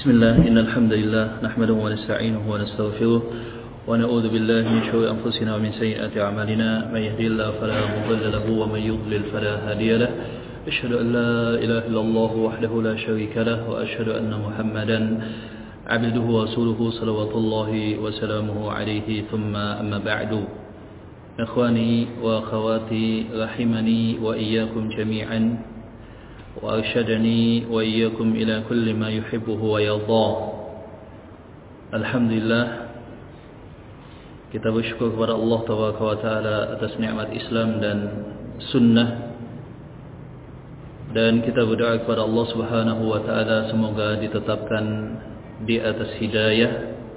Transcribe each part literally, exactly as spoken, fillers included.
Bismillah, innal hamdalillah nahmaduhu wa nasta'inuhu wa nastaghfiruh wa na'udzu billahi min shururi anfusina wa min sayyiati a'malina may yahdihillahu fala mudilla lahu wa may yudlil fala hadiya lahu asyhadu an la ilaha illallah wahdahu la syarika lahu wa asyhadu anna Muhammadan 'abduhu wa rasuluhu salawatullahi wa salamuhu alaihi thumma amma ba'du. Ikhwani wa akhawati rahimani wa iyyakum jami'an wa arsyadani wa iyyakum ila kulli ma yuhibbuhu wa yardah. Alhamdulillah, kita bersyukur kepada Allah Tabaraka wa Ta'ala atas nikmat Islam dan sunnah, dan kita berdoa kepada Allah Subhanahu wa Ta'ala semoga ditetapkan di atas hidayah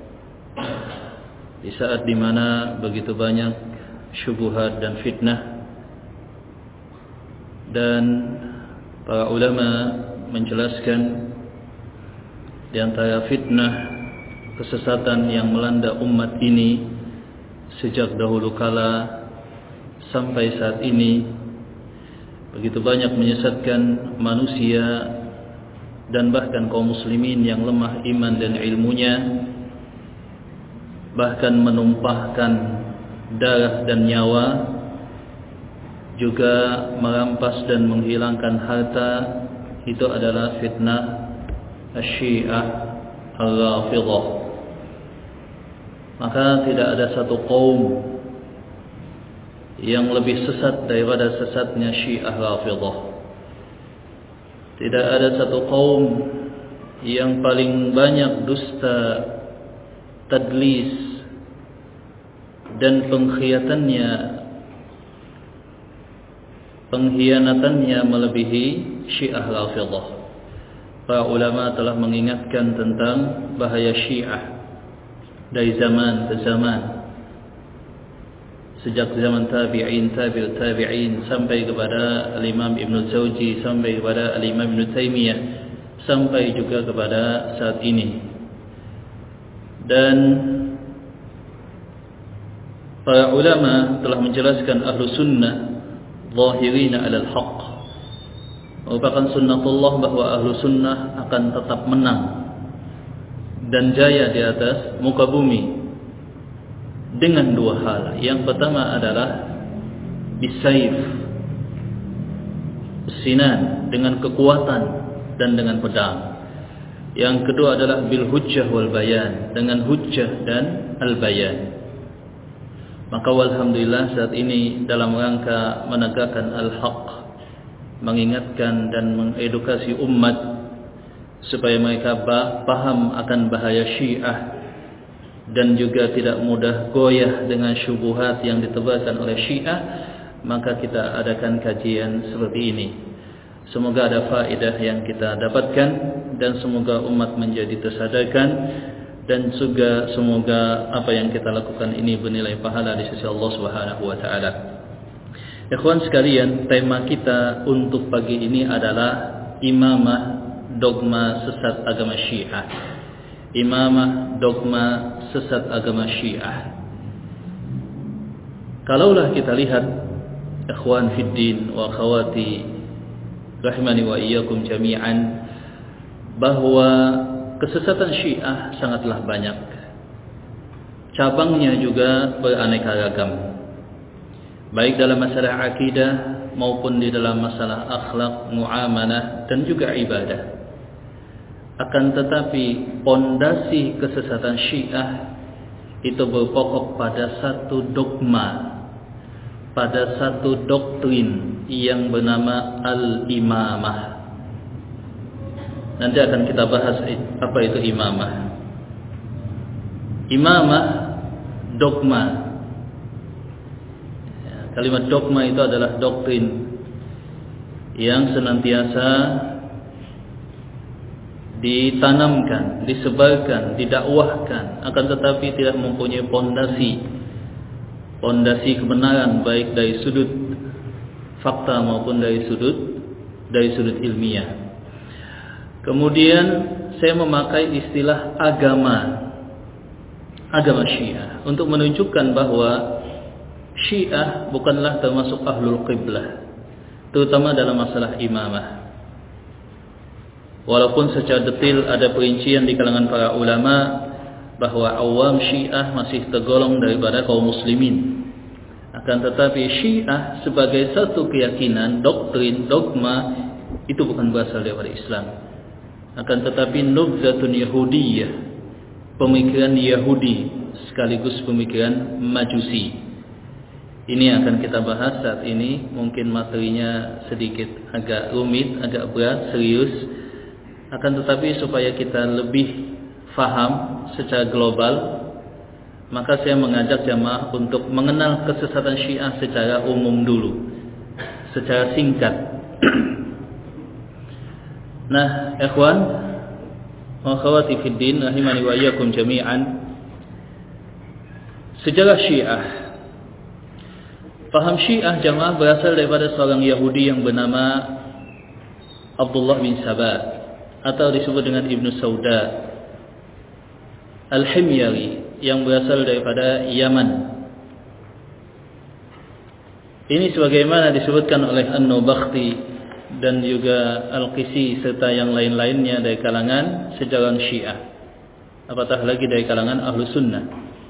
di saat dimana begitu banyak syubhat dan fitnah. Dan para ulama menjelaskan di antara fitnah kesesatan yang melanda umat ini sejak dahulu kala sampai saat ini, begitu banyak menyesatkan manusia dan bahkan kaum muslimin yang lemah iman dan ilmunya, bahkan menumpahkan darah dan nyawa, juga merampas dan menghilangkan harta. Itu adalah fitnah Syiah Al-Rafidhah. Maka tidak ada satu kaum yang lebih sesat daripada sesatnya Syiah Rafidhah. Tidak ada satu kaum yang paling banyak dusta, tadlis dan pengkhianatannya Pengkhianatannya melebihi Syiah Rafidhah. Para ulama telah mengingatkan tentang bahaya Syiah dari zaman ke zaman, sejak zaman tabi'in, tabi'ut tabi'in sampai kepada Al-Imam Ibn Jauzi, sampai kepada Al-Imam Ibn Taimiyah, sampai juga kepada saat ini. Dan para ulama telah menjelaskan ahlu sunnah zahirina alal haqq, merupakan sunnatullah bahwa ahlu sunnah akan tetap menang dan jaya di atas muka bumi dengan dua hal. Yang pertama adalah bisayf, sinan, dengan kekuatan dan dengan pedang. Yang kedua adalah bil hujjah wal bayan, dengan hujjah dan al bayan. Maka walhamdulillah saat ini dalam rangka menegakkan al-haq, mengingatkan dan mengedukasi umat supaya mereka paham akan bahaya Syiah dan juga tidak mudah goyah dengan syubhat yang ditebarkan oleh Syiah, maka kita adakan kajian seperti ini. Semoga ada faedah yang kita dapatkan dan semoga umat menjadi tersadarkan, dan juga semoga apa yang kita lakukan ini bernilai pahala di sisi Allah Subhanahu wa Ta'ala. Ikhwan sekalian, tema kita untuk pagi ini adalah imamah dogma sesat agama Syiah. Imamah dogma sesat agama Syiah. Kalaulah kita lihat, ikhwan fiddin wa akhawati rahimani wa iyyakum jami'an, bahwa kesesatan Syiah sangatlah banyak. Cabangnya juga beraneka ragam, baik dalam masalah akidah maupun di dalam masalah akhlak, muamalah dan juga ibadah. Akan tetapi pondasi kesesatan Syiah itu berpokok pada satu dogma, pada satu doktrin yang bernama al-imamah. Nanti akan kita bahas apa itu imamah. Imamah, dogma. Kalimat dogma itu adalah doktrin yang senantiasa ditanamkan, disebarkan, didakwahkan, akan tetapi tidak mempunyai pondasi, pondasi kebenaran baik dari sudut fakta maupun dari sudut dari sudut ilmiah. Kemudian saya memakai istilah agama, agama Syiah, untuk menunjukkan bahwa Syiah bukanlah termasuk ahlul qiblah, terutama dalam masalah imamah. Walaupun secara detail ada perincian di kalangan para ulama bahwa awam Syiah masih tergolong daripada kaum muslimin. Akan tetapi Syiah sebagai satu keyakinan, doktrin, dogma, itu bukan berasal daripada Islam. Akan tetapi nubzatun Yahudiyah, pemikiran Yahudi sekaligus pemikiran Majusi. Ini yang akan kita bahas saat ini. Mungkin materinya sedikit agak rumit, agak berat, serius. Akan tetapi supaya kita lebih faham secara global, maka saya mengajak jamaah untuk mengenal kesesatan Syiah secara umum dulu, secara singkat. Nah, ikhwan wa akhwati fid din, rahimani wa iyyakum jami'an. Sejarah Syiah. Paham Syiah jamaah berasal daripada seorang Yahudi yang bernama Abdullah bin Saba, atau disebut dengan Ibnu Sauda Al-Himyari, yang berasal daripada Yaman. Ini sebagaimana disebutkan oleh An-Nabakhti dan juga Al-Qisi serta yang lain-lainnya dari kalangan sejarawan Syiah, apatah lagi dari kalangan Ahlu Sunnah.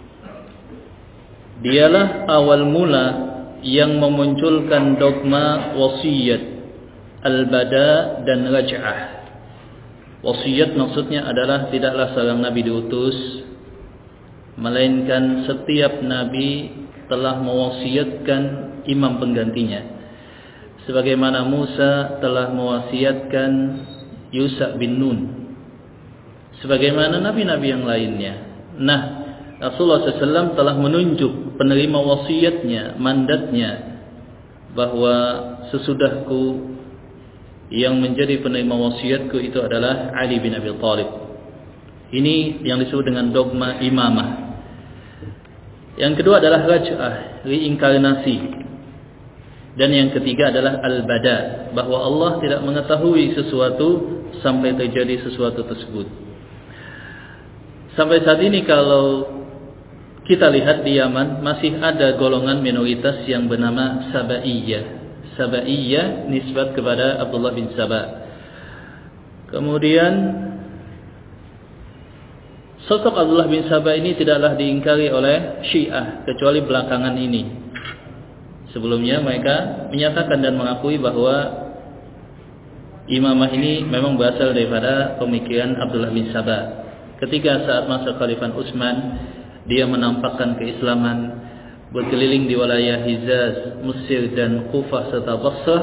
Dialah awal mula yang memunculkan dogma wasiyat, al-bada dan raj'ah. Wasiyat maksudnya adalah tidaklah seorang nabi diutus, melainkan setiap nabi telah mewasiatkan imam penggantinya, sebagaimana Musa telah mewasiatkan Yusha bin Nun, sebagaimana nabi-nabi yang lainnya. Nah, Rasulullah shallallahu alaihi wasallam telah menunjuk penerima wasiatnya, mandatnya, bahwa sesudahku yang menjadi penerima wasiatku itu adalah Ali bin Abi Thalib. Ini yang disebut dengan dogma imamah. Yang kedua adalah raj'ah, reinkarnasi. Dan yang ketiga adalah al-bada, bahwa Allah tidak mengetahui sesuatu sampai terjadi sesuatu tersebut. Sampai saat ini kalau kita lihat di Yaman masih ada golongan minoritas yang bernama Sabaiyah. Sabaiyah nisbat kepada Abdullah bin Saba. Kemudian sosok Abdullah bin Saba ini tidaklah diingkari oleh Syiah kecuali belakangan ini. Sebelumnya mereka menyatakan dan mengakui bahwa imamah ini memang berasal daripada pemikiran Abdullah bin Saba. Ketika saat masa Khalifah Utsman, dia menampakkan keislaman, berkeliling di wilayah Hijaz, Mesir dan Kufah serta Basrah,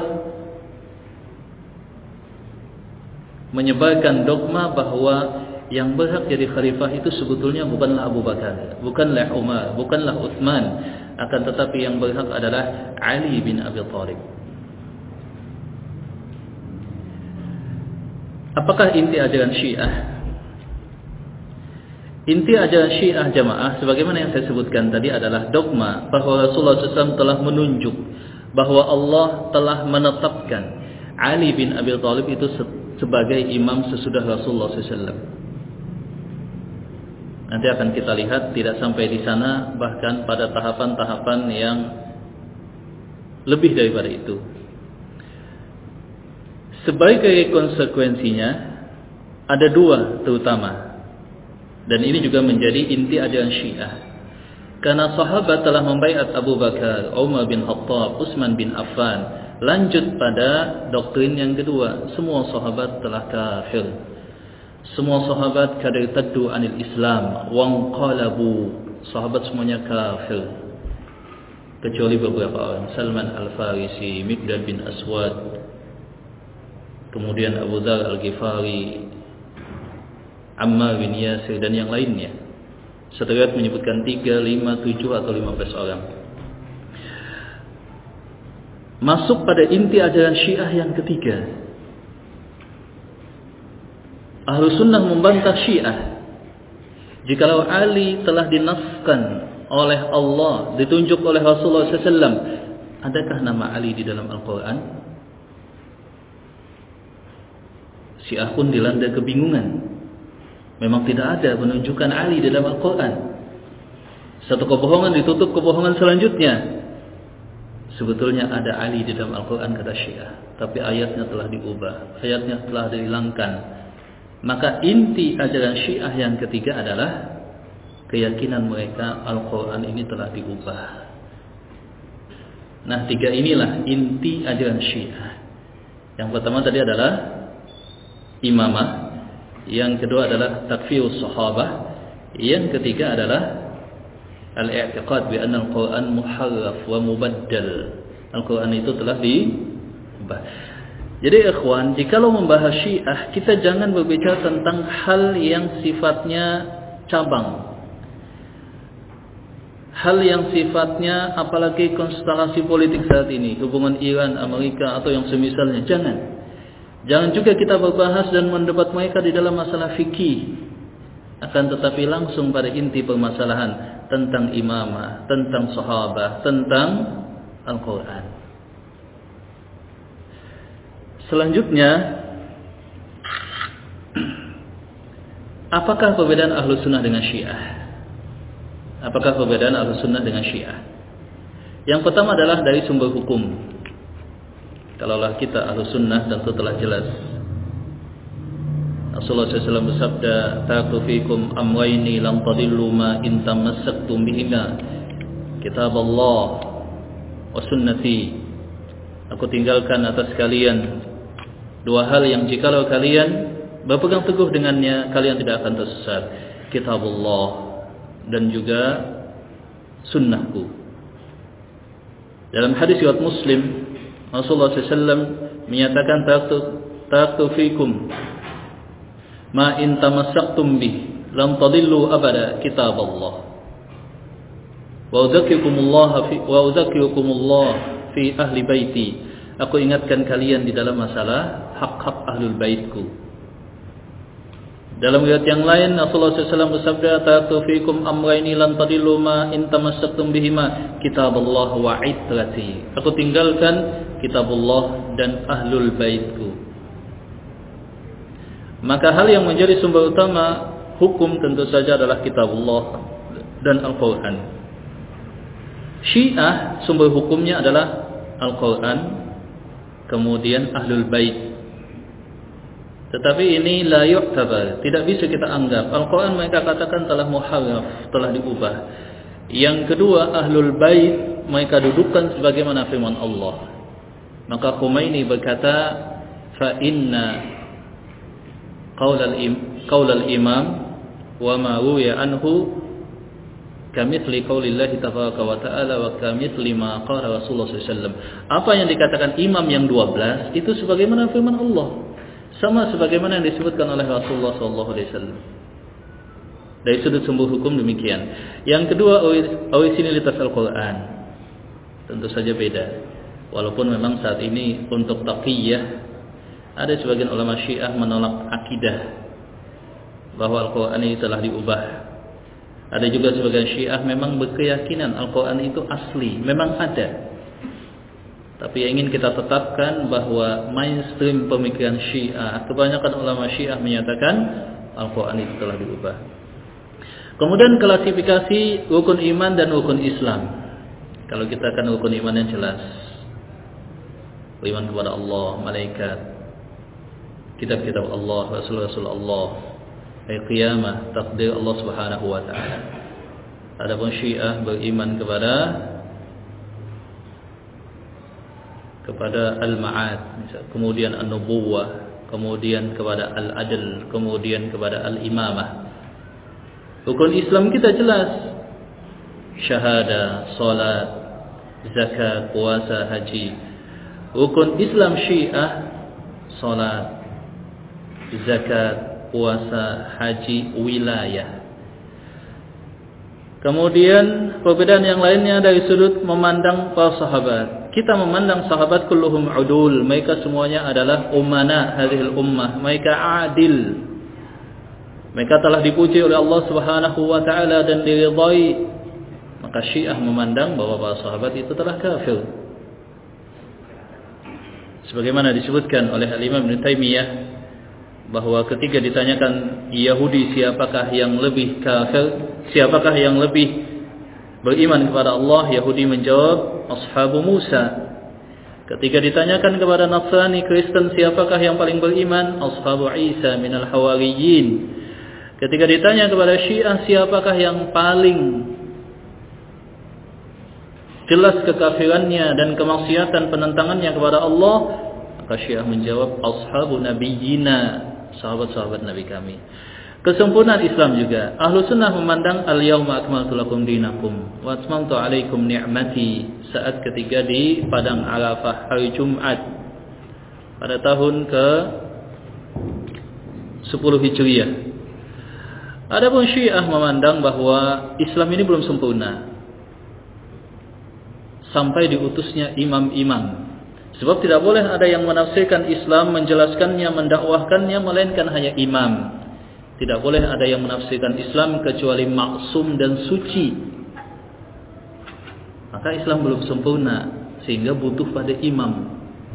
menyebarkan dogma bahwa yang berhak jadi khalifah itu sebetulnya bukanlah Abu Bakar, bukanlah Umar, bukanlah Utsman, akan tetapi yang berhak adalah Ali bin Abi Thalib. Apakah inti ajaran Syiah? Inti ajaran Syiah jamaah, sebagaimana yang saya sebutkan tadi, adalah dogma bahwa Rasulullah shallallahu alaihi wasallam telah menunjuk bahwa Allah telah menetapkan Ali bin Abi Thalib itu sebagai imam sesudah Rasulullah shallallahu alaihi wasallam. Nanti akan kita lihat tidak sampai di sana, bahkan pada tahapan-tahapan yang lebih daripada itu. Sebagai konsekuensinya ada dua terutama. Dan ini juga menjadi inti ajaran Syiah. Karena sahabat telah membaiat Abu Bakar, Umar bin Khattab, Utsman bin Affan. Lanjut pada doktrin yang kedua, semua sahabat telah kafir. Semua sahabat kad irtaddu anil Islam wa anqalabu. Sahabat semuanya kafir. Kecuali beberapa orang, Salman Al-Farisi, Miqdad bin Aswad, kemudian Abu Dzar Al-Ghifari, Ammar bin Yasir dan yang lainnya. Satu riwayat menyebutkan tiga, lima, tujuh atau lima belas orang. Masuk pada inti ajaran Syiah yang ketiga. Ahlus Sunnah membantah Syiah. Jikalau Ali telah dinaskan oleh Allah, ditunjuk oleh Rasulullah shallallahu alaihi wasallam, adakah nama Ali di dalam Al-Quran? Syiah pun dilanda kebingungan. Memang tidak ada penunjukan Ali di dalam Al-Quran. Satu kebohongan ditutup kebohongan selanjutnya. sebetulnya ada Ali di dalam Al-Quran, kata Syiah, tapi ayatnya telah diubah, ayatnya telah dihilangkan. Maka inti ajaran Syiah yang ketiga adalah keyakinan mereka Al-Quran ini telah diubah. Nah, tiga inilah inti ajaran Syiah. Yang pertama tadi adalah imamah, yang kedua adalah takfirus sahabah, yang ketiga adalah al-i'tiqad bi anna al-Quran muharraf wa mubaddal. Al-Quran itu telah diubah. Jadi ikhwan, jikalau membahas Syiah, kita jangan berbicara tentang hal yang sifatnya cabang, hal yang sifatnya apalagi konstelasi politik saat ini, hubungan Iran, Amerika atau yang semisalnya. Jangan. Jangan juga kita berbahas dan mendebat mereka di dalam masalah fikih. Akan tetapi langsung pada inti permasalahan tentang imamah, tentang sahabah, tentang Al-Quran. Selanjutnya, apakah perbedaan Ahlus Sunnah dengan Syiah? Apakah perbedaan Ahlus Sunnah dengan Syiah? Yang pertama adalah dari sumber hukum. Kalaulah kita Ahlus Sunnah tentu telah jelas. Rasulullah shallallahu alaihi wasallam bersabda, "Taraktu fikum amrayni lam tadillu ma in tamassaktum bihima, kitab Allah wa sunnati." Aku tinggalkan atas kalian dua hal yang jikalau kalian berpegang teguh dengannya, kalian tidak akan tersesat. Kitab Allah dan juga sunnahku. Dalam hadis riwayat Muslim, Rasulullah shallallahu alaihi wasallam menyatakan, "Taraktu taraktu fikum ma in tamassaktum bih lam tadillu abada, kitab Allah. Wa udzakirukumullah fi wa udzakirukumullah fi ahli baiti." Aku ingatkan kalian di dalam masalah hak-hak ahlul baitku. Dalam riwayat yang lain, Rasulullah shallallahu alaihi wasallam bersabda, "Taraktu fikum amrayni lam tadillu ma in tamassaktum bihima, kitabullah wa itrati." Aku tinggalkan kitabullah dan ahlul baitku. Maka hal yang menjadi sumber utama hukum tentu saja adalah kitabullah dan Al-Quran. Syiah sumber hukumnya adalah Al-Quran, kemudian ahlul bait. Tetapi ini la yu'tabar, tidak bisa kita anggap. Al-Quran mereka katakan telah muharraf, telah diubah. Yang kedua, ahlul bait mereka dudukkan sebagaimana firman Allah. Maka Khomeini berkata, fa inna qaulal im, qaulal imam wa ma ruwiya anhu kamitsli qaulillahi tabaraka wa ta'ala wa kamitsli ma qala Rasulullah sallallahu alaihi wasallam. Apa yang dikatakan imam yang dua belas itu sebagaimana firman Allah, sama sebagaimana yang disebutkan oleh Rasulullah sallallahu alaihi wasallam. Dari sudut sumber hukum demikian. Yang kedua, originalitas Al-Quran tentu saja beda. Walaupun memang saat ini untuk taqiyah ada sebagian ulama Syiah menolak akidah bahwa Al-Quran ini telah diubah. Ada juga sebagian Syiah memang berkeyakinan Al-Quran itu asli, memang ada. Tapi yang ingin kita tetapkan bahwa mainstream pemikiran Syiah, kebanyakan ulama Syiah menyatakan Al-Quran itu telah diubah. Kemudian klasifikasi rukun iman dan rukun Islam. Kalau kita akan rukun iman yang jelas, beriman kepada Allah, malaikat, kitab-kitab Allah, Rasul-Rasul Allah, hari qiyamah, takdir Allah Subhanahu wa taala. Adapun Syiah beriman kepada kepada al-ma'ad, kemudian an-nubuwah, kemudian kepada al-adl, kemudian kepada al-imamah. Rukun Islam kita jelas, syahadah, salat, zakat, puasa, haji. Rukun Islam Syiah, salat, zakat, puasa, haji, wilayah. Kemudian perbedaan yang lainnya dari sudut memandang para sahabat. Kita memandang sahabat kulluhum udul, mereka semuanya adalah umana hadhil ummah, mereka adil. Mereka telah dipuji oleh Allah Subhanahu wa taala dan diridhai. Maka Syiah memandang bahwa para sahabat itu telah kafir. Sebagaimana disebutkan oleh Al-Imam Ibnu Taimiyah bahwa ketika ditanyakan Yahudi siapakah yang lebih kafir, siapakah yang lebih beriman kepada Allah, Yahudi menjawab ashabu Musa. Ketika ditanyakan kepada Nasrani, Kristen, siapakah yang paling beriman? Ashabu Isa minal hawariyin. Ketika ditanya kepada Syiah, siapakah yang paling jelas kekafirannya dan kemaksiatan penentangannya kepada Allah? Maka Syiah menjawab, ashabu nabiyina, sahabat-sahabat Nabi kami. Kesempurnaan Islam juga. Ahlu sunnah memandang al-yawma akmaltu lakum dinakum wa atmamtu alaikum ni'mati saat ketika di Padang Arafah hari Jumat pada tahun ke sepuluh Hijriah. Adapun Syiah memandang bahwa Islam ini belum sempurna sampai diutusnya imam-imam. Sebab tidak boleh ada yang menafsirkan Islam, menjelaskannya, mendakwahkannya melainkan hanya imam. Tidak boleh ada yang menafsirkan Islam kecuali maksum dan suci. Maka Islam belum sempurna sehingga butuh pada imam.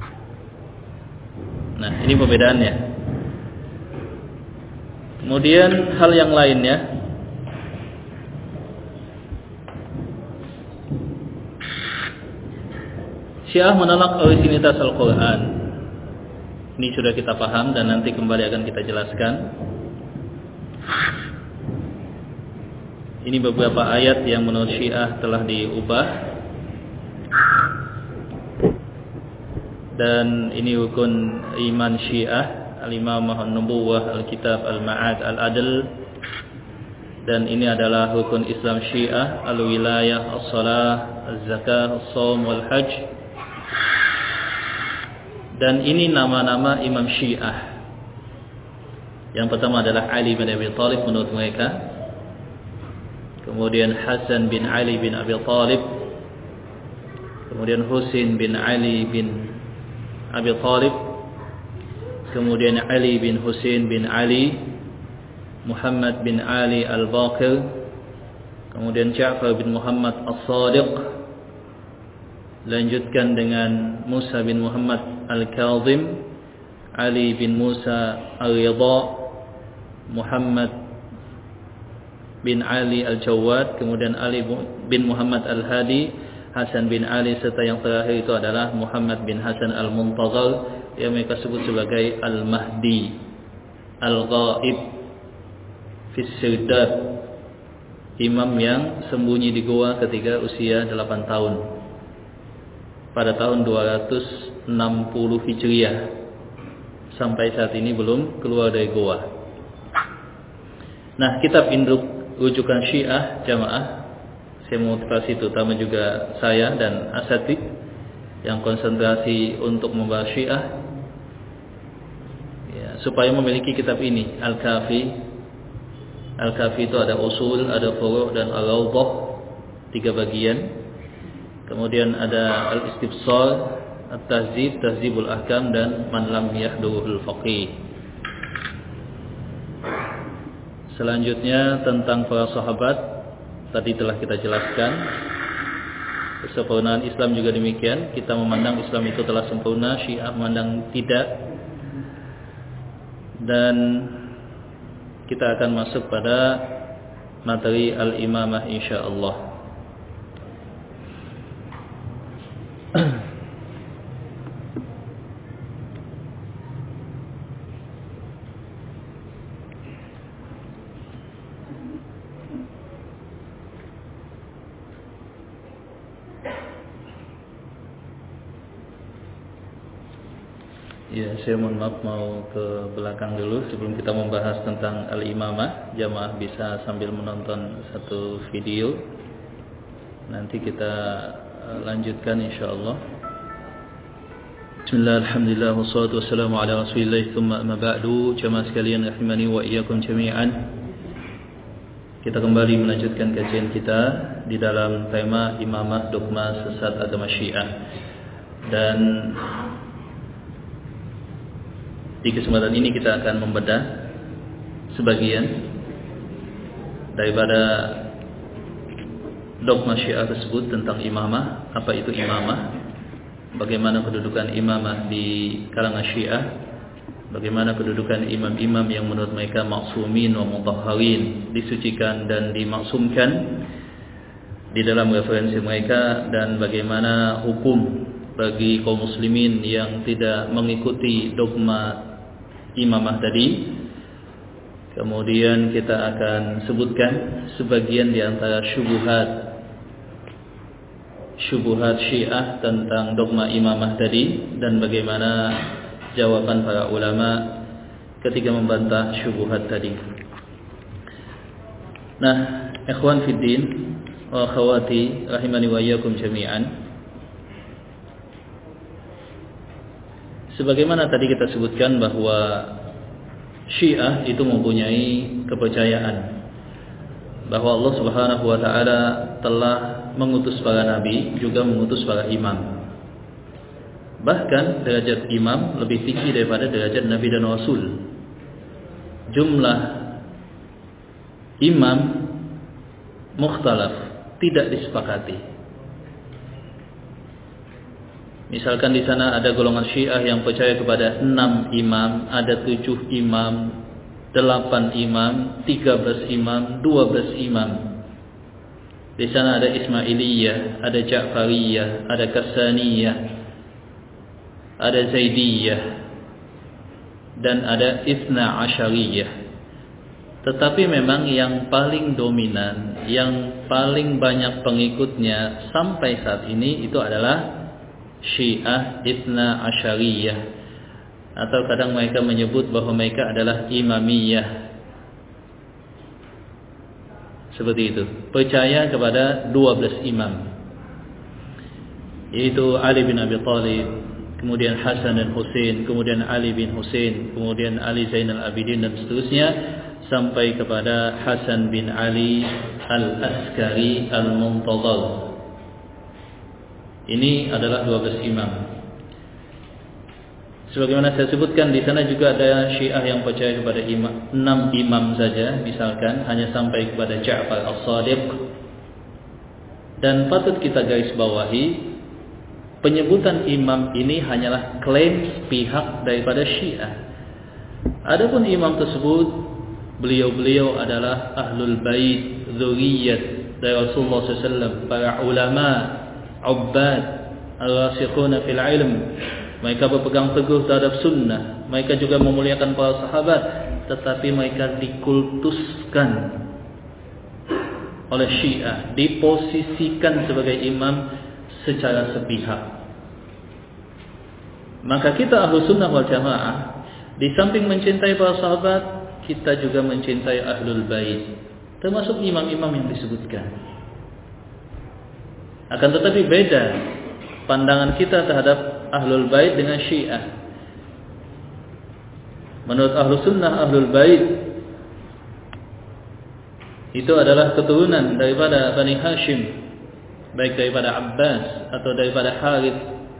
Nah, ini perbedaannya. Kemudian hal yang lainnya, Syiah menolak originalitas Al-Quran. Ini sudah kita paham dan nanti kembali akan kita jelaskan. Ini beberapa ayat yang menurut Syiah telah diubah. Dan ini rukun iman Syiah, Al-Imamah, An-Nubuwah, Al-Kitab, Al-Ma'ad, Al-Adl. Dan ini adalah rukun Islam Syiah, Al-Wilayah, As-Salah, Al-Zakah, As-Sawm, Wal-Hajj. Dan ini nama-nama Imam Syiah. Yang pertama adalah Ali bin Abi Thalib menurut mereka. Kemudian Hasan bin Ali bin Abi Thalib. Kemudian Husain bin Ali bin Abi Thalib. Kemudian Ali bin Husain bin Ali. Muhammad bin Ali Al-Baqir. Kemudian Ja'far bin Muhammad As-Sadiq. Lanjutkan dengan Musa bin Muhammad Al-Kazim. Ali bin Musa Al-Ridha. Muhammad bin Ali Al-Jawad, kemudian Ali bin Muhammad Al-Hadi, Hasan bin Ali, serta yang terakhir itu adalah Muhammad bin Hasan Al-Muntazar yang mereka sebut sebagai Al-Mahdi Al-Ghaib Fis Sirdab, imam yang sembunyi di goa ketika usia delapan tahun pada tahun dua ratus enam puluh Hijriah. Sampai saat ini belum keluar dari goa. Nah, kitab induk rujukan Syiah jamaah, saya memotivasi terutama juga saya dan asatid yang konsentrasi untuk membahas Syiah ya, supaya memiliki kitab ini, Al-Kafi. Al-Kafi itu ada usul, ada furu' dan al-rawdah, tiga bagian. Kemudian ada Al-Istibsar, At-Tahzib, Tahzibul Ahkam, dan Man Lam Yahduruhul Faqih. Selanjutnya tentang para sahabat, tadi telah kita jelaskan. Kesempurnaan Islam juga demikian. Kita memandang Islam itu telah sempurna, Syiah memandang tidak. Dan kita akan masuk pada materi Al-Imamah insyaallah. Ya, saya mohon maaf mau ke belakang dulu sebelum kita membahas tentang Al-Imamah. Jamaah bisa sambil menonton satu video. Nanti kita lanjutkan insyaallah. Bismillah, alhamdulillah, wassalatu wassalamu ala rasulillah, thumma amma ba'du. Jamaah sekalian rahimani wa iyyakum jami'an. Kita kembali melanjutkan kajian kita di dalam tema Imamah Dogma Sesat Agama Syiah. Dan di kesempatan ini kita akan membedah sebagian daripada dogma Syiah tersebut tentang imamah. Apa itu imamah? Bagaimana kedudukan imamah di kalangan Syiah? Bagaimana kedudukan imam-imam yang menurut mereka maksumin wa mutahharin, disucikan dan dimaksumkan? di dalam referensi mereka dan bagaimana hukum bagi kaum muslimin yang tidak mengikuti dogma imamah tadi. Kemudian kita akan sebutkan sebagian di antara syubhat syubhat Syiah tentang dogma imamah tadi dan bagaimana jawaban para ulama ketika membantah syubhat tadi. Nah, ikhwan fiddin wa akhwati rahimani wa iyyakum jami'an. Sebagaimana tadi kita sebutkan bahwa Syiah itu mempunyai kepercayaan bahwa Allah Subhanahu wa taala telah mengutus para nabi, juga mengutus para imam. Bahkan derajat imam lebih tinggi daripada derajat nabi dan rasul. Jumlah imam mukhtalaf, tidak disepakati. Misalkan di sana ada golongan Syiah yang percaya kepada enam imam, ada tujuh imam, delapan imam, tiga belas imam, dua belas imam. Di sana ada Ismailiyah, ada Ja'fariyah, ada Kassaniyah, ada Zaidiyah, dan ada Itsna Asyariyah. Tetapi memang yang paling dominan, yang paling banyak pengikutnya sampai saat ini itu adalah Syiah Itsna Asyariyah, atau kadang mereka menyebut bahwa mereka adalah Imamiyah. Seperti itu. Percaya kepada dua belas imam, yaitu Ali bin Abi Thalib, kemudian Hasan dan Husain, kemudian Ali bin Husain, kemudian Ali Zainal Abidin dan seterusnya sampai kepada Hasan bin Ali Al-Askari Al-Muntadhar. Ini adalah dua belas imam. Sebagaimana saya sebutkan, di sana juga ada Syiah yang percaya kepada imam, enam imam saja, misalkan hanya sampai kepada Ja'far As-Shadiq. Dan patut kita garis bawahi, penyebutan imam ini hanyalah klaim pihak daripada Syiah. Adapun imam tersebut, beliau-beliau adalah Ahlul Bait, dzurriyyat dari Rasulullah sallallahu alaihi wasallam, para ulama, ubbad, al-rasikhuna fil ilm. Mereka berpegang teguh terhadap sunnah. Mereka juga memuliakan para sahabat, tetapi mereka dikultuskan oleh Syiah, diposisikan sebagai imam secara sepihak. Maka kita Ahlus Sunnah wal Jamaah, di samping mencintai para sahabat, kita juga mencintai Ahlul Bait, termasuk imam-imam yang disebutkan. Akan tetapi beda pandangan kita terhadap Ahlul Bait dengan Syiah. Menurut Ahlus Sunnah, Ahlul Bait itu adalah keturunan daripada Bani Hashim, baik daripada Abbas atau daripada Harith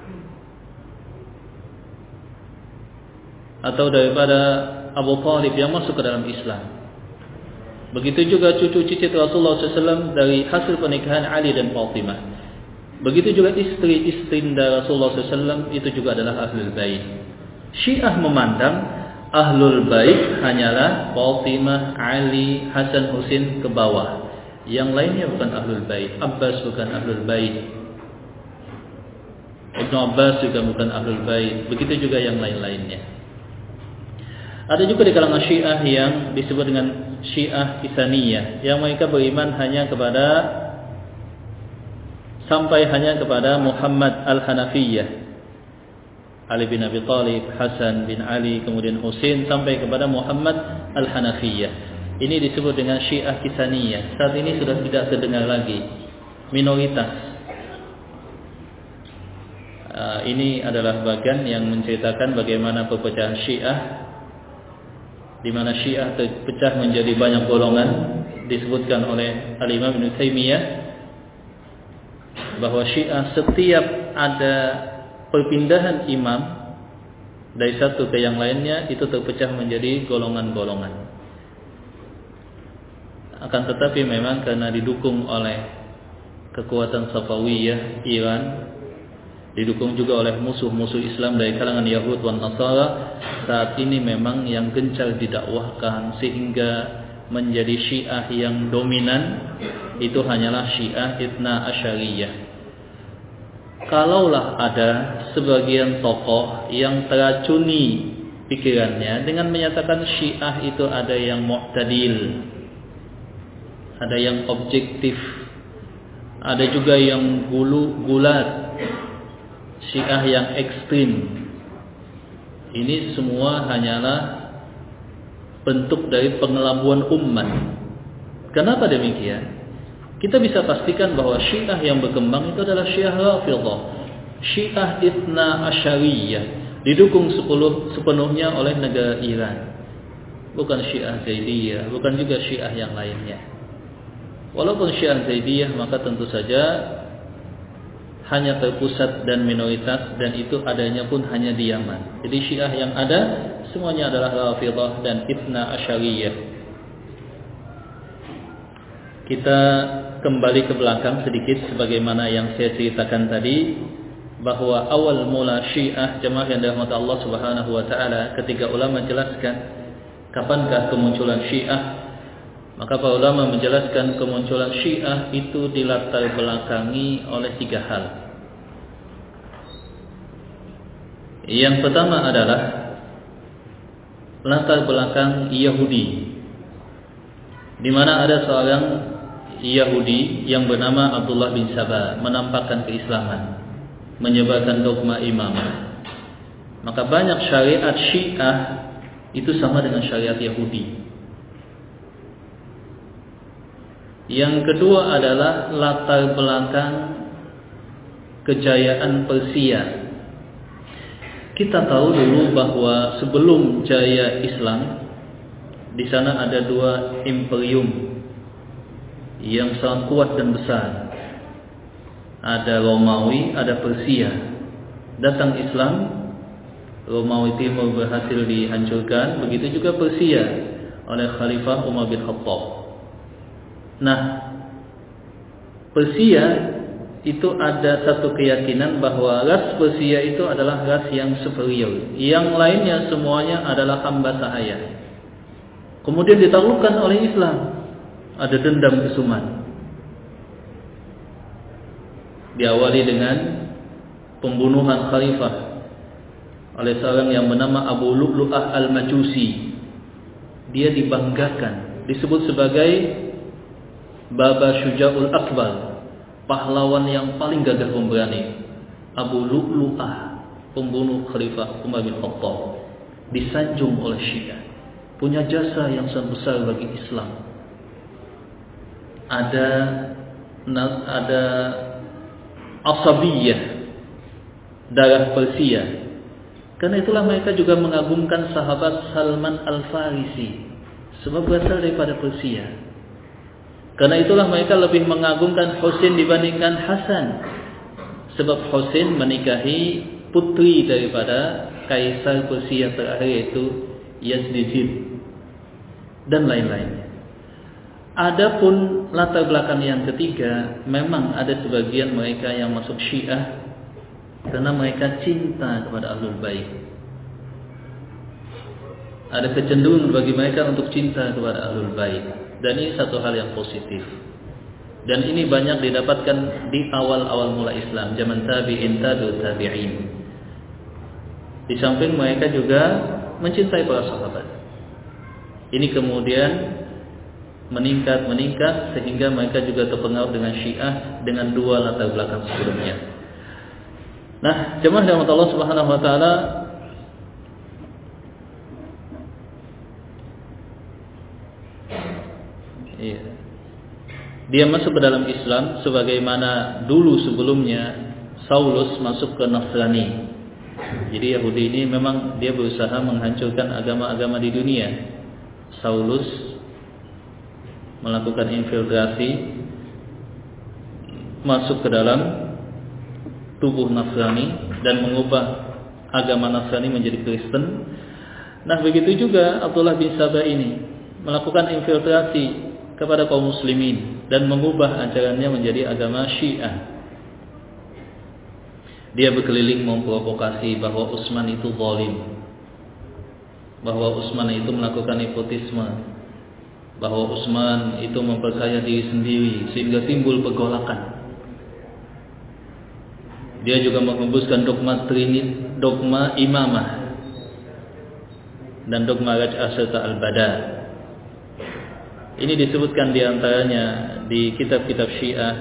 atau daripada Abu Thalib yang masuk ke dalam Islam. Begitu juga cucu cicit Rasulullah sallallahu alaihi wasallam dari hasil pernikahan Ali dan Fatimah. Begitu juga istri-istri dari Rasulullah sallallahu alaihi wasallam itu juga adalah Ahlul Bait. Syiah memandang Ahlul Bait hanyalah Fatimah, Ali, Hasan, Husain ke bawah. Yang lainnya bukan Ahlul Bait. Abbas bukan Ahlul Bait. Ibnu Abbas juga bukan Ahlul Bait. Begitu juga yang lain-lainnya. Ada juga di kalangan Syiah yang disebut dengan Syiah Kisaniyah, yang mereka beriman hanya kepada sampai hanya kepada Muhammad Al-Hanafiyah, Ali bin Abi Thalib, Hasan bin Ali, kemudian Husain sampai kepada Muhammad Al-Hanafiyah. Ini disebut dengan Syiah Kisaniyah. Saat ini sudah tidak terdengar lagi, minoritas. Uh, ini adalah bagian yang menceritakan bagaimana perpecahan Syiah, di mana Syiah terpecah menjadi banyak golongan. Disebutkan oleh Al-Imam Ibnu Taimiyah bahwa Syiah setiap ada perpindahan imam dari satu ke yang lainnya, itu terpecah menjadi golongan-golongan. Akan tetapi memang karena didukung oleh kekuatan Safawiyah Iran, didukung juga oleh musuh-musuh Islam dari kalangan Yahud dan Nasara, saat ini memang yang gencar didakwahkan sehingga menjadi Syiah yang dominan itu hanyalah Syiah Itsna Asyariyah. Kalaulah ada sebagian tokoh yang teracuni pikirannya dengan menyatakan Syiah itu ada yang mu'tadil, ada yang objektif, ada juga yang gulu gulat, Syiah yang ekstrim. Ini semua hanyalah bentuk dari pengelabuan umat. Kenapa demikian? Kita bisa pastikan bahwa Syiah yang berkembang itu adalah Syiah Rafidhah, Syiah Itsna Asyariyah, didukung sepenuhnya oleh negara Iran. Bukan Syiah Zaidiyah, bukan juga Syiah yang lainnya. Walaupun Syiah Zaidiyah, maka tentu saja hanya terpusat dan minoritas, dan itu adanya pun hanya di Yaman. Jadi Syiah yang ada semuanya adalah Rafidhah dan Itsna Asyariyah. Kita kembali ke belakang sedikit sebagaimana yang saya ceritakan tadi, bahwa awal mula Syiah, jemaah yang dirahmati Allah Subhanahu wa taala, ketika ulama jelaskan kapankah kemunculan Syiah, maka para ulama menjelaskan kemunculan Syiah itu dilatar belakangi oleh tiga hal. Yang pertama adalah latar belakang Yahudi, di mana ada seorang Yahudi yang bernama Abdullah bin Saba menampakkan keislaman, menyebarkan dogma imam. Maka banyak syariat Syiah itu sama dengan syariat Yahudi. Yang kedua adalah latar belakang kejayaan Persia. Kita tahu dulu bahwa sebelum jaya Islam, di sana ada dua imperium yang sangat kuat dan besar. Ada Romawi, ada Persia. Datang Islam, Romawi Timur berhasil dihancurkan, begitu juga Persia oleh Khalifah Umar bin Khattab. Nah, Persia itu ada satu keyakinan bahwa ras Persia itu adalah ras yang superior, yang lainnya semuanya adalah hamba sahaya. Kemudian ditaklukkan oleh Islam, ada dendam kesumat. Diawali dengan pembunuhan khalifah oleh seorang yang bernama Abu Lu'lu'ah al-Majusi. Dia dibanggakan, disebut sebagai Baba Syuja'ul Akbar, pahlawan yang paling gagah pemberani. Abu Lu'lu'ah, pembunuh Khalifah Umar bin Khattab, disanjung oleh Syiah, punya jasa yang sangat besar bagi Islam. Ada ada asabiyah, darah Persia. Karena itulah mereka juga mengagumkan sahabat Salman Al-Farisi, sebab berasal daripada Persia. Karena itulah mereka lebih mengagumkan Husain dibandingkan Hasan, sebab Husain menikahi putri daripada kaisar Persia terakhir, yaitu Yazdijid, dan lain-lainnya. Adapun latar belakang yang ketiga, memang ada sebagian mereka yang masuk Syiah karena mereka cinta kepada Ahlul Bait. Ada kecenderungan bagi mereka untuk cinta kepada Ahlul Bait. Dan ini satu hal yang positif. Dan ini banyak didapatkan di awal-awal mula Islam, zaman tabi'in, tabi'ut tabi'in. Di samping mereka juga mencintai para sahabat. Ini kemudian meningkat-meningkat sehingga mereka juga terpengaruh dengan Syiah dengan dua latar belakang sebelumnya. Nah, jemaah rahmat Allah Subhanahu wa taala, iya, dia masuk ke dalam Islam sebagaimana dulu sebelumnya Saulus masuk ke Nasrani. Jadi Yahudi ini memang dia berusaha menghancurkan agama-agama di dunia. Saulus melakukan infiltrasi masuk ke dalam tubuh Nasrani dan mengubah agama Nasrani menjadi Kristen. Nah, begitu juga Abdullah bin Saba ini melakukan infiltrasi kepada kaum muslimin dan mengubah ajarannya menjadi agama Syiah. Dia berkeliling memprovokasi bahwa Utsman itu zalim, bahwa Utsman itu melakukan nepotisme, bahwa Utsman itu memperkaya diri sendiri sehingga timbul pergolakan. Dia juga menghembuskan dogma trinit, dogma imamah dan dogma raj'ah serta al-bada. Ini disebutkan diantaranya di kitab-kitab Syiah,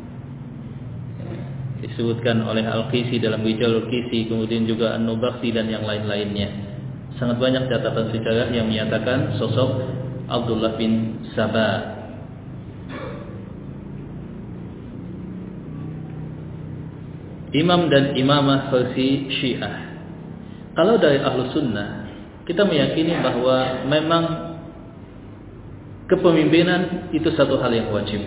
disebutkan oleh Al-Qisi dalam Rijalul Qisi, kemudian juga An-Nubakhti dan yang lain-lainnya. Sangat banyak catatan sejarah yang menyatakan sosok Abdullah bin Sabah. Imam dan imamah versi Syiah. Kalau dari Ahlus Sunnah, kita meyakini bahwa memang kepemimpinan itu satu hal yang wajib.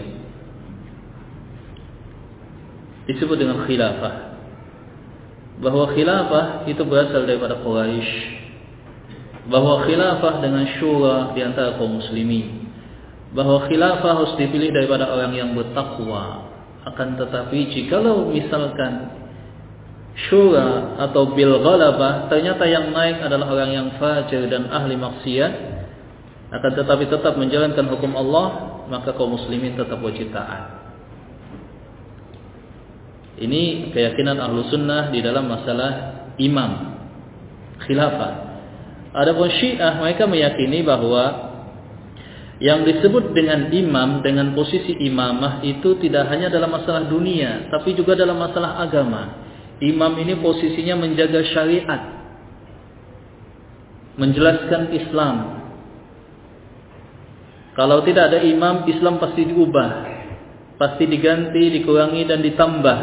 Disebut dengan khilafah. Bahwa khilafah itu berasal daripada Quraisy. Bahwa khilafah dengan syura di antara kaum muslimin. Bahwa khilafah harus dipilih daripada orang yang bertakwa. Akan tetapi jikalau misalkan syura atau bil ghalabah, ternyata yang naik adalah orang yang fajir dan ahli maksiat, akan tetapi tetap menjalankan hukum Allah, maka kaum muslimin tetap wajib taat. Ini keyakinan ahlu sunnah di dalam masalah imam, khilafah. Adapun Syiah, mereka meyakini bahwa yang disebut dengan imam, dengan posisi imamah itu tidak hanya dalam masalah dunia, tapi juga dalam masalah agama. Imam ini posisinya menjaga syariat, menjelaskan Islam. Kalau tidak ada imam, Islam pasti diubah, pasti diganti, dikurangi dan ditambah.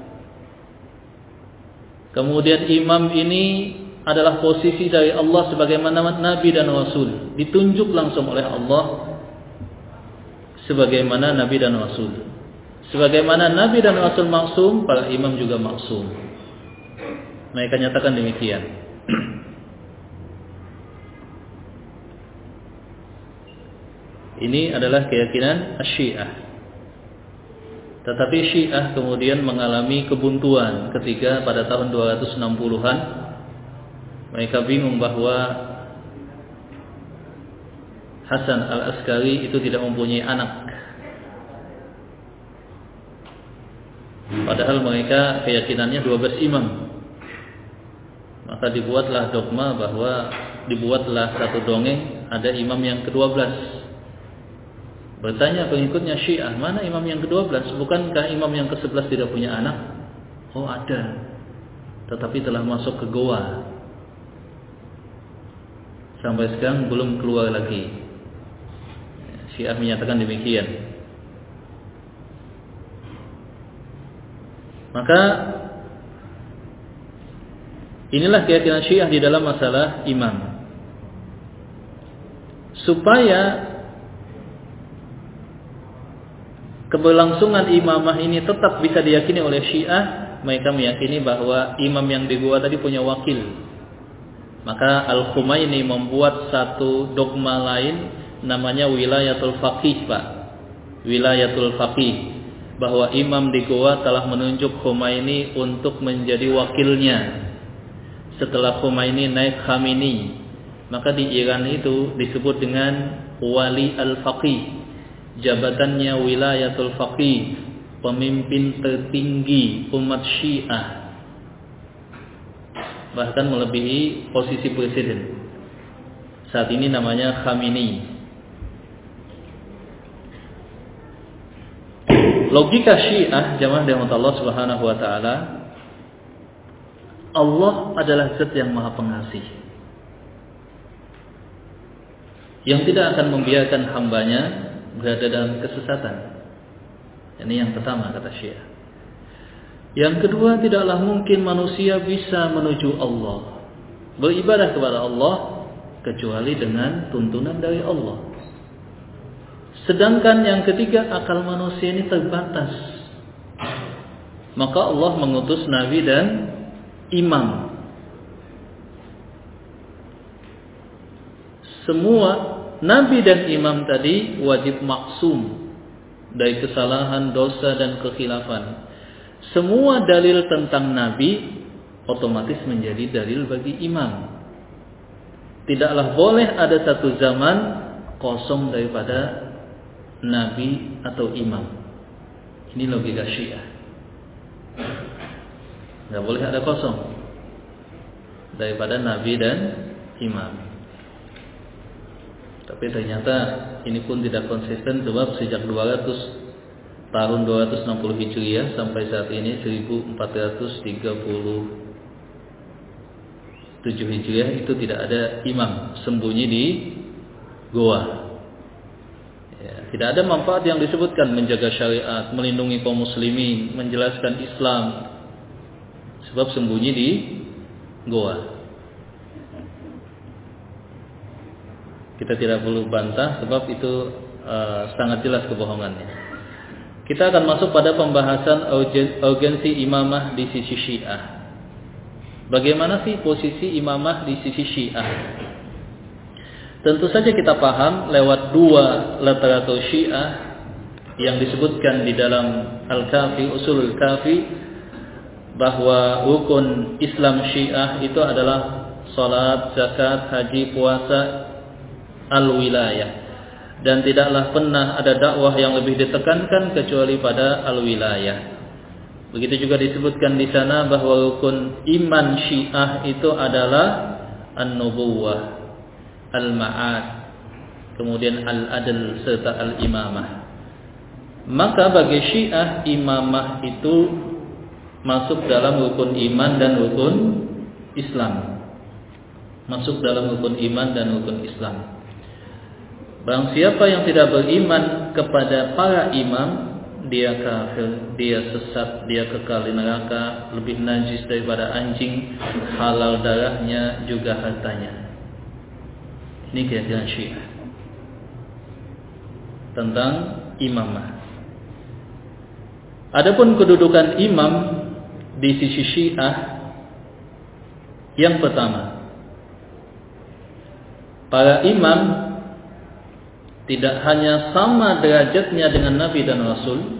Kemudian imam ini adalah posisi dari Allah sebagaimana Nabi dan Rasul, ditunjuk langsung oleh Allah sebagaimana Nabi dan Rasul. Sebagaimana Nabi dan Rasul maksum, para imam juga maksum. Mereka nyatakan demikian. Ini adalah keyakinan Syiah. Tetapi Syiah kemudian mengalami kebuntuan ketika pada tahun dua ratus enam puluhan mereka bingung bahwa Hasan al-Askari itu tidak mempunyai anak. Padahal mereka keyakinannya dua belas imam. Maka dibuatlah dogma bahwa dibuatlah satu dongeng, ada imam yang kedua belas. Bertanya pengikutnya Syiah, mana imam yang kedua belas? Bukankah imam yang ke sebelas tidak punya anak? Oh ada, tetapi telah masuk ke goa. Sampai sekarang belum keluar lagi. Syiah menyatakan demikian. Maka inilah keyakinan Syiah di dalam masalah imam. Supaya keberlangsungan imamah ini tetap bisa diyakini oleh Syiah, mereka meyakini bahwa imam yang di gua tadi punya wakil. Maka Al-Khumaini membuat satu dogma lain namanya wilayatul faqih, Pak. Wilayatul faqih, bahwa imam di gua telah menunjuk Khumaini untuk menjadi wakilnya. Setelah Khumaini naik Khamenei, maka di Iran itu disebut dengan wali al-faqih. Jabatannya wilayatul faqih, pemimpin tertinggi umat Syiah, bahkan melebihi posisi presiden. Saat ini namanya Khamenei. Logika Syiah, jamaah dirahmati Allah Subhanahu wa taala, Allah adalah zat yang maha pengasih, yang tidak akan membiarkan hambanya berada dalam kesesatan. Ini yang pertama kata Syiah. Yang kedua, tidaklah mungkin manusia bisa menuju Allah, beribadah kepada Allah, kecuali dengan tuntunan dari Allah. Sedangkan yang ketiga, akal manusia ini terbatas. Maka Allah mengutus nabi dan imam. Semua nabi dan imam tadi wajib maksum dari kesalahan, dosa dan kekhilafan. Semua dalil tentang nabi otomatis menjadi dalil bagi imam. Tidaklah boleh ada satu zaman kosong daripada nabi atau imam. Ini logika Syiah. Nggak boleh ada kosong daripada nabi dan imam. Tapi ternyata ini pun tidak konsisten, sebab sejak dua ratus tahun dua ratus enam puluh Hijriah sampai saat ini seribu empat ratus tiga puluh tujuh Hijriah itu tidak ada imam sembunyi di goa. Ya, tidak ada manfaat yang disebutkan menjaga syariat, melindungi kaum muslimin, menjelaskan Islam, sebab sembunyi di goa. Kita tidak perlu bantah sebab itu uh, sangat jelas kebohongannya. Kita akan masuk pada pembahasan urgensi imamah di sisi Syiah. Bagaimana sih posisi imamah di sisi Syiah? Tentu saja kita paham lewat dua literatur Syiah yang disebutkan di dalam Al-Kafi, Usulul Kafi, bahwa rukun Islam Syiah itu adalah salat, zakat, haji, puasa, al-wilayah. Dan tidaklah pernah ada dakwah yang lebih ditekankan kecuali pada al-wilayah. Begitu juga disebutkan di sana bahwa rukun iman Syiah itu adalah an-nubuwah, al-ma'ad, kemudian al-adl serta al-imamah. Maka bagi Syiah, imamah itu masuk dalam rukun iman dan rukun Islam. Masuk dalam rukun iman dan rukun Islam. Barang siapa yang tidak beriman kepada para imam, dia kafir, dia sesat, dia kekal di neraka, lebih najis daripada anjing, halal darahnya juga hartanya. Ini keyakinan Syiah tentang imamah. Adapun kedudukan imam di sisi Syiah, yang pertama, para imam tidak hanya sama derajatnya dengan Nabi dan Rasul.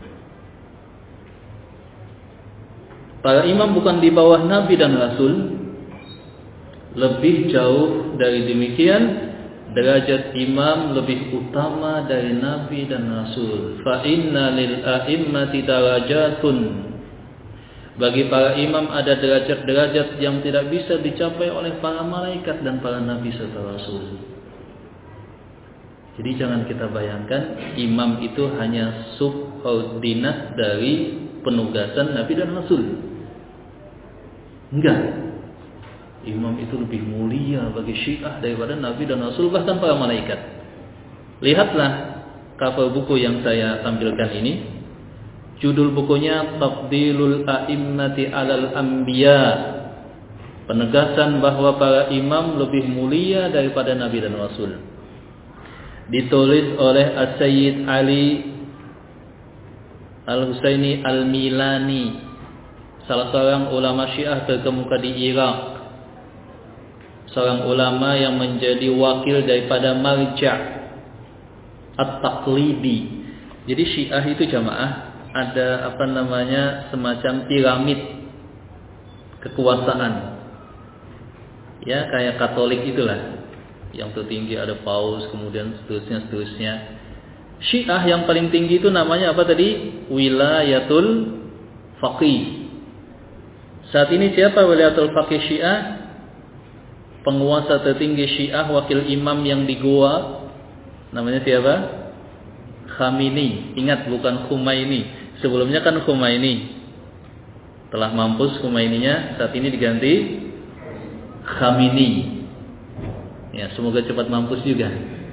Para imam bukan di bawah Nabi dan Rasul. Lebih jauh dari demikian, derajat imam lebih utama dari Nabi dan Rasul. Fa inna lil a'immati darajatun. Bagi para imam ada derajat-derajat yang tidak bisa dicapai oleh para malaikat dan para nabi serta rasul. Jadi jangan kita bayangkan imam itu hanya subordinat dari penugasan Nabi dan Rasul. Enggak. Imam itu lebih mulia bagi Syiah daripada Nabi dan Rasul, bahkan para malaikat. Lihatlah cover buku yang saya tampilkan ini. Judul bukunya Tafdilul A'immati 'alal Anbiya. Penegasan bahwa para imam lebih mulia daripada Nabi dan Rasul. Ditulis oleh As-Sayyid Ali Al-Husaini Al-Milani, salah seorang ulama Syiah terkemuka di Irak, seorang ulama yang menjadi wakil daripada marja' at-taqlidi. Jadi Syiah itu jamaah ada apa namanya semacam piramid kekuasaan, ya kayak Katolik itulah. Yang tertinggi ada paus, kemudian seterusnya seterusnya. Syiah yang paling tinggi itu namanya apa tadi? Wilayatul Faqih. Saat ini siapa wilayatul Faqih Syiah? Penguasa tertinggi Syiah, wakil imam yang di Goa, namanya siapa? Khamenei. Ingat, bukan Khomeini. Sebelumnya kan Khomeini. Telah mampus Khomeininya, saat ini diganti Khamenei. Ya, semoga cepat mampus juga.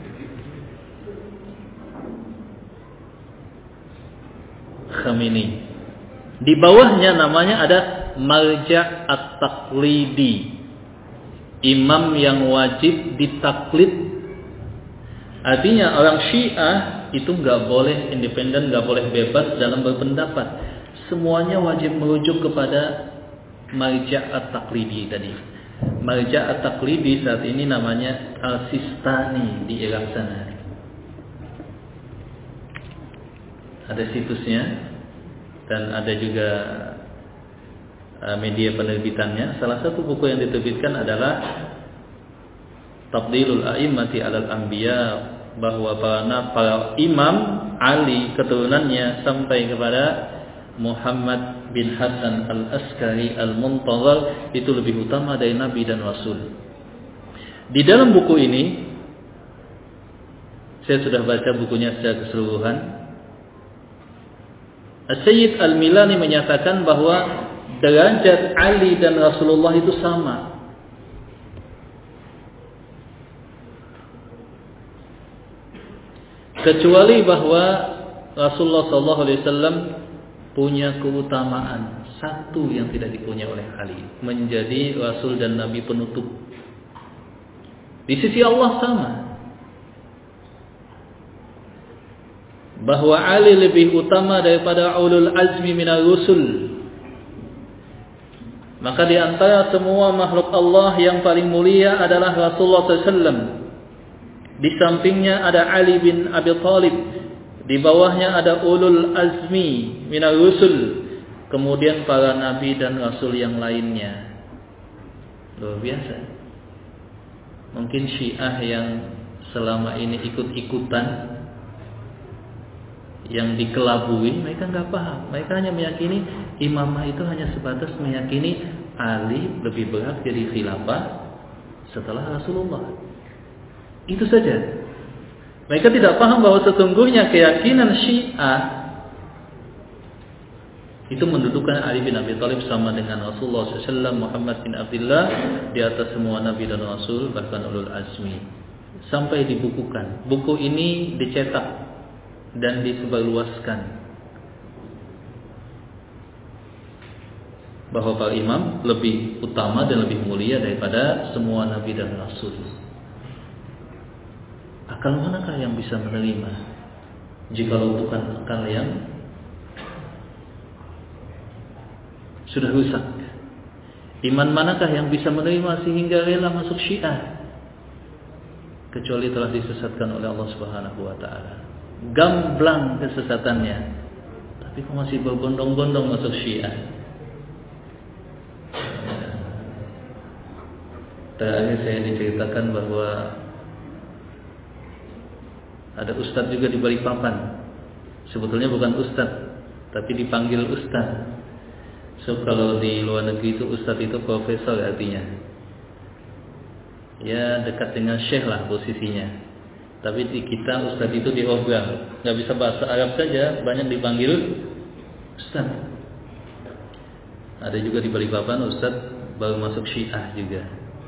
Khamenei. Di bawahnya namanya ada marja' at-taqlidi. Imam yang wajib ditaklid. Artinya orang Syiah itu nggak boleh independen, nggak boleh bebas dalam berpendapat. Semuanya wajib merujuk kepada marja' at-taqlidi tadi. Marja' at-taqlidi saat ini namanya Al-Sistani di Irak sana. Ada situsnya dan ada juga media penerbitannya. Salah satu buku yang diterbitkan adalah Tafdilul A'immati 'alal Anbiya bahwa para, para imam Ali keturunannya sampai kepada Muhammad bin Hasan al-Askari al-Muntazar itu lebih utama dari Nabi dan Rasul. Di dalam buku ini saya sudah baca bukunya secara keseluruhan. Sayyid Al-Milani menyatakan bahwa derajat Ali dan Rasulullah itu sama. Kecuali bahwa Rasulullah sallallahu alaihi wasallam punya keutamaan satu yang tidak dipunyai oleh Ali, menjadi Rasul dan Nabi penutup. Di sisi Allah sama. Bahwa Ali lebih utama daripada ulul azmi minal rusul. Maka di antara semua makhluk Allah yang paling mulia adalah Rasulullah sallallahu alaihi wasallam. Di sampingnya ada Ali bin Abi Thalib. Di bawahnya ada ulul azmi minal rusul. Kemudian para nabi dan rasul yang lainnya. Luar biasa. Mungkin Syiah yang selama ini ikut-ikutan, yang dikelabui, mereka nggak paham. Mereka hanya meyakini imamah itu hanya sebatas meyakini Ali lebih berhak jadi khilafah setelah Rasulullah. Itu saja. Mereka tidak paham bahwa sesungguhnya keyakinan Syiah itu mendudukan Ali bin Abi Thalib sama dengan Rasulullah sallallahu alaihi wasallam, Muhammad bin Abdullah di atas semua nabi dan rasul, bahkan ulul azmi. Sampai dibukukan. Buku ini dicetak dan disebarluaskan bahwa para imam lebih utama dan lebih mulia daripada semua nabi dan rasul. Akal manakah yang bisa menerima jikalau bukan akal yang sudah rusak? Iman manakah yang bisa menerima sehingga rela masuk Syiah kecuali telah disesatkan oleh Allah Subhanahu wa taala? Gamblang kesesatannya, tapi kok masih berbondong-bondong masuk Syiah. Terakhir saya diceritakan bahwa ada ustadz juga di Balikpapan. Sebetulnya bukan ustadz, tapi dipanggil ustadz. So kalau di luar negeri itu ustadz itu profesor artinya. Ya dekat dengan syekh lah posisinya. Tapi di kita ustadz itu diobral, nggak bisa bahasa Arab saja, banyak dipanggil ustadz. Ada juga di Balikpapan ustadz baru masuk Syiah juga.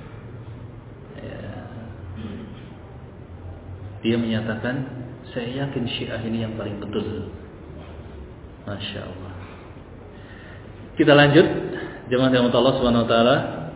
Dia menyatakan, saya yakin Syiah ini yang paling betul. Masya Allah. Kita lanjut, jemaah yang Allah Subhanahu Wa Taala.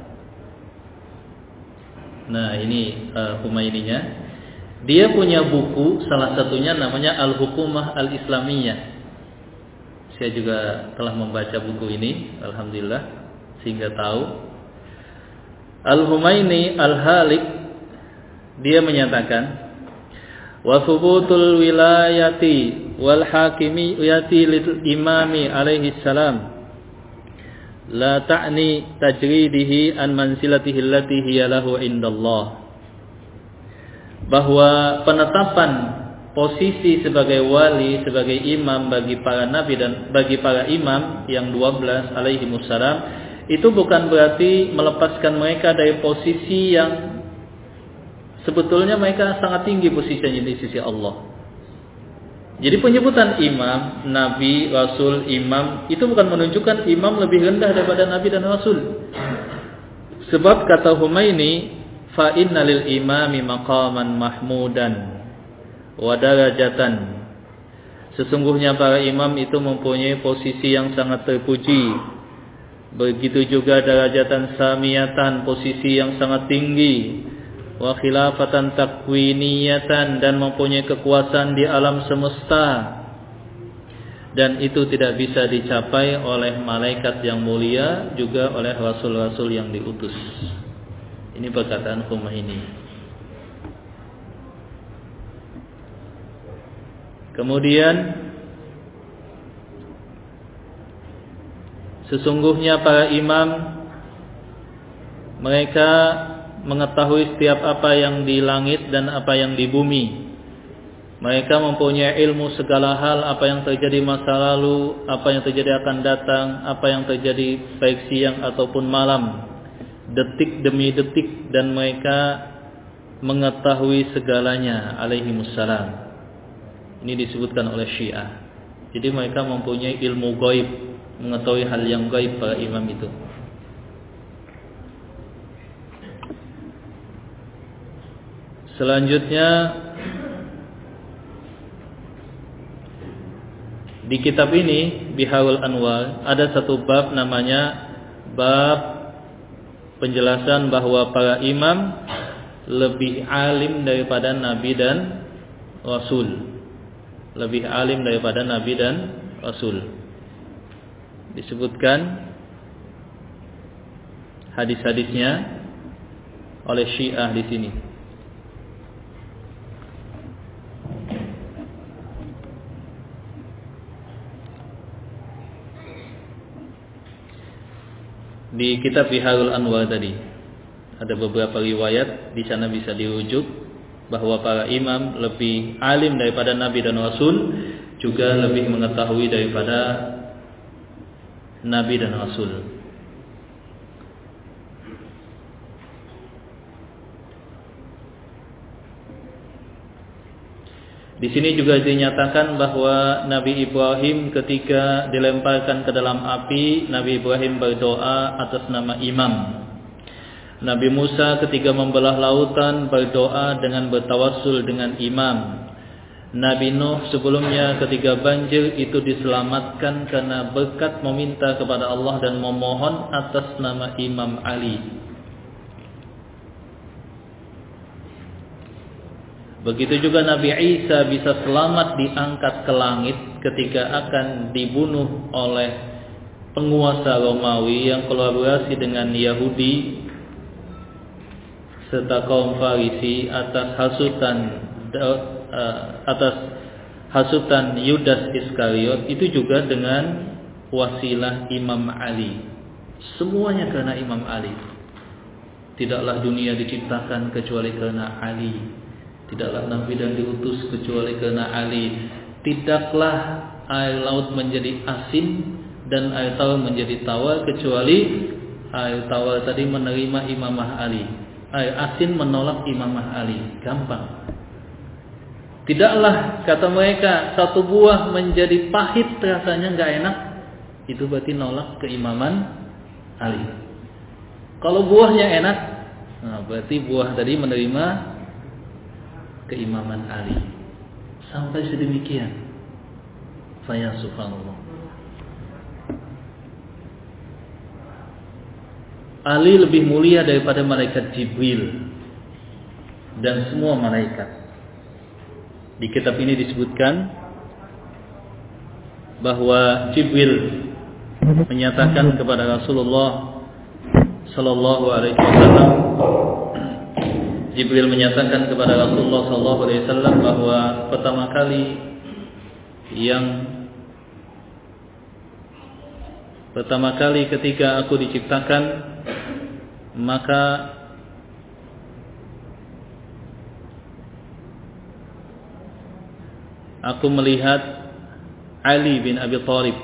Nah ini uh, Humaininya. Dia punya buku, salah satunya namanya Al-Hukumah Al-Islamiyah. Saya juga telah membaca buku ini, alhamdulillah, sehingga tahu. Al-Humaini Al-Halik, dia menyatakan, wa thubutul wilayati wal hakimiyati lil imami alaihi salam la ta'ni tajridihi an mansilatihi allati hiya lahu indallah. Bahwa penetapan posisi sebagai wali, sebagai imam bagi para nabi dan bagi para imam yang dua belas alaihi wassalam itu bukan berarti melepaskan mereka dari posisi yang sebetulnya mereka sangat tinggi posisinya di sisi Allah. Jadi penyebutan imam, nabi, rasul, imam itu bukan menunjukkan imam lebih rendah daripada nabi dan rasul. Sebab kata Humaini, fa inna lil imami maqaman mahmudan wa darajatan. Sesungguhnya para imam itu mempunyai posisi yang sangat terpuji. Begitu juga darajatan samiyatan, posisi yang sangat tinggi. Wa khilafatan takwiniyatan, dan mempunyai kekuasaan di alam semesta, dan itu tidak bisa dicapai oleh malaikat yang mulia, juga oleh rasul-rasul yang diutus. Ini perkataan Humaini. Kemudian sesungguhnya para imam mereka mengetahui setiap apa yang di langit dan apa yang di bumi, Mereka mempunyai ilmu segala hal, apa yang terjadi masa lalu, apa yang terjadi akan datang, apa yang terjadi baik siang ataupun malam, detik demi detik, dan mereka mengetahui segalanya alaihimussalam. Ini disebutkan oleh Syiah. Jadi mereka mempunyai ilmu gaib, mengetahui hal yang gaib para imam itu. Selanjutnya di kitab ini Biharul Anwar ada satu bab namanya bab penjelasan bahwa para imam lebih alim daripada nabi dan rasul. Lebih alim daripada nabi dan rasul. Disebutkan hadis-hadisnya oleh Syiah di sini. Di kitab Biharul Anwar tadi ada beberapa riwayat, di sana bisa dirujuk bahwa para imam lebih alim daripada nabi dan rasul, juga lebih mengetahui daripada nabi dan rasul. Di sini juga dinyatakan bahwa Nabi Ibrahim ketika dilemparkan ke dalam api, Nabi Ibrahim berdoa atas nama imam. Nabi Musa ketika membelah lautan berdoa dengan bertawassul dengan imam. Nabi Nuh sebelumnya ketika banjir itu diselamatkan karena berkat meminta kepada Allah dan memohon atas nama Imam Ali. Begitu juga Nabi Isa bisa selamat diangkat ke langit ketika akan dibunuh oleh penguasa Romawi yang kolaborasi dengan Yahudi serta kaum Farisi atas hasutan atas hasutan Yudas Iskariot, itu juga dengan wasilah Imam Ali. Semuanya karena Imam Ali. Tidaklah dunia diciptakan kecuali karena Ali. Tidaklah Nabi dan diutus kecuali karena Ali. Tidaklah air laut menjadi asin dan air tawar menjadi tawar kecuali air tawar tadi menerima imamah Ali. Air asin menolak imamah Ali. Gampang. Tidaklah, kata mereka, satu buah menjadi pahit rasanya enggak enak, itu berarti nolak keimaman Ali. Kalau buahnya enak, nah berarti buah tadi menerima keimaman Ali. Sampai sedemikian. Faya subhanallah. Ali lebih mulia daripada malaikat Jibril dan semua malaikat. Di kitab ini disebutkan bahwa Jibril menyatakan kepada Rasulullah sallallahu alaihi wasallam, Jibril menyatakan kepada Rasulullah sallallahu alaihi wasallam bahwa pertama kali yang pertama kali ketika aku diciptakan, maka aku melihat Ali bin Abi Thalib.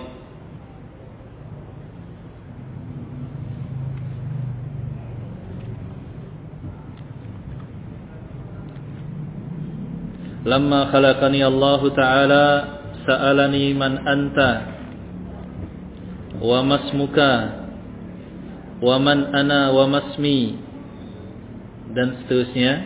Lamma khalaqani Allah Ta'ala sa'alani man anta wa masmuka wa man ana wa masmi, dan seterusnya.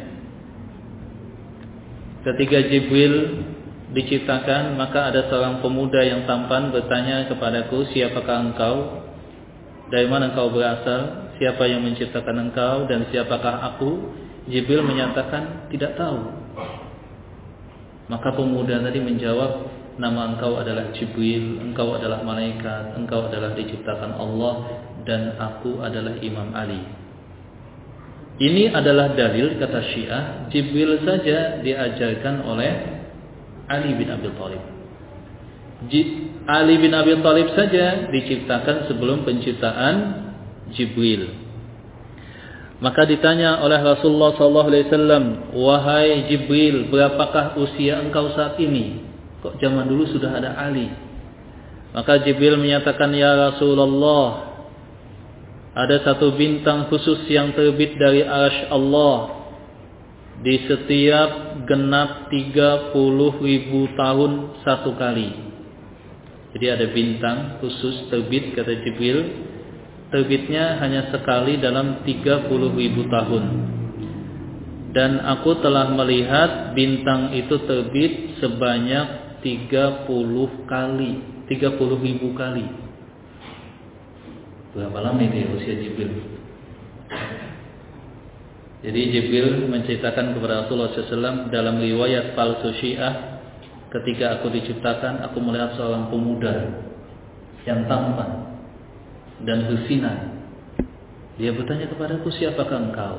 Ketika Jibril diciptakan, maka ada seorang pemuda yang tampan bertanya kepadaku, siapakah engkau? Dari mana engkau berasal? Siapa yang menciptakan engkau? Dan siapakah aku? Jibril menyatakan tidak tahu. Maka pemuda tadi menjawab, nama engkau adalah Jibril, engkau adalah malaikat, engkau adalah diciptakan Allah, dan aku adalah Imam Ali. Ini adalah dalil, kata Syiah, Jibril saja diajarkan oleh Ali bin Abi Thalib. Ali bin Abi Thalib saja diciptakan sebelum penciptaan Jibril. Maka ditanya oleh Rasulullah sallallahu alaihi wasallam, "Wahai Jibril, berapakah usia engkau saat ini? Kok zaman dulu sudah ada Ali?" Maka Jibril menyatakan, "Ya Rasulullah, ada satu bintang khusus yang terbit dari arsy Allah di setiap genap tiga puluh ribu tahun satu kali." Jadi ada bintang khusus terbit, kata Jibril, terbitnya hanya sekali dalam tiga puluh ribu tahun. Dan aku telah melihat bintang itu terbit sebanyak tiga puluh kali, tiga puluh ribu kali. Berapa lama itu ya usia Jibril? Jadi Jibril menceritakan kepada Rasulullah shallallahu alaihi wasallam dalam riwayat palsu Syiah, ketika aku diciptakan, aku melihat seorang pemuda yang tampan dan bersinar. Dia bertanya kepadaku, "Siapakah engkau?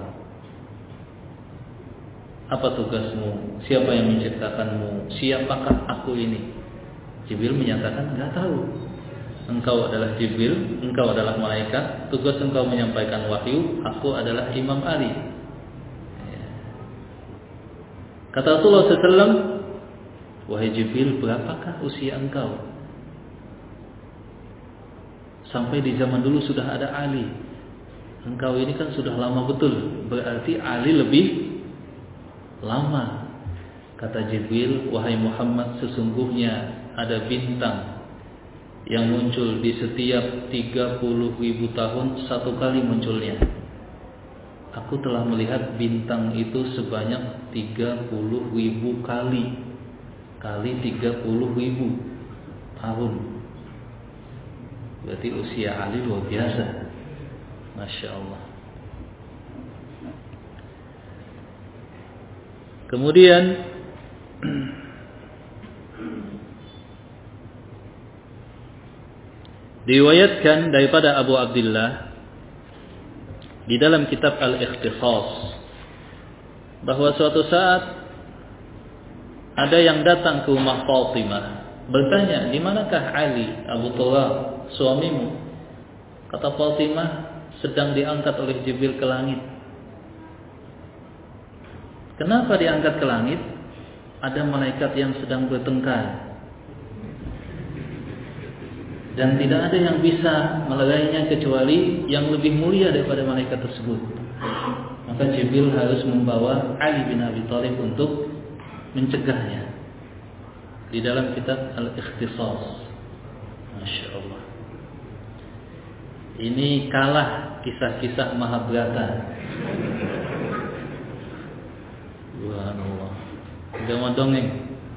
Apa tugasmu? Siapa yang menciptakanmu? Siapakah aku ini?" Jibril menyatakan, "Enggak tahu. Engkau adalah Jibril, engkau adalah malaikat, tugas engkau menyampaikan wahyu, aku adalah Imam Ali." Kata Rasulullah shallallahu alaihi wasallam, "Wahai Jibril, berapakah usia engkau? Sampai di zaman dulu sudah ada Ali. Engkau ini kan sudah lama betul. Berarti Ali lebih lama." Kata Jibril, "Wahai Muhammad, sesungguhnya ada bintang yang muncul di setiap tiga puluh ribu tahun satu kali munculnya. Aku telah melihat bintang itu sebanyak tiga puluh ribu kali. Kali tiga puluh ribu tahun. Berarti usia Ali luar biasa. Masya Allah. Kemudian diriwayatkan daripada Abu Abdullah di dalam kitab Al-Ikhtisas bahwa suatu saat ada yang datang ke rumah Fatimah bertanya, "Di manakah Ali, Abu Turab, suamimu?" Kata Fatimah, "Sedang diangkat oleh Jibril ke langit." Kenapa diangkat ke langit? Ada malaikat yang sedang bertengkar. Dan tidak ada yang bisa melerainya kecuali yang lebih mulia daripada malaikat tersebut. Maka Jibril harus membawa Ali bin Abi Thalib untuk mencegahnya. Di dalam kitab Al-Ikhtisas. Masya Allah. Ini kalah kisah-kisah Mahabharata. Subhanallah. Udah mau dongeng.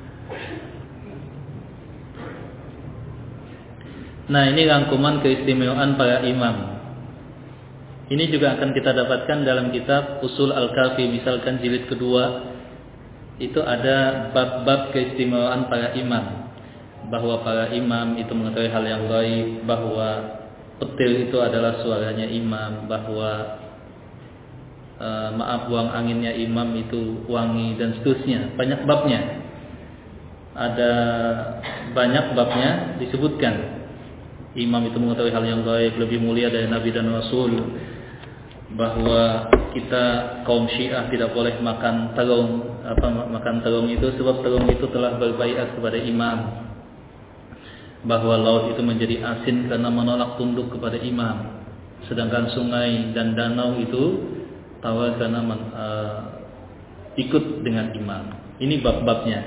Nah, ini rangkuman keistimewaan para imam. Ini juga akan kita dapatkan dalam kitab Usul Al-Kafi, misalkan jilid kedua. Itu ada bab-bab keistimewaan para imam. Bahwa para imam itu mengetahui hal yang gaib, bahwa petir itu adalah suaranya imam, bahwa uh, maaf buang anginnya imam itu wangi, dan seterusnya. Banyak babnya. Ada banyak babnya disebutkan. Imam itu mengetahui hal yang gaib, lebih mulia dari Nabi dan Rasul. Bahwa kita kaum Syiah tidak boleh makan terung, apa makan terung itu sebab terung itu telah berbaiat kepada imam. Bahwa laut itu menjadi asin karena menolak tunduk kepada imam. Sedangkan sungai dan danau itu tawar karena men, uh, ikut dengan imam. Ini bab-babnya.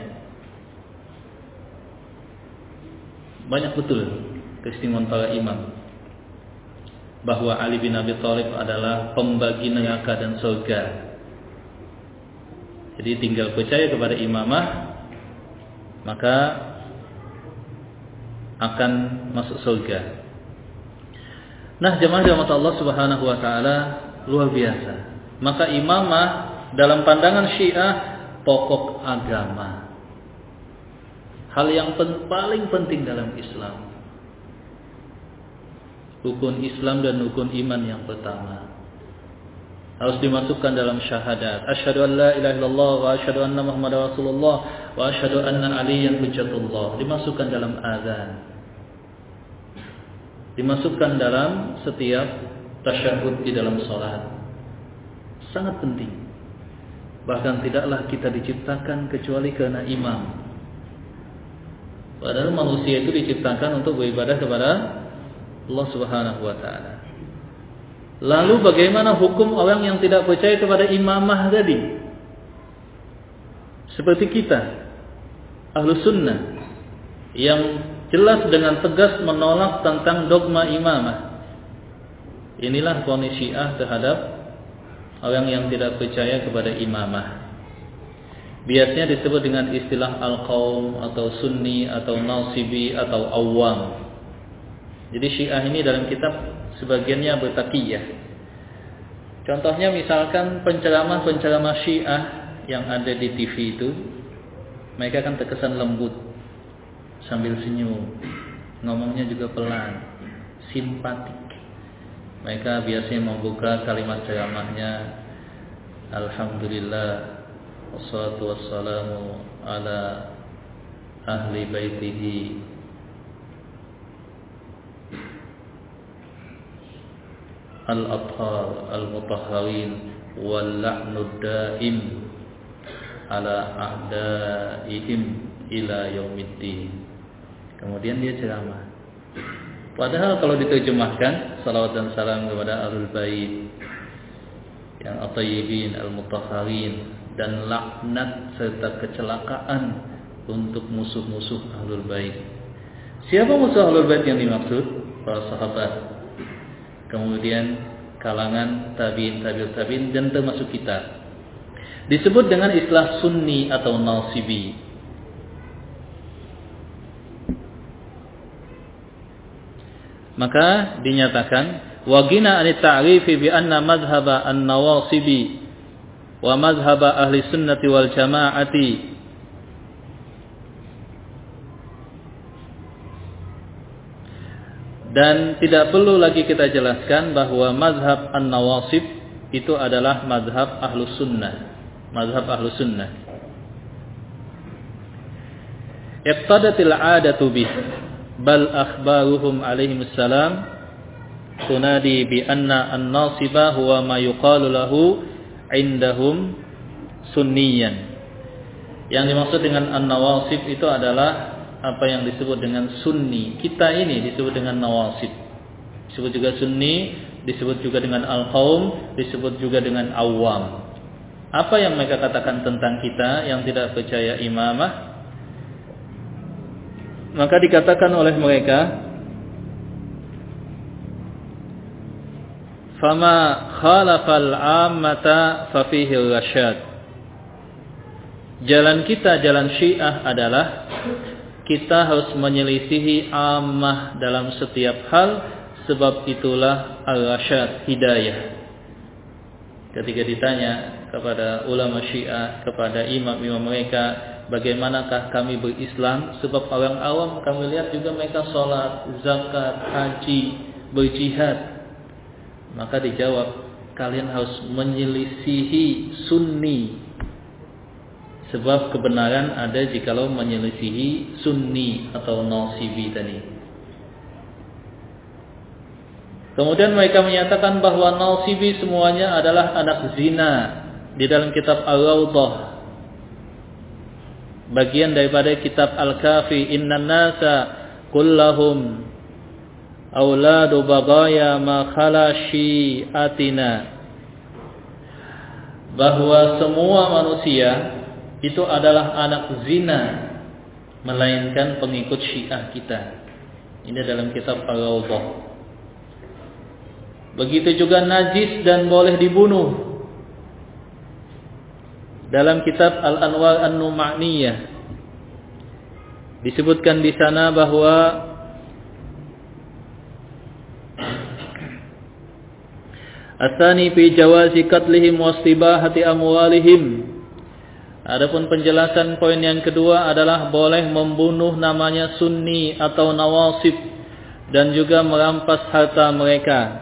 Banyak betul keistimewaan para imam. Bahwa Ali bin Abi Thalib adalah pembagi neraka dan surga. Jadi tinggal percaya kepada imamah, maka akan masuk surga. Nah, jemaah-jemaah Allah Subhanahu wa taala, luar biasa. Maka imamah dalam pandangan Syiah pokok agama. Hal yang pen, paling penting dalam Islam. Rukun Islam dan rukun iman yang pertama harus dimasukkan dalam syahadat. Asyhadu an la ilaha illallah wa asyhadu anna Muhammadar Rasulullah wa asyhadu anna Aliyan hujjatullah. Dimasukkan dalam azan. Dimasukkan dalam setiap tasyahud di dalam salat. sangat penting. Bahkan tidaklah kita diciptakan kecuali karena imam. Padahal manusia itu diciptakan untuk beribadah kepada Allah Subhanahu wa taala. Lalu bagaimana hukum orang yang tidak percaya kepada imamah tadi? Seperti kita, Ahlus Sunnah, yang jelas dengan tegas menolak tentang dogma imamah. Inilah vonis Syiah terhadap orang yang tidak percaya kepada imamah. Biasanya disebut dengan istilah al-qaum atau sunni atau nasibi atau awam. Jadi Syiah ini dalam kitab sebagiannya bertaqiyah. Contohnya misalkan penceramah-penceramah Syiah yang ada di T V itu, mereka kan terkesan lembut, sambil senyum, ngomongnya juga pelan, simpatik. Mereka biasanya membuka kalimat ceramahnya, Alhamdulillah, wassalatu wassalamu ala ahli baitihi al-athhar al-mutahharin wal la'nud daim ala a'daihim ila yaumiddin. Kemudian dia ceramah. Padahal kalau diterjemahkan, salawat dan salam kepada ahlul bait yang at-tayyibin al-mutahharin, dan laknat serta kecelakaan untuk musuh-musuh ahlul bait. Siapa musuh ahlul bait yang dimaksud? Para sahabat. Kemudian kalangan tabi'in, tabi'ut tabi'in, dan termasuk kita. Disebut dengan istilah sunni atau nasibi. Maka dinyatakan wagina an ta'rifi bi anna madhhaba an-nawasibi wa madhhaba ahli sunnati wal jamaati dan tidak perlu lagi kita jelaskan bahwa mazhab an-nawasib itu adalah mazhab ahlus sunnah, mazhab ahlus sunnah. Iqtadatil 'adatu bih bal akhbaruhum alaihim assalam tunadi bi anna an-nasiba huwa ma yuqalu lahu indahum sunniyan. Yang dimaksud dengan an-nawasib itu adalah apa yang disebut dengan sunni. Kita ini disebut dengan nawasib. Disebut juga sunni, disebut juga dengan al-qaum, disebut juga dengan awam. Apa yang mereka katakan tentang kita yang tidak percaya imamah? Maka dikatakan oleh mereka, fama khalafal ammata fa fihi rasyad. Jalan kita, jalan Syiah adalah kita harus menyelisihi ammah dalam setiap hal, sebab itulah ar-rasyad, hidayah. Ketika ditanya kepada ulama Syiah, kepada imam-imam mereka, bagaimanakah kami berislam? Sebab orang awam kami lihat juga mereka sholat, zakat, haji, berjihad. Maka dijawab, kalian harus menyelisihi sunni. Sebab kebenaran ada jikalau menyelisihi sunni atau nasibi tadi. Kemudian mereka menyatakan bahwa nasibi semuanya adalah anak zina. Di dalam kitab Ar-Rawdah, bagian daripada kitab Al-Kafi, innan nasa kullahum auladu bagaya ma khala syiatina, bahwa semua manusia itu adalah anak zina melainkan pengikut Syiah kita. Ini dalam kitab Ar-Rawdah. Begitu juga najis dan boleh dibunuh. Dalam kitab Al-Anwar An-Nu'maniyah disebutkan di sana bahwa asani fi jawazi qatlihim wastibahati amwalihim. Adapun penjelasan poin yang kedua adalah boleh membunuh namanya sunni atau nawasib dan juga merampas harta mereka.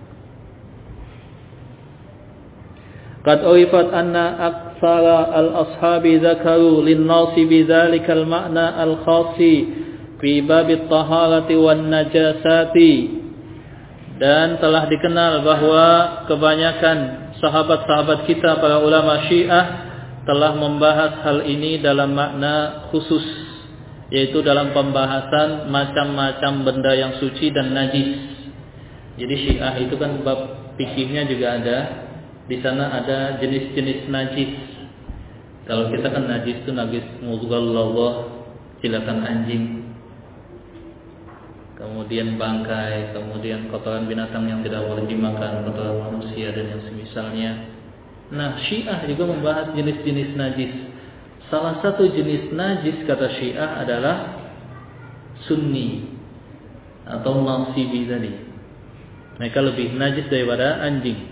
Qad urifat anna aktsara al-ashabi dzakaru lin-nasibi dzalikal ma'na al-khassi fi bab at-taharati wan-najasati. Dan telah dikenal bahwa kebanyakan sahabat-sahabat kita para ulama Syiah telah membahas hal ini dalam makna khusus, yaitu dalam pembahasan macam-macam benda yang suci dan najis. Jadi Syiah itu kan bab fikihnya juga ada. Di sana ada jenis-jenis najis. Kalau kita kan najis itu najis mughalladhah, silakan anjing, kemudian bangkai, kemudian kotoran binatang yang tidak boleh dimakan, kotoran manusia dan yang semisalnya. Nah, Syiah juga membahas jenis-jenis najis. Salah satu jenis najis kata Syiah adalah sunni atau nasibi tadi. Mereka lebih najis daripada anjing.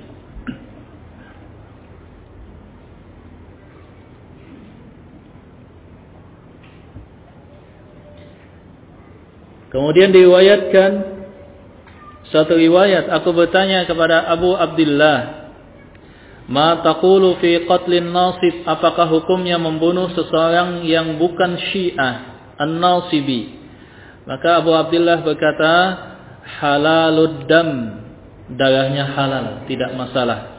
Kemudian diriwayatkan satu riwayat, aku bertanya kepada Abu Abdullah, ma taqulu fi qatlin nasib, apakah hukumnya membunuh seseorang yang bukan Syiah, an-nasibi? Maka Abu Abdullah berkata, halalud dam, darahnya halal, tidak masalah.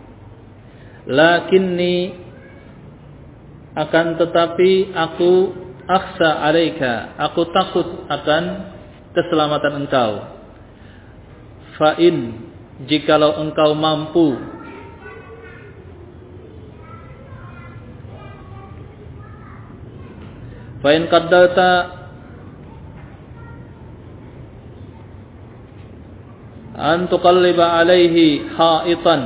Lakinni, akan tetapi aku akhsa alaika, aku takut akan keselamatan engkau. Fa'in, jikalau engkau mampu fa'in qaddarta an tuqalliba alaihi ha'itan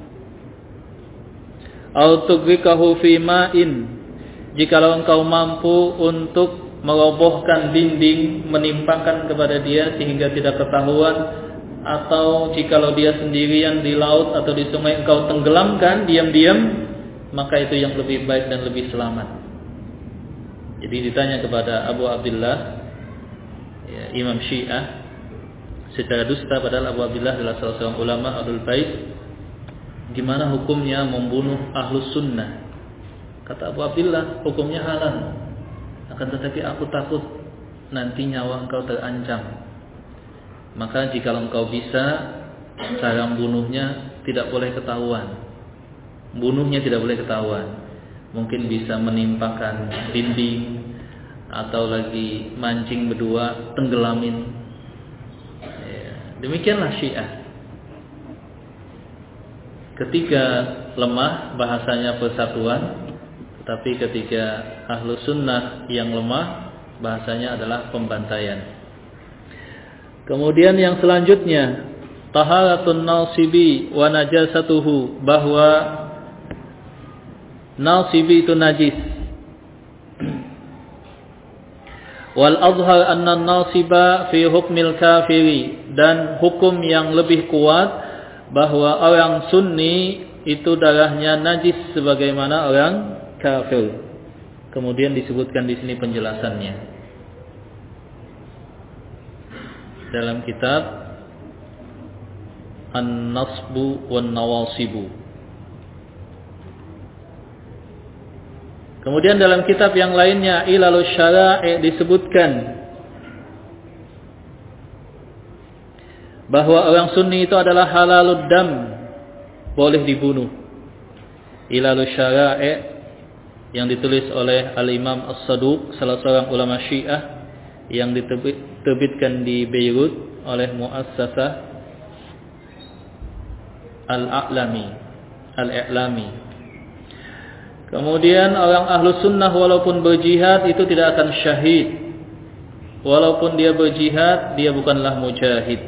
au tugrikahu fi ma'in, jikalau engkau mampu untuk merobohkan dinding, menimpakan kepada dia sehingga tidak ketahuan, atau jikalau dia sendirian di laut atau di sungai engkau tenggelamkan diam-diam, maka itu yang lebih baik dan lebih selamat. Jadi ditanya kepada Abu Abdullah, ya, Imam Syiah, secara dusta, padahal Abu Abdullah adalah salah seorang ulama Ahlul Bait, gimana hukumnya membunuh Ahlus Sunnah? Kata Abu Abdullah, hukumnya halal. Akan tetapi aku takut nanti nyawa engkau terancam. Maka jika engkau bisa, cara membunuhnya tidak boleh ketahuan. Bunuhnya tidak boleh ketahuan. Mungkin bisa menimpakan dinding, atau lagi mancing berdua, tenggelamin. Ya, demikianlah Syiah. Ketika lemah, bahasanya persatuan. Tapi ketika ahlu sunnah yang lemah, bahasanya adalah pembantaian. Kemudian yang selanjutnya, taharatun nasibi wa najasatuhu, bahwa nasibi itu najis. Wal azhar anna nasiba fi hukmil kafiri, dan hukum yang lebih kuat bahwa orang sunni itu darahnya najis sebagaimana orang kafir. Kemudian disebutkan di sini penjelasannya dalam kitab An-Nasbu wan Nawasibu. Kemudian dalam kitab yang lainnya Ilalus Syara'i disebutkan bahwa orang sunni itu adalah halalud dam, boleh dibunuh. Ilalus Syara'i yang ditulis oleh Al-Imam As-Saduq, salah seorang ulama Syiah, yang diterbitkan di Beirut oleh Muassasah Al-A'lami Al-I'lami. Kemudian orang ahlu sunnah walaupun berjihad itu tidak akan syahid. Walaupun dia berjihad, dia bukanlah mujahid.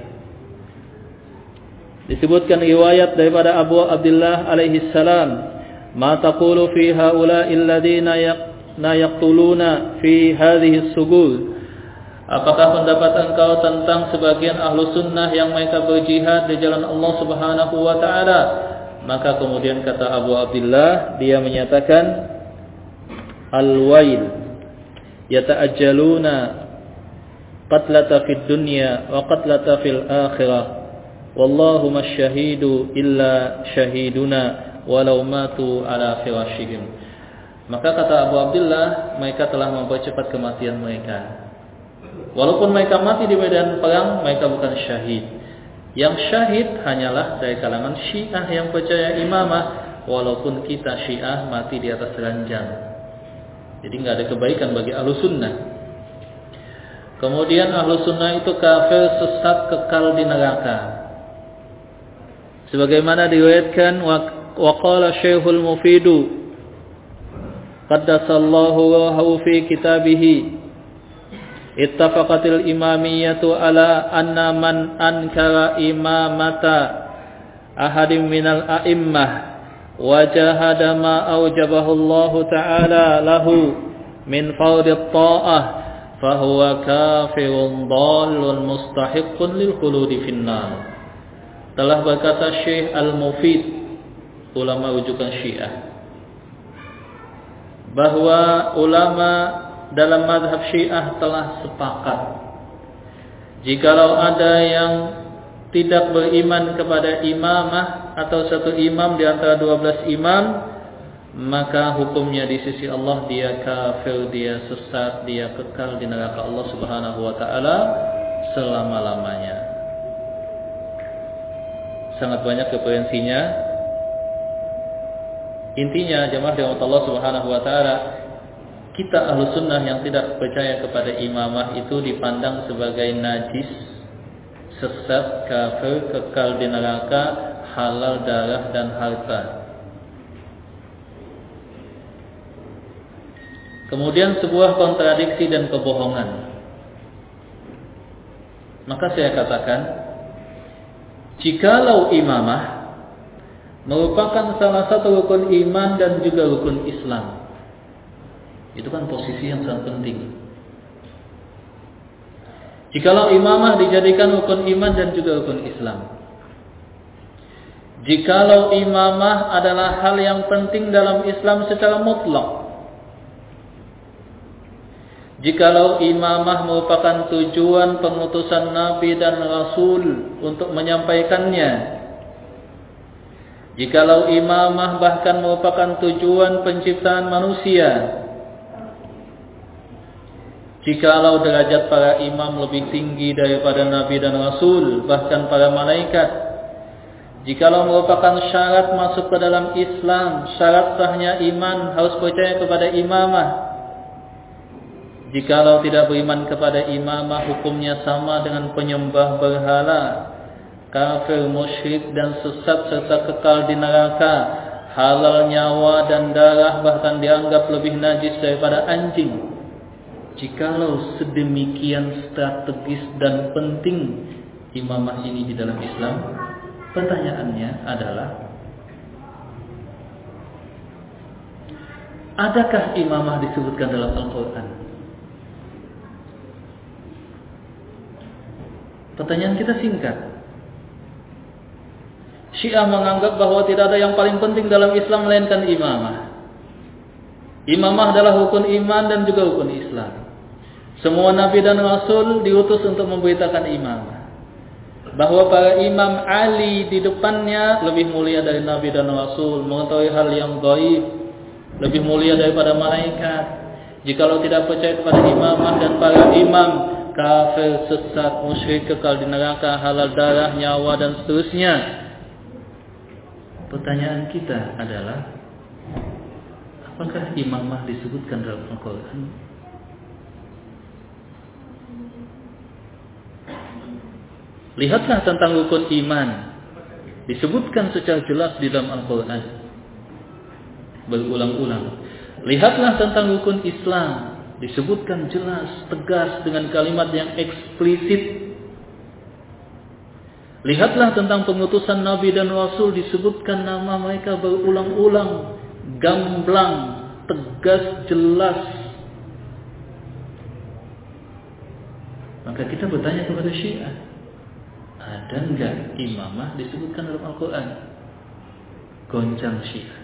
Disebutkan riwayat daripada Abu Abdullah alaihi salam, ma taqulu fi haula'i alladziina yaqtuluna fi hadhihi as-subul, apakah pendapat engkau tentang sebagian ahlu sunnah yang mereka berjihad di jalan Allah Subhanahu wa ta'ala? Maka kemudian kata Abu Abdullah, dia menyatakan, al-wail yata'ajjaluna qatlata fid dunya wa qatlata fil akhirah, wallahu masyahidu illa syahiduna walau matu ala firashihim. Maka kata Abu Abdullah, mereka telah mempercepat kematian mereka. Walaupun mereka mati di medan perang, mereka bukan syahid. Yang syahid hanyalah dari kalangan Syiah yang percaya imamah, walaupun kita Syiah mati di atas ranjang. Jadi nggak ada kebaikan bagi Ahlus Sunnah. Kemudian Ahlus Sunnah itu kafir, sesat, kekal di neraka. Sebagaimana diriwayatkan wa qala Syekhul Mufidu qaddasallahu ruhahu fi kitabih ittafaqatil imamiyatu ala anna man ankara imamata ahadim minal a'immah wa jahada ma aujabahu Allah ta'ala lahu min fardit ta'ah fahuwa kafirun dhalun mustahiqqun lil khuludi finnar. Telah berkata Syekh Al-Mufid, ulama rujukan Syiah, bahwa ulama dalam mazhab Syiah telah sepakat, jikalau ada yang tidak beriman kepada imamah atau satu imam di antara dua belas imam, maka hukumnya di sisi Allah dia kafir, dia sesat, dia kekal di neraka Allah Subhanahu wa taala selama-lamanya. Sangat banyak referensinya. Intinya jemaah dirahmati Allah Subhanahu wa taala, kita Ahlus Sunnah yang tidak percaya kepada imamah itu dipandang sebagai najis, sesat, kafir, kekal di neraka, halal darah dan harta. Kemudian sebuah kontradiksi dan kebohongan. Maka saya katakan, jikalau imamah merupakan salah satu rukun iman dan juga rukun Islam, itu kan posisi yang sangat penting. Jikalau imamah dijadikan rukun iman dan juga rukun Islam, jikalau imamah adalah hal yang penting dalam Islam secara mutlak, jikalau imamah merupakan tujuan pengutusan Nabi dan Rasul untuk menyampaikannya, jikalau imamah bahkan merupakan tujuan penciptaan manusia, jikalau derajat para imam lebih tinggi daripada Nabi dan Rasul, bahkan para malaikat, jikalau merupakan syarat masuk ke dalam Islam, syarat sahnya iman harus percaya kepada imamah, jikalau tidak beriman kepada imamah hukumnya sama dengan penyembah berhala, kafir, musyrik dan sesat serta kekal di neraka, halal nyawa dan darah bahkan dianggap lebih najis daripada anjing. Jikalau sedemikian strategis dan penting imamah ini di dalam Islam, pertanyaannya adalah, adakah imamah disebutkan dalam Al-Quran? Pertanyaan kita singkat. Syiah menganggap bahwa tidak ada yang paling penting dalam Islam melainkan imamah. Imamah adalah rukun iman dan juga rukun Islam. Semua Nabi dan Rasul diutus untuk memberitakan imamah. Bahwa para imam Ali di depannya lebih mulia dari Nabi dan Rasul, mengetahui hal yang gaib, lebih mulia daripada malaikat. Jikalau tidak percaya kepada imamah dan para imam, kafir, sesat, musyrik, kekal di neraka, halal darah, nyawa dan seterusnya. Pertanyaan kita adalah, apakah imamah disebutkan dalam Al-Quran? Lihatlah tentang rukun iman, disebutkan secara jelas di dalam Al-Quran, berulang-ulang. Lihatlah tentang rukun Islam, disebutkan jelas, tegas dengan kalimat yang eksplisit. Lihatlah tentang pengutusan Nabi dan Rasul, disebutkan nama mereka berulang-ulang, gamblang, tegas, jelas. Maka kita bertanya kepada Syiah, ada enggak imamah disebutkan dalam Al-Quran? Goncang Syiah.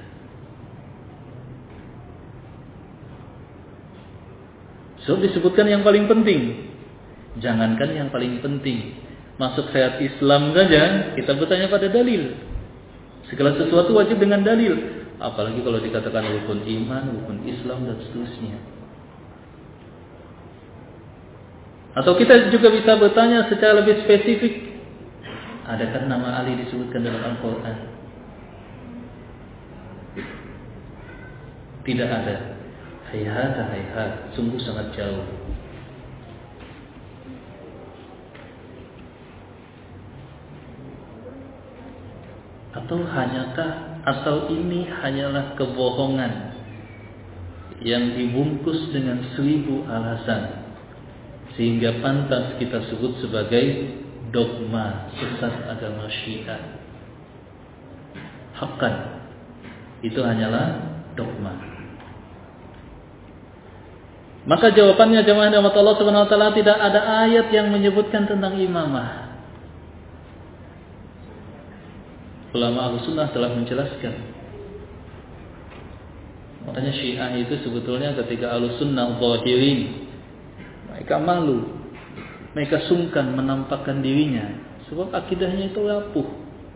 So disebutkan yang paling penting. Jangankan yang paling penting, masuk syariat Islam saja kita bertanya pada dalil. Segala sesuatu wajib dengan dalil. Apalagi kalau dikatakan rukun iman, rukun Islam dan seterusnya. Atau kita juga bisa bertanya secara lebih spesifik, Adakah nama Ali disebutkan dalam Al-Quran? Tidak ada. Hayhat, hayhat, sungguh sangat jauh. Atau hanyakah, atau ini hanyalah kebohongan yang dibungkus dengan seribu alasan, sehingga pantas kita sebut sebagai dogma sesat agama Syiah. Haqqan, itu hanyalah dogma. Maka jawabannya jemaah rahmat Allah Subhanahu wa taala, tidak ada ayat yang menyebutkan tentang imamah. Ulama Ahlussunnah telah menjelaskan. Makanya Syiah itu sebetulnya ketika Ahlussunnah zahirin, mereka malu, mereka sungkan menampakkan dirinya, sebab akidahnya itu rapuh.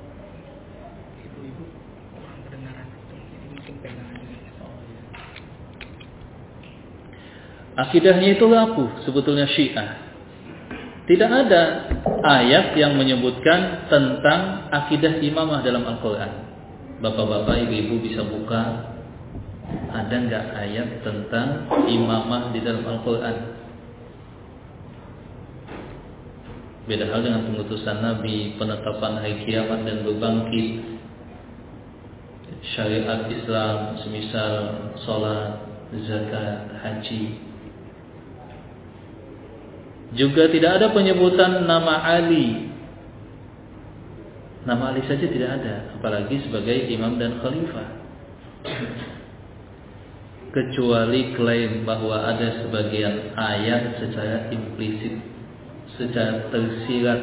Akidahnya itu rapuh sebetulnya Syiah. Tidak ada ayat yang menyebutkan tentang akidah imamah dalam Al-Quran. Bapak-bapak, ibu-ibu bisa buka, ada nggak ayat tentang imamah di dalam Al-Quran? Beda hal dengan pengutusan Nabi, penetapan hari kiamat dan berbangkit, syariat Islam, semisal sholat, zakat, haji. Juga tidak ada penyebutan nama Ali. Nama Ali saja tidak ada, apalagi sebagai imam dan khalifah. Kecuali klaim bahwa ada sebagian ayat secara implisit, secara tersirat,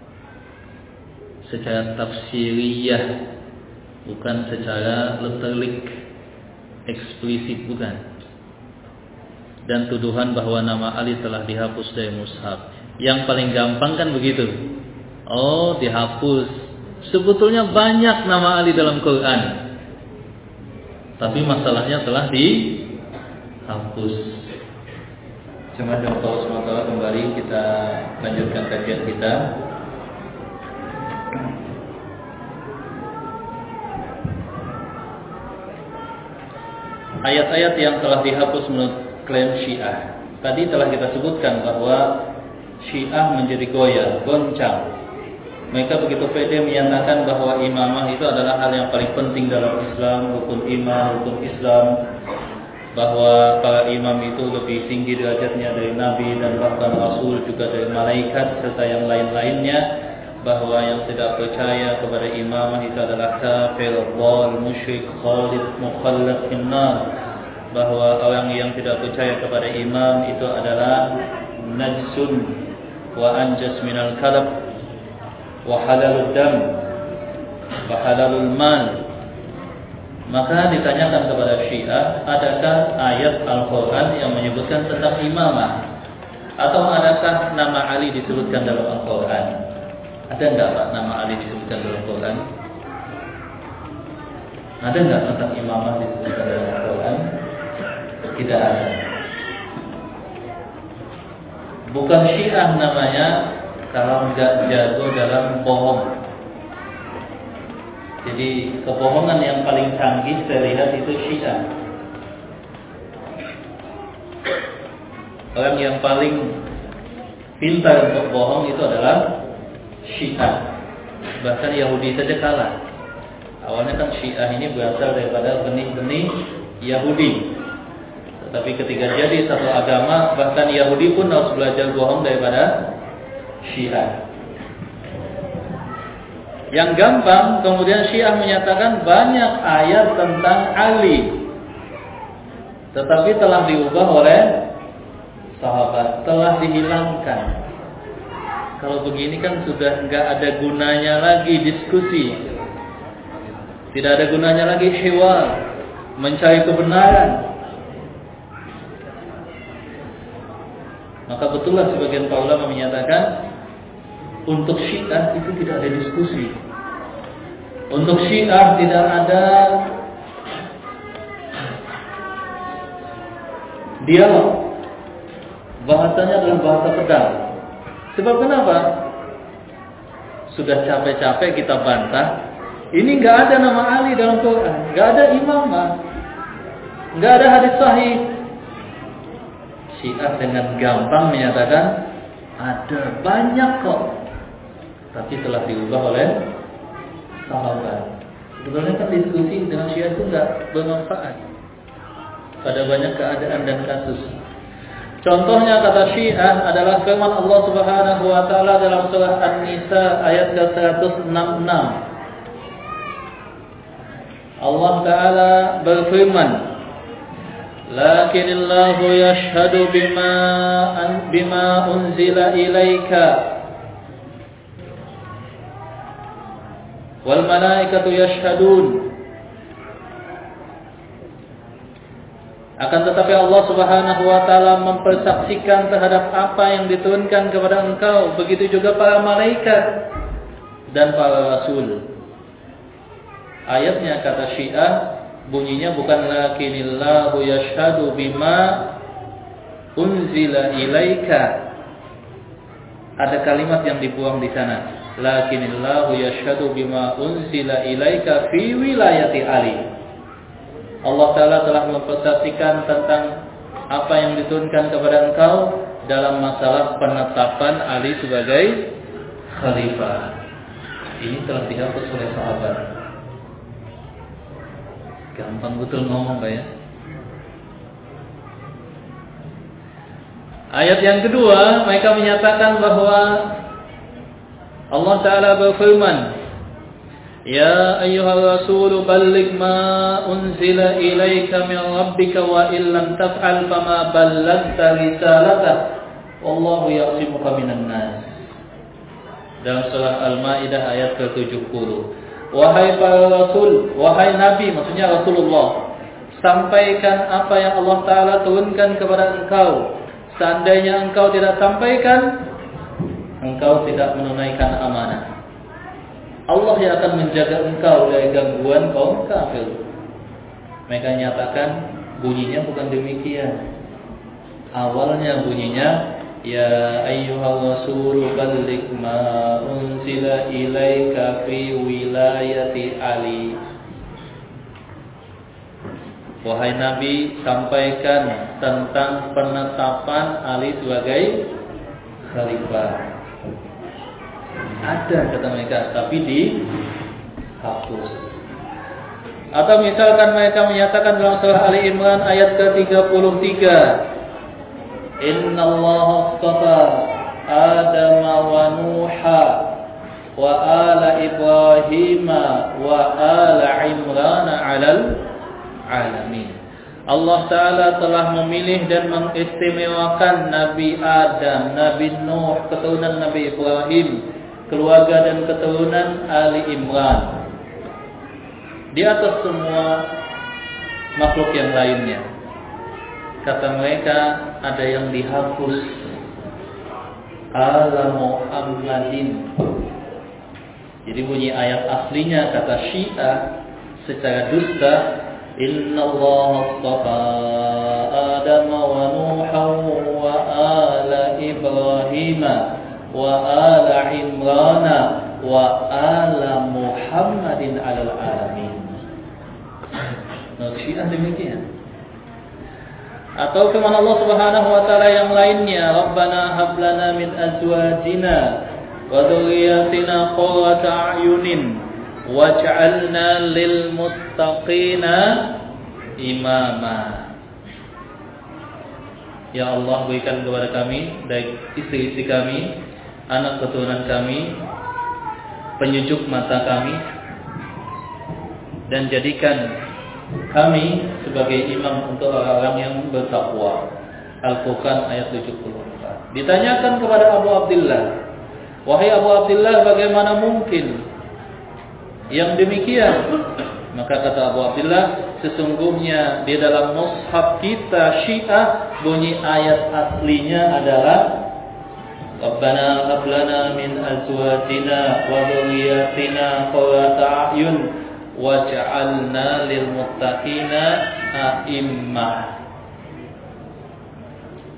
secara tafsiriyah, bukan secara letterlik, eksplisit, bukan. Dan tuduhan bahwa nama Ali telah dihapus dari mushaf. Yang paling gampang kan begitu. Oh, dihapus. Sebetulnya banyak nama Ali dalam Quran, tapi masalahnya telah dihapus. Cuma dengan Allah subhanahu wa taala kembali kita lanjutkan kajian kita. Ayat-ayat yang telah dihapus menurut klaim Syiah. Tadi telah kita sebutkan bahwa Syiah menjadi goyah, goncang. Mereka begitu pede menyatakan bahwa imamah itu adalah hal yang paling penting dalam Islam, rukun iman, rukun Islam. Bahwa para imam itu lebih tinggi derajatnya dari Nabi dan bahkan Rasul, juga dari malaikat serta yang lain-lainnya. Bahwa yang tidak percaya kepada imamah itu adalah kafir, dhal, musyrik, khalid, mukhallad finnar. Bahwa orang yang tidak percaya kepada imam itu adalah najsun wa anjas minal kalab wa halalud dam wa halalul mal. Maka ditanyakan kepada Syiah, adakah ayat Al-Quran yang menyebutkan tentang imamah? Atau adakah nama Ali disebutkan dalam Al-Quran? Ada enggak Pak nama Ali disebutkan dalam Al-Quran? Ada enggak tentang imamah disebutkan dalam Al-Quran? Tidak ada. Bukan Syiah namanya kalau enggak jago dalam bohong. Jadi kebohongan yang paling canggih saya lihat itu Syiah. Orang yang paling pintar untuk bohong itu adalah Syiah. Bahkan Yahudi saja kalah. Awalnya kan Syiah ini berasal daripada benih-benih Yahudi. Tetapi ketika jadi satu agama, bahkan Yahudi pun harus belajar bohong daripada Syiah. Yang gampang, kemudian Syiah menyatakan banyak ayat tentang Ali, tetapi telah diubah oleh sahabat, telah dihilangkan. Kalau begini kan sudah nggak ada gunanya lagi diskusi, tidak ada gunanya lagi hiwar, mencari kebenaran. Maka betullah sebagian para ulama menyatakan untuk Syiah itu tidak ada diskusi. Untuk Syiah tidak ada dialog. Bahasanya adalah bahasa pedang. Sebab kenapa? sudah capek-capek kita bantah, ini nggak ada nama Ali dalam Quran, nggak ada imamah, nggak ada hadis sahih. Syiah dengan gampang menyatakan ada banyak kok, tapi telah diubah oleh sahabat. Sebetulnya kan diskusi dengan Syiah itu nggak bermanfaat pada banyak keadaan dan kasus. Contohnya kata Syiah adalah firman Allah Subhanahu wa taala dalam surah An-Nisa ayat ke seratus enam puluh enam. Allah taala berfirman, "Lakinnallahu yashhadu bima an bima unzila ilaika wal malaikatu yashhadun." Akan tetapi Allah Subhanahu wa taala mempersaksikan terhadap apa yang diturunkan kepada engkau, begitu juga para malaikat dan para rasul. Ayatnya kata Syiah bunyinya bukan lakinnallahu yashhadu bima unzila ilaika. Ada kalimat yang dibuang di sana. Lakinnallahu yashhadu bima unzila ilaika fi wilayati Ali. Allah Ta'ala telah mempersaksikan tentang apa yang diturunkan kepada engkau dalam masalah penetapan Ali sebagai khalifah. Ini telah dihapus oleh sahabat. Gampang betul ngomong Pak ya. Ayat yang kedua, mereka menyatakan bahwa Allah Ta'ala berfirman, Ya ayyuhal rasul balligh ma unzila ilaika min rabbika wa illam taf'al fama ballaghta risalatah wallahu ya'simuka minan nas. Dalam surah Al-Maidah ayat ke tujuh puluh. Wahai para rasul, wahai nabi, maksudnya Rasulullah, sampaikan apa yang Allah Ta'ala turunkan kepada engkau. Seandainya engkau tidak sampaikan, engkau tidak menunaikan amanah. Allah yang akan menjaga engkau dari gangguan kaum kafir. Mereka nyatakan bunyinya bukan demikian. Awalnya bunyinya Ya ayyuhal rasul balligh ma unzila ilaika fi wilayati Ali. Wahai Nabi, sampaikan tentang penetapan Ali sebagai khalifah. Ada kata mereka, tapi dihapus. Atau misalkan mereka menyatakan dalam surah Ali Imran ayat ke tiga puluh tiga, Inna Allah astafa Adam wa Nuha wa ala Ibrahim wa ala Imran alal alamin. Allah Ta'ala telah memilih dan mengistimewakan Nabi Adam, Nabi Nuh, keturunan Nabi Ibrahim, keluarga dan keturunan Ali Imran di atas semua makhluk yang lainnya. Kata mereka ada yang dihapus ala Muhammadin. Jadi bunyi ayat aslinya kata Syiah secara dusta, Inna Allah astafa Adam wa Nuha wa ala Ibrahim wa ala Imran wa ala Muhammadin alal alamin. Nah, Syiah demikian. Atau firman Allah Subhanahu wa taala yang lainnya, Rabbana hab lana min azwajina wa dhurriyyatina qurrata a'yunin waj'alna lil muttaqina imama. Ya Allah, berikan kepada kami dari istri-istri kami, anak keturunan kami, penyejuk mata kami, dan jadikan kami sebagai imam untuk orang-orang yang bertakwa. Al-Furqan ayat tujuh puluh empat. Ditanyakan kepada Abu Abdullah, wahai Abu Abdullah, bagaimana mungkin yang demikian? Maka kata Abu Abdullah, sesungguhnya di dalam mushaf kita Syiah bunyi ayat aslinya adalah Rabbana hab lana min azwajina wa dhurriyyatina qurrata a'yun waj'alna lil muttaqina a'immah.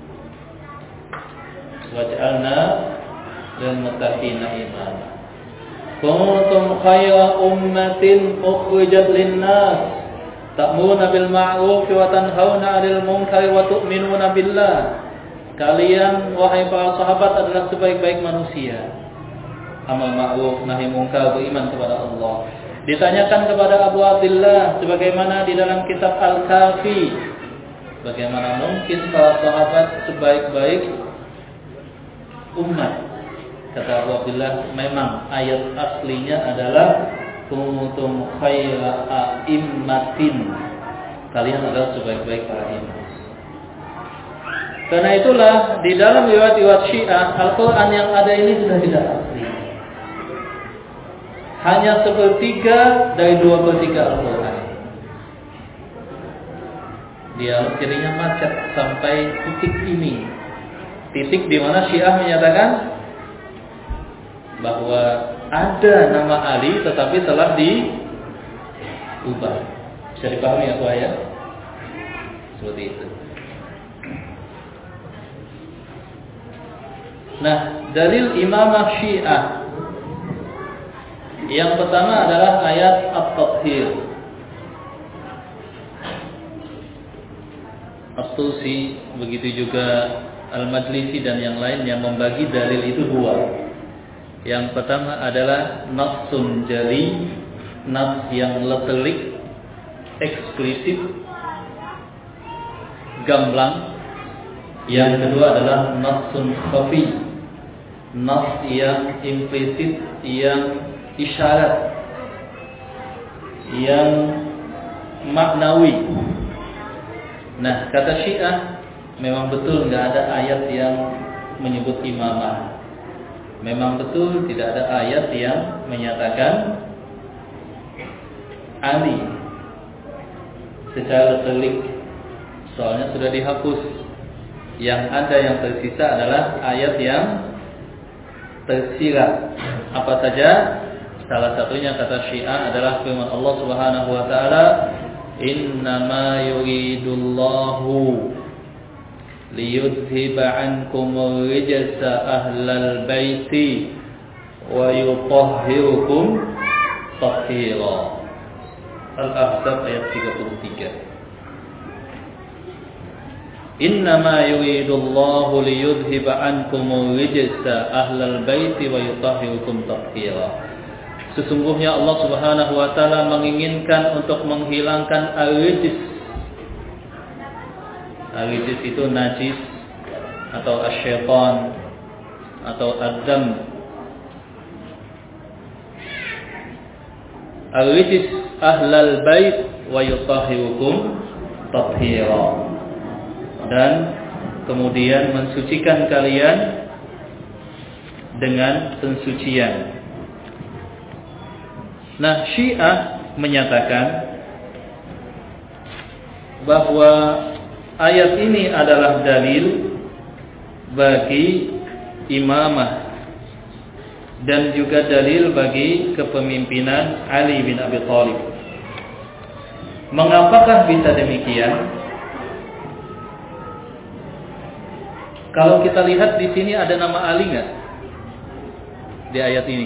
Waj'alna lil muttaqina imama. kuntum khayra ummatin ukhrijat lin-nas ta'muruna bil ma'ruf wa tanhauna 'anil munkar wa tu'minuna billah. Kalian wahai para sahabat adalah sebaik-baik manusia. Amal ma'ruf nahi munkar, beriman kepada Allah. Ditanyakan kepada Abu Abdillah sebagaimana di dalam kitab Al-Kafi, bagaimana mungkin para sahabat sebaik-baik umat? Kata Abu Abdillah, memang ayat aslinya adalah kuntum khayra a'immatin. Kalian adalah sebaik-baik para imam. Karena itulah di dalam riwayat-riwayat Syiah, Al-Quran yang ada ini sudah tidak asli. Hanya sepertiga dari dua per tiga Al-Quran. Dia jadinya macet sampai titik ini. Titik di mana Syiah menyatakan bahwa ada nama Ali tetapi telah diubah. Bisa dipahami ya Pak ya? Seperti itu. Nah, dalil imamah Syiah yang pertama adalah ayat At-Tathhir. As-Tusi, begitu juga Al-Majlisi dan yang lain yang membagi dalil itu dua. Yang pertama adalah nafsun jali, nafs yang letelik, eksplisit, gamblang. Yang kedua adalah nafsun khafi, nafs yang implisit, yang isyarat, yang maknawi. Nah, kata Syiah, memang betul nggak ada ayat yang menyebut imamah. Memang betul tidak ada ayat yang menyatakan Ali secara telik. Soalnya sudah dihapus. Yang ada yang tersisa adalah ayat yang tersirat. Apa saja? Salah satunya kata Syiah adalah firman Allah Subhanahu wa taala, "Innama yuridullahu liyudhiba ankumur rijsa ahlal baiti wa yutahhirukum tathhira." Al-Ahzab ayat tiga puluh tiga. Innama yuridullahu liyudhiba ankumur rijsa ahlal baiti wa yutahhirukum tathhira. Sesungguhnya Allah Subhanahu wa taala menginginkan untuk menghilangkan al-rijs. Al-rijs itu najis atau asyaitan atau ad-dam. Al-rijs ahlal bait wa yutahhirukum tathhira. Dan kemudian mensucikan kalian dengan pensucian. Nah, Syiah menyatakan bahwa ayat ini adalah dalil bagi imamah dan juga dalil bagi kepemimpinan Ali bin Abi Thalib. Mengapakah bisa demikian? Kalau kita lihat di sini ada nama Ali nggak di ayat ini?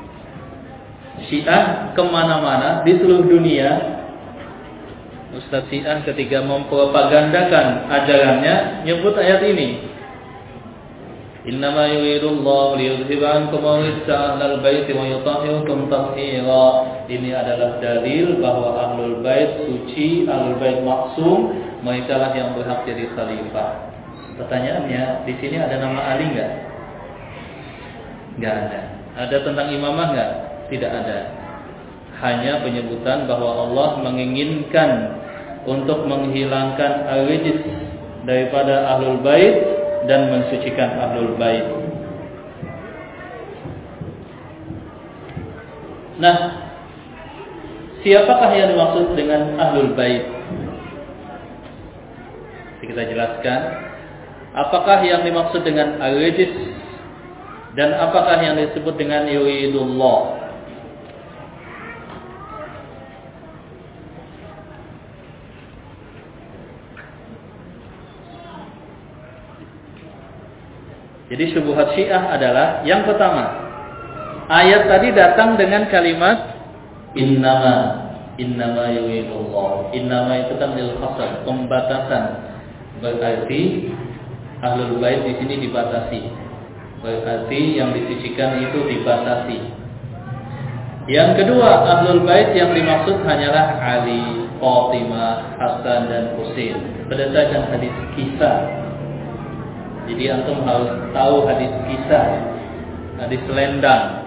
Syiah kemana-mana di seluruh dunia, Ustaz Syiah ketika mempropagandakan ajarannya nyebut ayat ini. Innama yuridullahu liyudhiba ankum rijsa ahlal baiti wa yutahhirukum tathhira. Ini adalah dalil bahwa ahlul bait suci, ahlul bait maksum, mereka lah yang berhak jadi khalifah. Pertanyaannya, di sini ada nama Ali enggak? Enggak ada. Ada tentang imamah enggak? Tidak ada. Hanya penyebutan bahwa Allah menginginkan untuk menghilangkan al-rijs daripada ahlul bait dan mensucikan ahlul bait. Nah, siapakah yang dimaksud dengan ahlul bait? Kita jelaskan. Apakah yang dimaksud dengan al-rijs dan apakah yang disebut dengan yuridullah? Jadi syubhat Syiah adalah yang pertama, Ayat tadi datang dengan kalimat innama, innama yuridullah. Innama itu kan lil khasar, pembatasan. Berarti ahlul bait di sini dibatasi. Berarti yang disucikan itu dibatasi. Yang kedua, ahlul bait yang dimaksud hanyalah Ali, Fatimah, Hasan dan Husain berdasarkan hadis kisah. Jadi antum harus tahu hadis kisah, hadis selendang.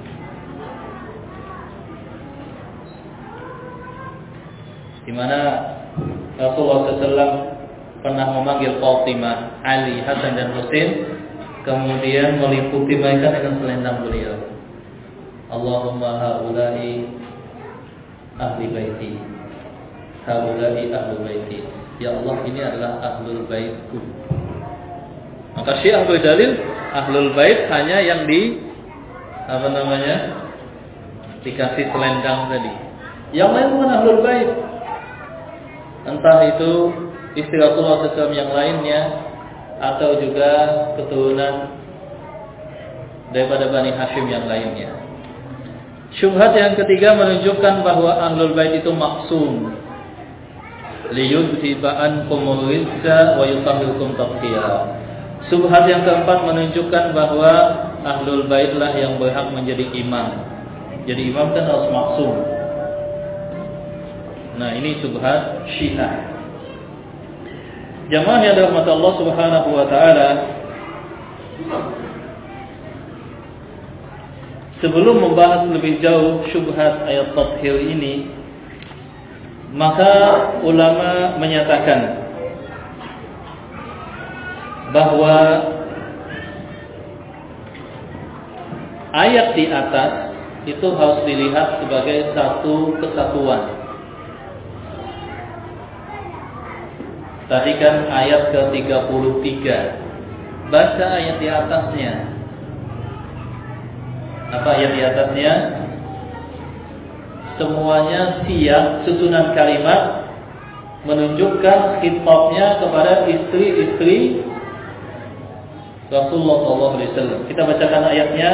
Di mana Rasulullah shallallahu alaihi wasallam pernah memanggil Fatimah, Ali, Hasan dan Husain, kemudian meliputi mereka dengan selendang beliau. Allahumma haula'i ahli baiti, haula'i ahli baiti. Ya Allah, ini adalah ahlul baitku. Maka Syiah berdalil ahlul bait hanya yang di apa namanya dikasih selendang tadi. Yang lain bukan ahlul bait. Entah itu istri Rasulullah shallallahu alaihi wasallam yang lainnya atau juga keturunan daripada Bani Hashim yang lainnya. Syubhat yang ketiga menunjukkan bahwa ahlul bait itu maksum. Liyudhiba ankumul rizza wa yutahhirkum tathhira. Syubhat yang keempat menunjukkan bahwa ahlul baitlah yang berhak menjadi imam. Jadi imam kan harus maksum. Nah, ini syubhat Syiah. Jamaah yang dirahmati Allah Subhanahu wa taala, sebelum membahas lebih jauh syubhat ayat tathhir ini, maka ulama menyatakan bahwa ayat di atas itu harus dilihat sebagai satu kesatuan. Tadi kan ayat ke tiga puluh tiga. Baca ayat di atasnya. Apa ayat di atasnya? Semuanya siap, susunan kalimat menunjukkan khitabnya kepada istri-istri Rasulullah sallallahu alaihi wasallam. Kita bacakan ayatnya.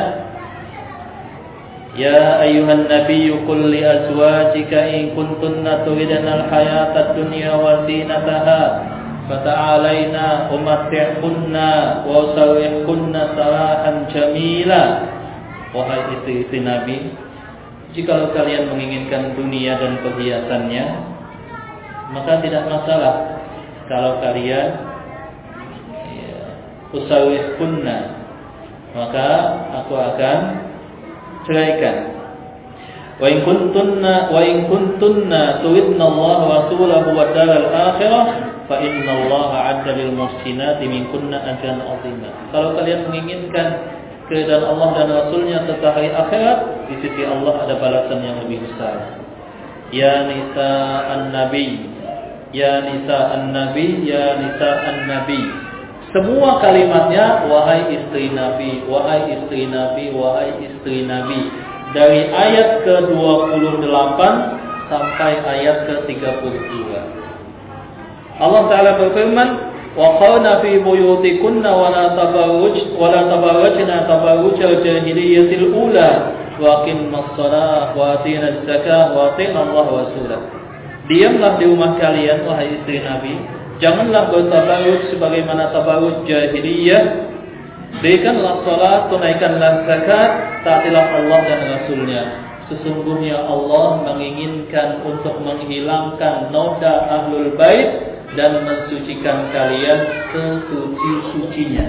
Ya ayyuhan nabiyyu qul li azwajika in kuntunna turidna al-hayata ad-dunya wa zinataha fata'alaina umatti'kunna wa usawwihkunna sarahan jamila. Wahai istri-istri Nabi, jika kalian menginginkan dunia dan perhiasannya, maka tidak masalah kalau kalian ya, usawwihkunna, maka aku akan ceraikan. Wa in kuntunna wa in kuntunna turidna Allah wa rasulahu wa daral akhirah fa inna Allah 'adda lil muhsinati minkunna ajran 'azima. Kalau kalian menginginkan keridhaan Allah dan Rasulnya serta hari akhirat, di sisi Allah ada balasan yang lebih besar. Ya nisa an-nabi, ya nisa an-nabi, ya nisa an-nabi. Semua kalimatnya wahai istri Nabi, wahai istri Nabi, wahai istri Nabi. Dari ayat ke dua puluh delapan sampai ayat ke tiga puluh dua. Allah Ta'ala berfirman, wa qawna fi buyutikunna wa la tabarruj wa la tabarrajna tabarrujal jahiliyatil ula wa aqimnas shalah wa atinaz zakah wa atina Allah wa rasulah. Diamlah di rumah kalian wahai istri Nabi. Janganlah bertabarruj sebagaimana tabarruj jahiliyah. Berikanlah salat, tunaikanlah zakat, taatilah Allah dan Rasulnya. Sesungguhnya Allah menginginkan untuk menghilangkan noda ahlul bait dan mensucikan kalian sesuci-sucinya.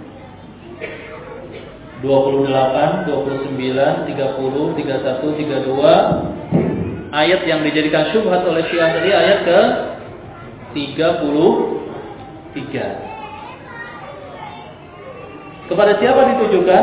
dua puluh delapan, dua puluh sembilan, tiga puluh, tiga puluh satu, tiga puluh dua. Ayat yang dijadikan syubhat oleh Syiah tadi ayat ke tiga puluh tiga. Kepada siapa ditujukan?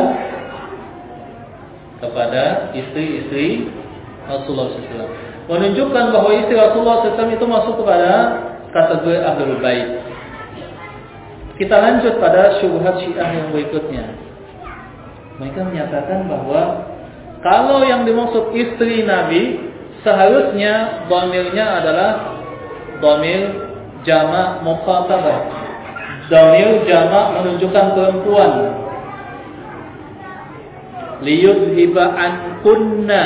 Kepada istri-istri Rasulullah shallallahu alaihi wasallam. Menunjukkan bahwa istri Rasulullah shallallahu alaihi wasallam itu masuk kepada kategori ahlul bait. Kita lanjut pada syubhat Syiah yang berikutnya. Mereka menyatakan bahwa kalau yang dimaksud istri Nabi, seharusnya dhamirnya adalah dhamir jamak mukhatabah. Dhamir jamak menunjukkan perempuan. liyudhiba ankunna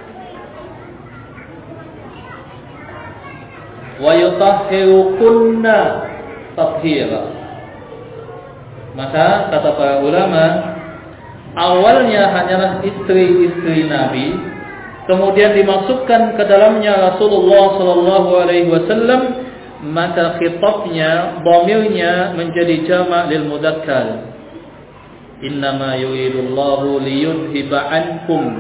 wa yutahhirukunna tathira. Maka kata para ulama, awalnya hanyalah istri-istri Nabi, kemudian dimasukkan ke dalamnya Rasulullah sallallahu alaihi wasallam, maka khitabnya, dhamirnya menjadi jamak lil mudzakkar. Innama yuridullahu liyudhiba ankum,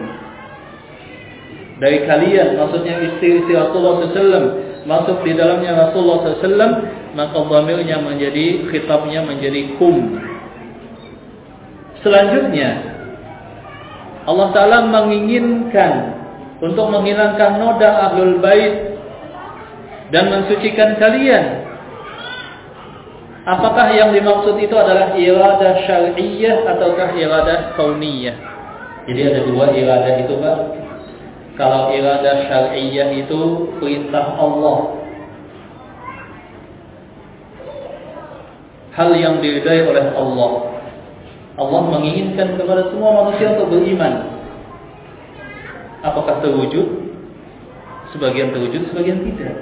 dari kalian, maksudnya istri-istri Rasulullah sallallahu alaihi wasallam masuk di dalamnya Rasulullah sallallahu alaihi wasallam, maka dhamirnya menjadi, khitabnya menjadi kum. Selanjutnya Allah Ta'ala menginginkan untuk menghilangkan noda ahlul bait dan mensucikan kalian. Apakah yang dimaksud itu adalah iradah syar'iyyah ataukah iradah kauniyah? Jadi ada dua iradah itu, Pak. Kalau iradah syar'iyyah itu perintah Allah, hal yang diridai oleh Allah. Allah menginginkan kepada semua manusia untuk beriman. Apakah terwujud? Sebagian terwujud, sebagian tidak.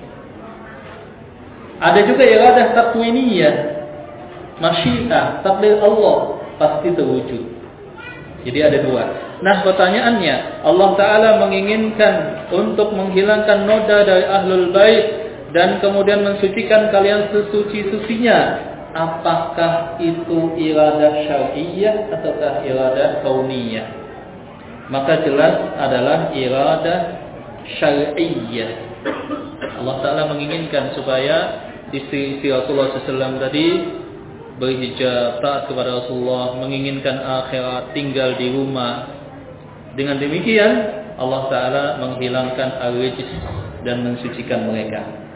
Ada juga iradah takwiniyah, masyiah, takdir Allah, pasti terwujud. Jadi ada dua. Nah, pertanyaannya, Allah Ta'ala menginginkan untuk menghilangkan noda dari ahlul bait dan kemudian mensucikan kalian sesuci-sucinya. Apakah itu iradah syar'iyyah ataukah iradah kauniyah? Maka jelas adalah iradah syar'iyyah. Allah Ta'ala menginginkan supaya istri-istri Rasulullah sallallahu alaihi wasallam tadi berhijab, taat kepada Rasulullah, menginginkan akhirat, tinggal di rumah. Dengan demikian Allah Ta'ala menghilangkan ar-rijs dan mensucikan mereka.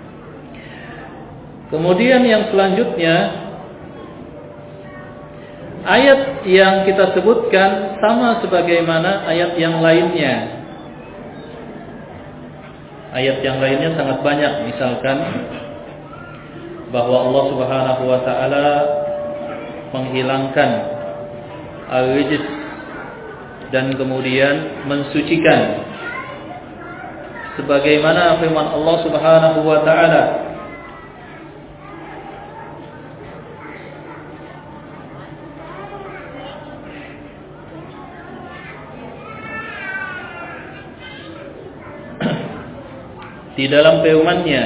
Kemudian yang selanjutnya, ayat yang kita sebutkan sama sebagaimana ayat yang lainnya. Ayat yang lainnya sangat banyak, misalkan bahwa Allah Subhanahu wa taala menghilangkan ar-rijs dan kemudian mensucikan, sebagaimana firman Allah Subhanahu wa taala, di dalam firman-Nya,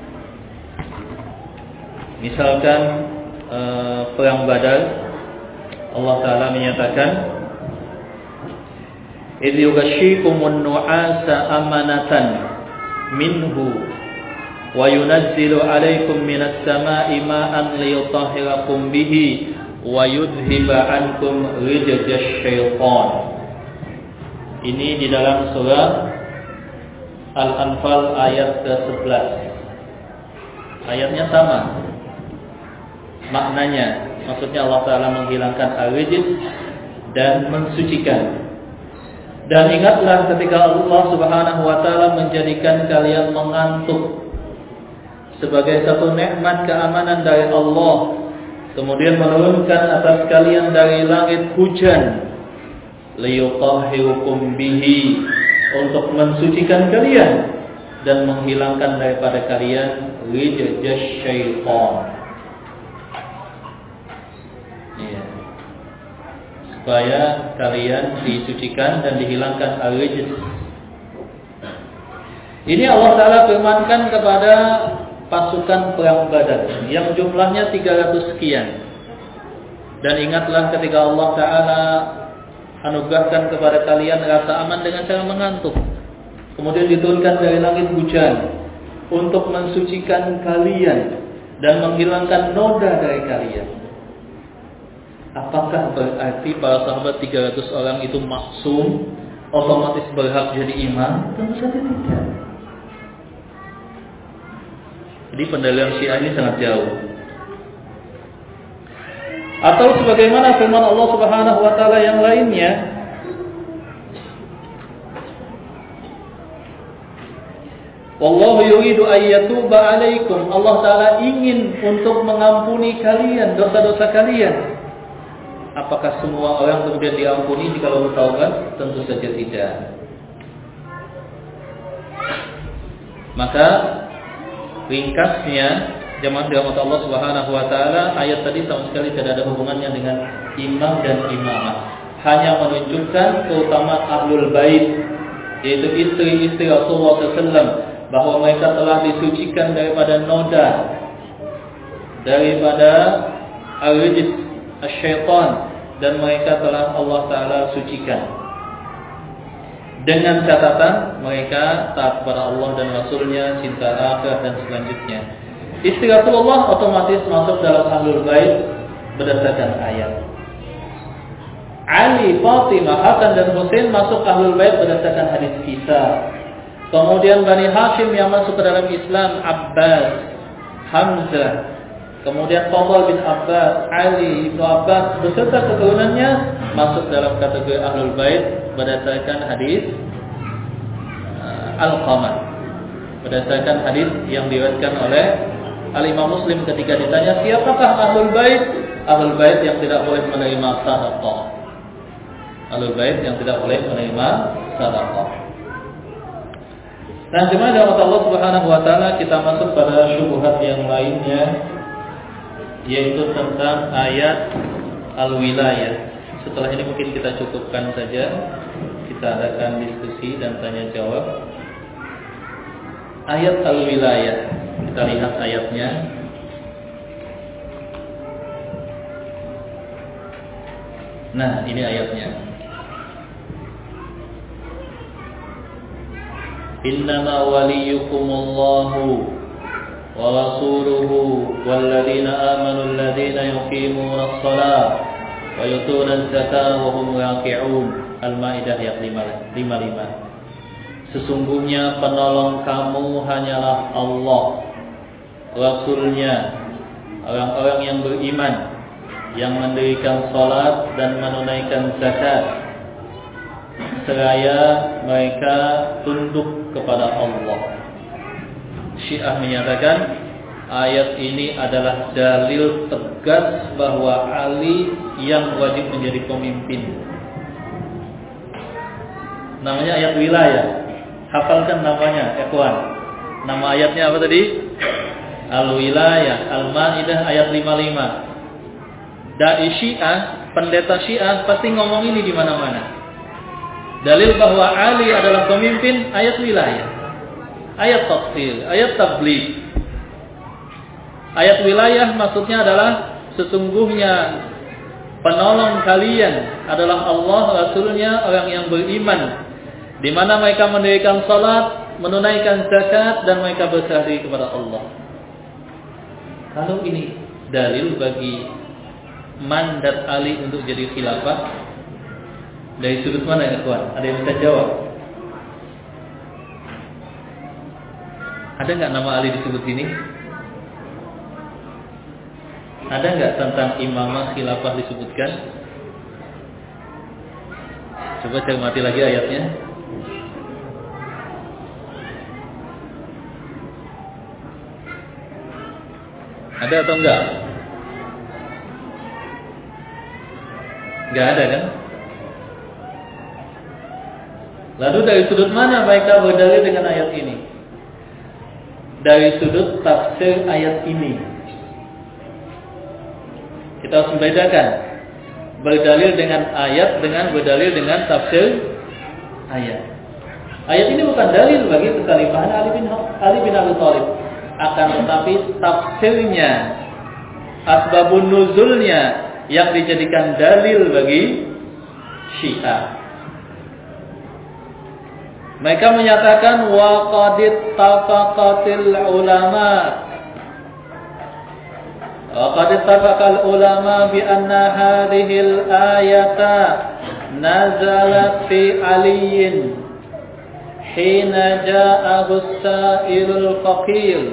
misalkan eh, perang Badar, Allah Ta'ala menyatakan, idh yughashshikumun nu'asa amanatan minhu wa yunazzilu 'alaikum minas sama'i ma'an liyutahhirakum bihi wa yudhhiba 'ankum rijzasy syaitan. Ini di dalam surah Al-Anfal ayat ke sebelas. Ayatnya sama maknanya, maksudnya Allah Ta'ala menghilangkan ar-rijs dan mensucikan. Dan ingatlah ketika Allah Subhanahu wa taala menjadikan kalian mengantuk sebagai satu nikmat keamanan dari Allah, kemudian menurunkan atas kalian dari langit hujan, liyutahhirukum bihi, untuk mensucikan kalian dan menghilangkan daripada kalian rijzasy syaitan. Ya. Supaya kalian disucikan dan dihilangkan ar-rijz. Ini Allah Ta'ala firmankan kepada pasukan perang Badar yang jumlahnya tiga ratus sekian. Dan ingatlah ketika Allah Ta'ala anugerahkan kepada kalian rasa aman dengan cara mengantuk, kemudian diturunkan dari langit hujan untuk mensucikan kalian dan menghilangkan noda dari kalian. Apakah berarti para sahabat tiga ratus orang itu maksum, otomatis berhak jadi imam? Tentu saja tidak. Jadi pendalilan Syiah ini sangat jauh. Atau sebagaimana firman Allah Subhanahu wa taala yang lainnya, wallahu yuridu ayyatuba 'alaikum. Allah Ta'ala ingin untuk mengampuni kalian dosa-dosa kalian. apakah semua orang kemudian diampuni jika bertaubat? Tentu saja tidak. Maka ringkasnya jemaah dirahmati Allah Subhanahu wa taala, ayat tadi sama sekali tidak ada hubungannya dengan imam dan imamah. Hanya menunjukkan keutamaan ahlul bait, yaitu istri-istri Rasulullah sallallahu alaihi wasallam, bahwa mereka telah disucikan daripada noda, daripada al-rijs, asyaitan, dan mereka telah Allah taala sucikan. Dengan catatan mereka taat kepada Allah dan Rasulnya, cinta akhirat dan selanjutnya. Istri Rasulullah otomatis masuk dalam ahlul bait berdasarkan ayat. Ali, Fatimah, Hasan dan Husain masuk ahlul bait berdasarkan hadis kisah. Kemudian Bani Hashim yang masuk ke dalam Islam, Abbas, Hamzah, kemudian Fadl bin Abbas, Ali, Ibnu Abbas beserta keturunannya masuk dalam kategori ahlul bait berdasarkan hadis uh, Al-Qamah, berdasarkan hadis yang diriwayatkan oleh Al-Imam Muslim ketika ditanya siapakah ahlul bait? Ahlul bait yang tidak boleh menerima sedekah. Ahlul bait yang tidak boleh menerima sedekah. Nah, jemaah dirahmati Allah Subhanahu wa taala, kita masuk pada syubhat yang lainnya, yaitu tentang ayat al-wilayah. Setelah ini mungkin kita cukupkan saja. Kita adakan diskusi dan tanya jawab. Ayat al-wilayah. Kita lihat ayatnya. Nah, ini ayatnya. Innama waliyukumullahu wa rasuluhu walladzina amanu alladzina yuqimuna ash-shalata wa yutuna az-zakata wa hum raki'un. Al-Maidah ayat lima puluh lima. Sesungguhnya penolong kamu hanyalah Allah, Rasulnya, orang-orang yang beriman, yang mendirikan salat dan menunaikan zakat, seraya mereka tunduk kepada Allah. Syiah menyatakan ayat ini adalah dalil tegas bahwa Ali yang wajib menjadi pemimpin. Namanya ayat wilayah. Hafalkan namanya, ikhwan. Nama ayatnya apa tadi? Al-Wilayah, Al-Maidah ayat lima puluh lima. Dai Syiah, pendeta Syiah pasti ngomong ini di mana-mana. Dalil bahwa Ali adalah pemimpin, ayat wilayah. Ayat tafsir, ayat tabligh. Ayat wilayah maksudnya adalah sesungguhnya penolong kalian adalah Allah, Rasulnya, orang yang beriman, di mana mereka mendirikan salat, menunaikan zakat, dan mereka berserah diri kepada Allah. Kalau ini dalil bagi mandat Ali untuk jadi khilafah, dari sudut mana ya kawan? Ada yang bisa jawab? Ada nggak nama Ali disebut sini? Ada nggak tentang imamah khilafah disebutkan? Coba cermati lagi ayatnya. Ada atau enggak? Enggak ada kan? Lalu dari sudut mana mereka berdalil dengan ayat ini? Dari sudut tafsir ayat ini. Kita harus membedakan berdalil dengan ayat dengan berdalil dengan tafsir ayat. Ayat ini bukan dalil bagi kekhalifahan Ali bin Ali bin Abi Thalib, akan tetapi tafsirnya, asbabun nuzulnya yang dijadikan dalil bagi Syiah. Mereka menyatakan wa qad ittafaqatil ulama wa qad ittafaqal ulama bi anna hadhihi al-ayata nazalat fi aliyin hina ja'ahu as-sa'ilul faqir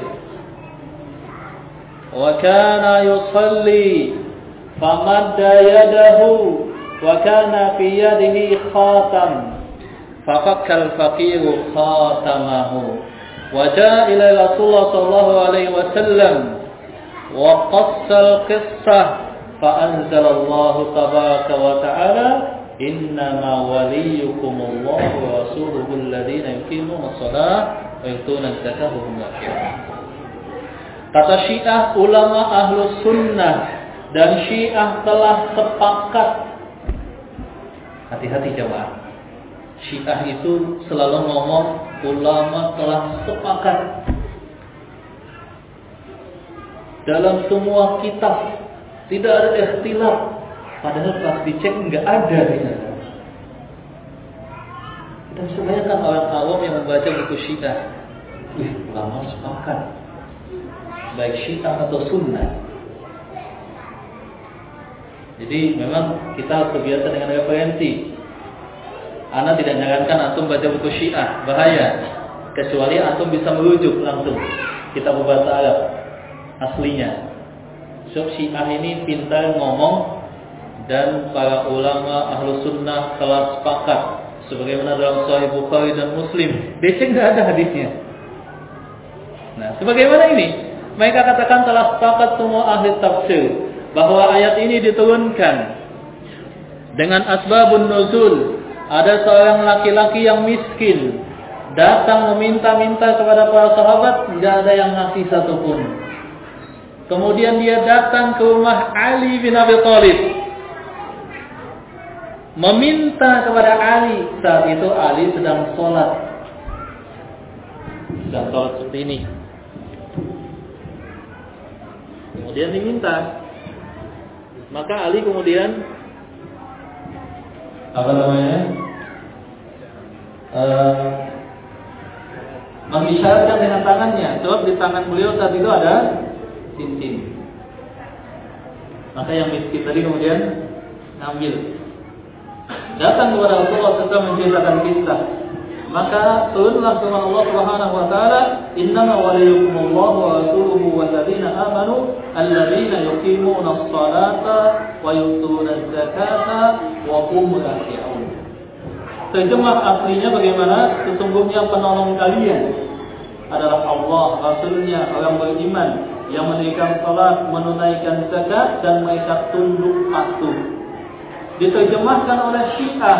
wa kana yusalli famadda yadahu wa kana fi yadihi khatam faqakkal faqiru khatamahu wa jaa ila Rasulullah sallallahu alaihi wasallam wa qassal qissah fa anzalallahu tabaraka wa ta'ala innama waliyukumullahu wa rasuluhu alladziina yuqimuna ash-shalata wa yu'tuna az-zakata wa hum raki'un. Kata Syiah, ulama Ahlus Sunnah dan Syiah telah sepakat. Hati-hati jemaah. Syiah itu selalu ngomong ulama telah sepakat. Dalam semua kitab tidak ada ikhtilaf. Padahal pas dicek nggak ada di sana. Kita bisa bayangkan orang awam yang membaca buku Syiah. Wih, ulama sepakat. Baik Syiah atau Sunnah. Jadi memang kita harus terbiasa dengan referensi. Ana tidak menyarankan antum baca buku Syiah, bahaya. Kecuali antum bisa merujuk langsung kitab bahasa Arab aslinya. Sebab Syiah ini pintar ngomong dan para ulama Ahlus Sunnah telah sepakat. Sebagaimana dalam Sahih Bukhari dan Muslim, becek nggak ada hadisnya. Nah, sebagaimana ini, mereka katakan telah sepakat semua ahli tafsir bahwa ayat ini diturunkan dengan asbabun nuzul. Ada seorang laki-laki yang miskin datang meminta-minta kepada para sahabat, tidak ada yang ngasih satupun. Kemudian dia datang ke rumah Ali bin Abi Thalib, meminta kepada Ali. Saat itu Ali sedang sholat, sedang sholat seperti ini. Kemudian diminta, maka Ali kemudian apa namanya uh, mengisyaratkan dengan tangannya. Sebab di tangan beliau saat itu ada cincin. Maka yang miskin tadi kemudian ngambil, datang kepada Rasulullah serta menceritakan kisah. Maka turunlah firman Allah Subhanahu wa taala, "Innama waliyukumullahu wa rasuluhu walladzina amanu alladzina yuqimuna ash-shalata wa yu'tuna az-zakata wa hum raki'un." Terjemah aslinya bagaimana? Sesungguhnya penolong kalian adalah Allah, Rasulnya, orang beriman yang mendirikan salat, menunaikan zakat dan mereka tunduk patuh. Diterjemahkan oleh Syiah,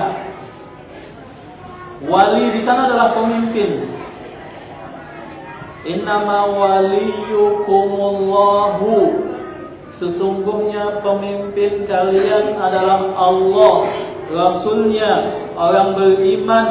wali di sana adalah pemimpin. Innama waliyukumullahu, sesungguhnya pemimpin kalian adalah Allah, Rasulnya, orang beriman.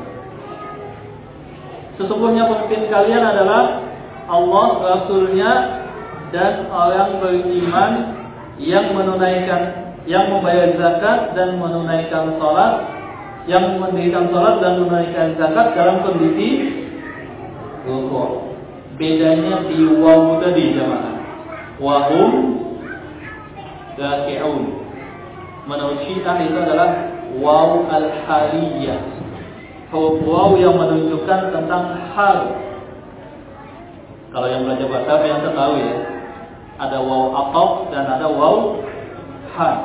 Sesungguhnya pemimpin kalian adalah Allah, Rasulnya, dan orang beriman yang menunaikan, yang membayar zakat dan menunaikan salat, yang mendirikan salat dan menunaikan zakat dalam kondisi rukuk. Bedanya di waw tadi jemaah. Wa hum raki'un. Menurut Syiah itu adalah waw al-haliyah. Huruf waw yang menunjukkan tentang hal. Kalau yang belajar bahasa Arab yang tahu ya, ada waw ataf dan ada waw hal.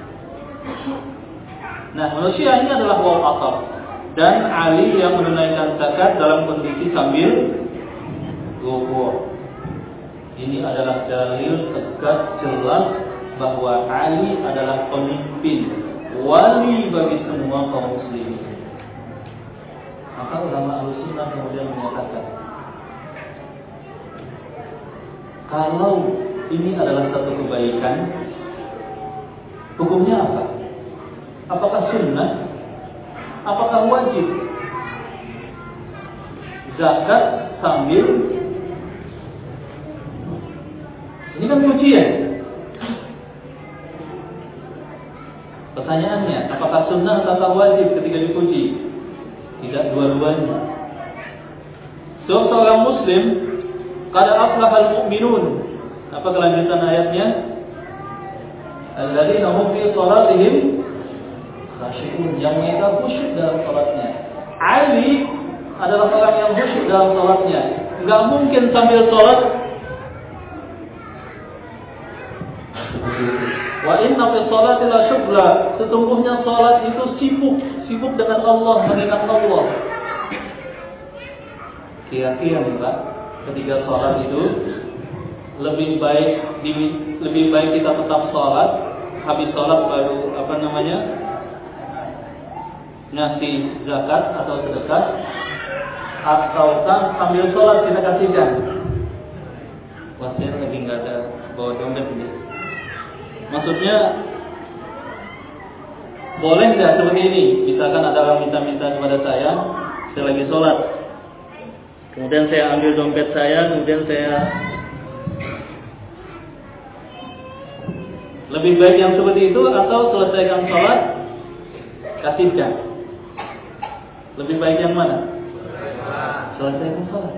Nah, manusia ini adalah waw ataf, dan Ali yang menunaikan zakat dalam kondisi sambil rukuk. Ini adalah dalil tegas jelas bahwa Ali adalah pemimpin, wali bagi semua kaum muslimin. Maka ulama Ahlussunnah kemudian menyatakan, kalau ini adalah satu kebaikan, hukumnya apa? Apakah sunnah? Apakah wajib? Zakat sambil, ini kan pujian. Pertanyaannya, apakah sunnah atau wajib ketika dipuji? Tidak dua-duanya. So, seorang muslim, qad aflahal mu'minun. Apa kelanjutan ayatnya? Alladzina hum fi shalatihim khashi'un, yang mereka khusyuk dalam salatnya. Ali adalah orang yang khusyuk dalam salatnya. Enggak mungkin sambil salat wa inna fi sholati la syughla, sesungguhnya salat itu sibuk, sibuk dengan Allah, mengingat Allah. Kira-kira nih Pak, ketika salat itu lebih baik lebih baik kita tetap salat habis sholat baru apa namanya ngasih zakat atau sedekah, ataukah sambil sholat kita kasihkan? Wah, saya lagi nggak ada bawa dompet ini. Maksudnya boleh nggak seperti ini? Misalkan ada orang minta-minta kepada saya, saya lagi sholat, kemudian saya ambil dompet saya, kemudian saya lebih baik yang seperti itu atau selesaikan sholat kasihkan? Lebih baik yang mana? Selesaikan sholat.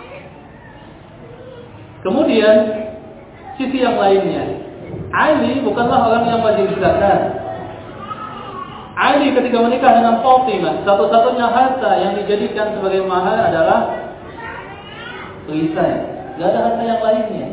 Kemudian sisi yang lainnya, Ali bukanlah orang yang wajib zakat. Ali ketika menikah dengan Fatimah, satu-satunya harta yang dijadikan sebagai mahar adalah perisai. Tidak ada harta yang lainnya.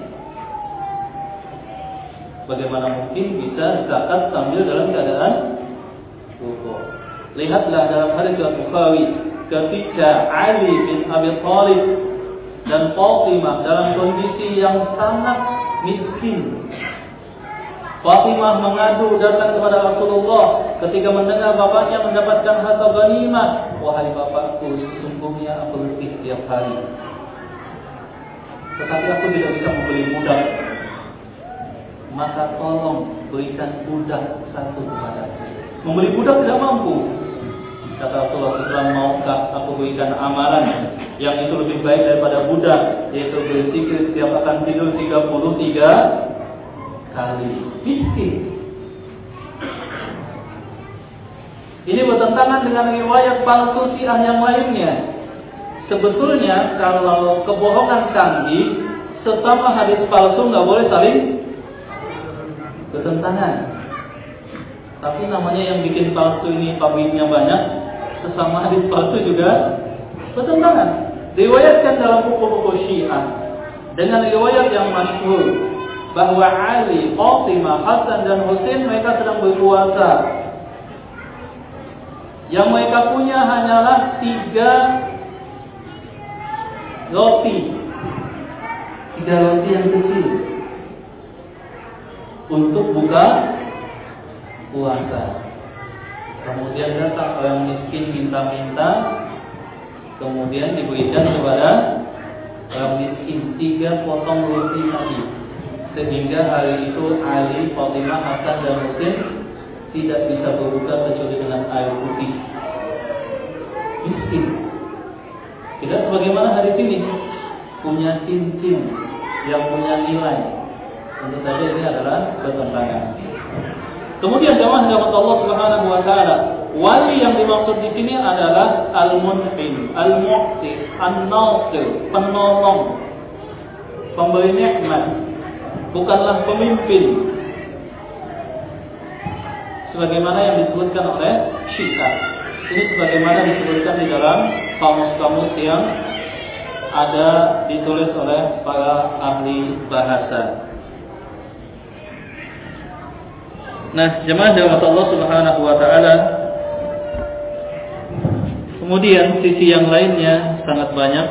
Bagaimana mungkin bisa zakat sambil dalam keadaan rukuk? Lihatlah dalam hadis Bukhari, ketika Ali bin Abi Thalib dan Fatimah dalam kondisi yang sangat miskin. Fatimah mengadu datang kepada Rasulullah ketika mendengar bapaknya mendapatkan harta ghanimah. Wahai bapakku, sesungguhnya aku letih tiap hari, tetapi aku tidak bisa membeli budak. Maka tolong berikan budak satu kepadaku. Membeli budak tidak mampu. Kata Rasulullah shallallahu alaihi wasallam, maukah aku berikan amalan yang itu lebih baik daripada budak, yaitu berzikir setiap akan tidur tiga puluh tiga kali. Miskin. Ini bertentangan dengan riwayat palsu Syiah yang lainnya. Sebetulnya kalau kebohongan canggih sesama hadis palsu nggak boleh saling bertentangan. Tapi namanya yang bikin palsu ini pabriknya banyak, sesama hadis palsu juga bertentangan. Riwayatkan dalam buku-buku Syiah dengan riwayat yang masyhur bahwa Ali, Fatimah, Hasan dan Husain mereka sedang berpuasa. Yang mereka punya hanyalah tiga roti, tiga roti yang kecil untuk buka puasa. Kemudian datang orang miskin minta-minta, kemudian diberikan kepada orang miskin tiga potong roti tadi, sehingga hari itu Ali, Fatimah, Hasan dan Husain tidak bisa berbuka kecuali dengan air putih. Miskin. Tidak sebagaimana hari ini punya cincin yang punya nilai. Tentu saja ini adalah bertentangan. Kemudian jemaah rahmat Allah Subhanahu wa taala, wali yang dimaksud di sini adalah al-mun'im, al-mu'ti, an-nasir, penolong, pemberi nikmat, bukanlah pemimpin. Sebagaimana yang disebutkan oleh Syiah. Ini sebagaimana disebutkan di dalam kamus-kamus yang ada ditulis oleh para ahli bahasa. Nah, jemaah rahmat Allah Subhanahu wa taala, kemudian sisi yang lainnya sangat banyak.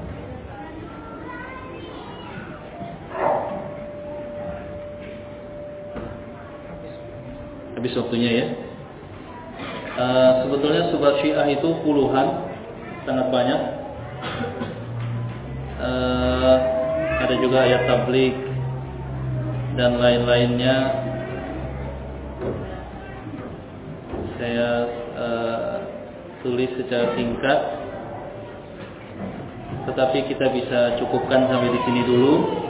Habis waktunya ya. Uh, sebetulnya subhat Syiah itu puluhan, sangat banyak. Uh, ada juga ayat tabligh dan lain-lainnya. Saya uh, tulis secara singkat, tetapi kita bisa cukupkan sampai di sini dulu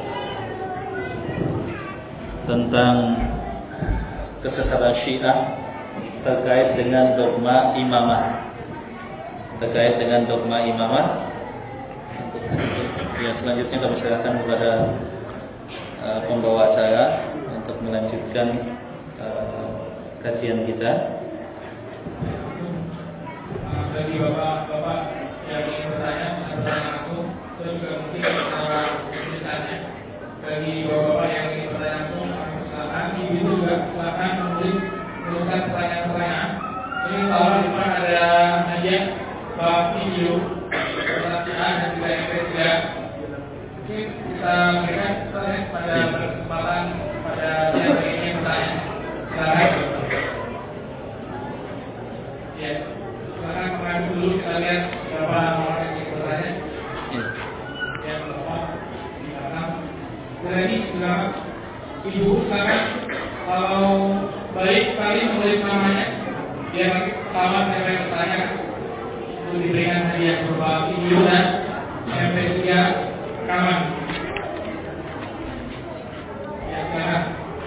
tentang kesesatan Syiah terkait dengan dogma imamah. Terkait dengan dogma imamah. Ya, selanjutnya kami serahkan kepada uh, pembawa acara untuk melanjutkan uh, kajian kita. Bagi bapak-bapak yang ingin bertanya, bertanya langsung, terus juga mungkin orang misalnya bagi bapak-bapak yang ingin bertanya langsung, silakan. Ibu juga silakan menulis menuliskan pertanyaan-pertanyaan. Ini kalau di depan ada hadiah bapak video pertanyaan dan juga yang ketiga, mungkin bisa memberikan pada kesempatan pada yang ingin bertanya. Silakan. Ya, silakan mengambil dulu, kita lihat berapa orang yang ingin bertanya. Ya, berapa di belakang. Lagi, silakan. Ibu, silakan. Kalau baik sekali menulis namanya, biar nanti pertama saya yang bertanya untuk diberikan hadiah berupa video dan M P tiga rekaman. Ya, silakan.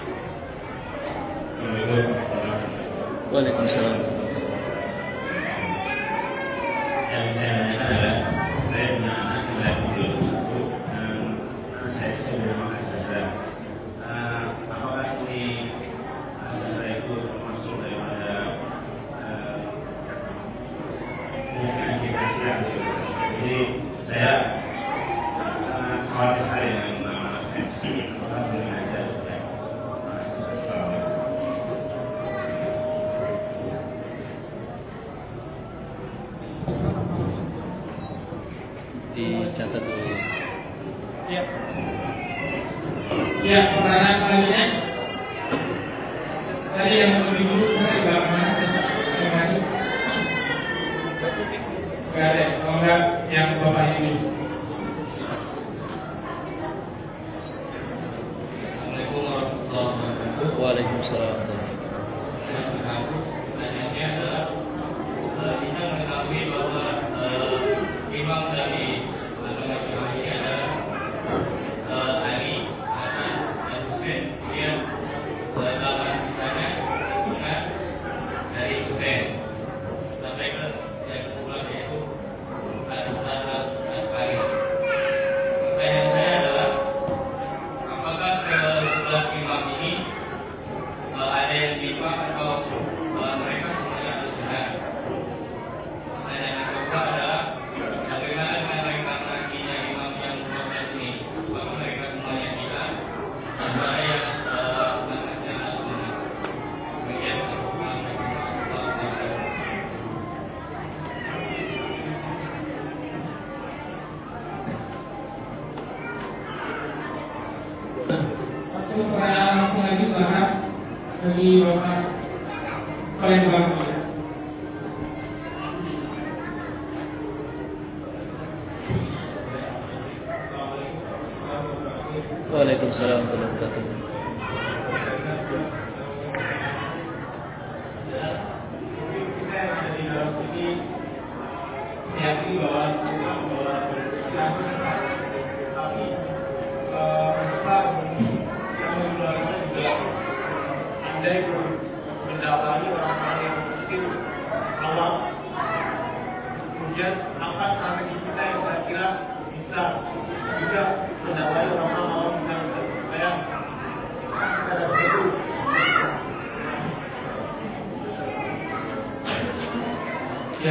Waalaikumsalam. Yang saya nanya adalah saya punya anak yang lahir dua ribu satu dan saya sudah makan saja. Apakah ini saya itu termasuk daripada penyakit dikasihkan? Jadi saya khawatir sekali dengan anak saya. Apakah boleh aja? Dicatat dulu. Ya. Ya, pertanyaan selanjutnya. Tadi yang lebih dulu saya di belakang mana? Yang maju. Enggak ada. Kalau enggak, yang bapak ini. Assalamualaikum warahmatullahi wabarakatuh. Waalaikumsalam. Pertanyaannya adalah kita mengetahui bahwa imam dari agama ini adalah Ali, Hasan, dan Husain. Kemudian lawan misalnya dengan dari Husain. Sampai ke yang kedua yaitu Al-Hasan Al-Asqari. Pertanyaan saya adalah apakah sebelah imam ini ada yang lima atau mereka semuanya harus benar? Pertanyaan yang kedua adalah bagaimana dengan mereka nantinya imam yang benar ini? Apakah mereka semuanya tidak? Atau ada yang manhajnya al-sunnah? Demikian. Satu pertanyaan langsung lagi silakan bagi bapak paling belakang. Waalaikumsalam warahmatullahi wabarakatuh. Kita yang ada di dalam sini meyakini bahwa kita bahwa Islam tapi besar yang mengeluarkan juga andai mendapati orang-orang yang mungkin awam kemudian angkat strategi kita yang saya kira bisa juga mendapati orang-orang awam yang supaya kita dapat itu. Ya.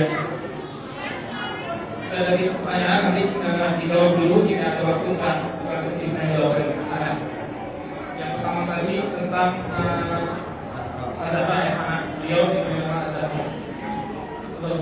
Ada lagi pertanyaan nanti uh, dijawab dulu, kita ada waktu kan waktu kita jawab ada. Yang pertama tadi tentang uh, ada apa ya anak beliau di mana ada. Terus.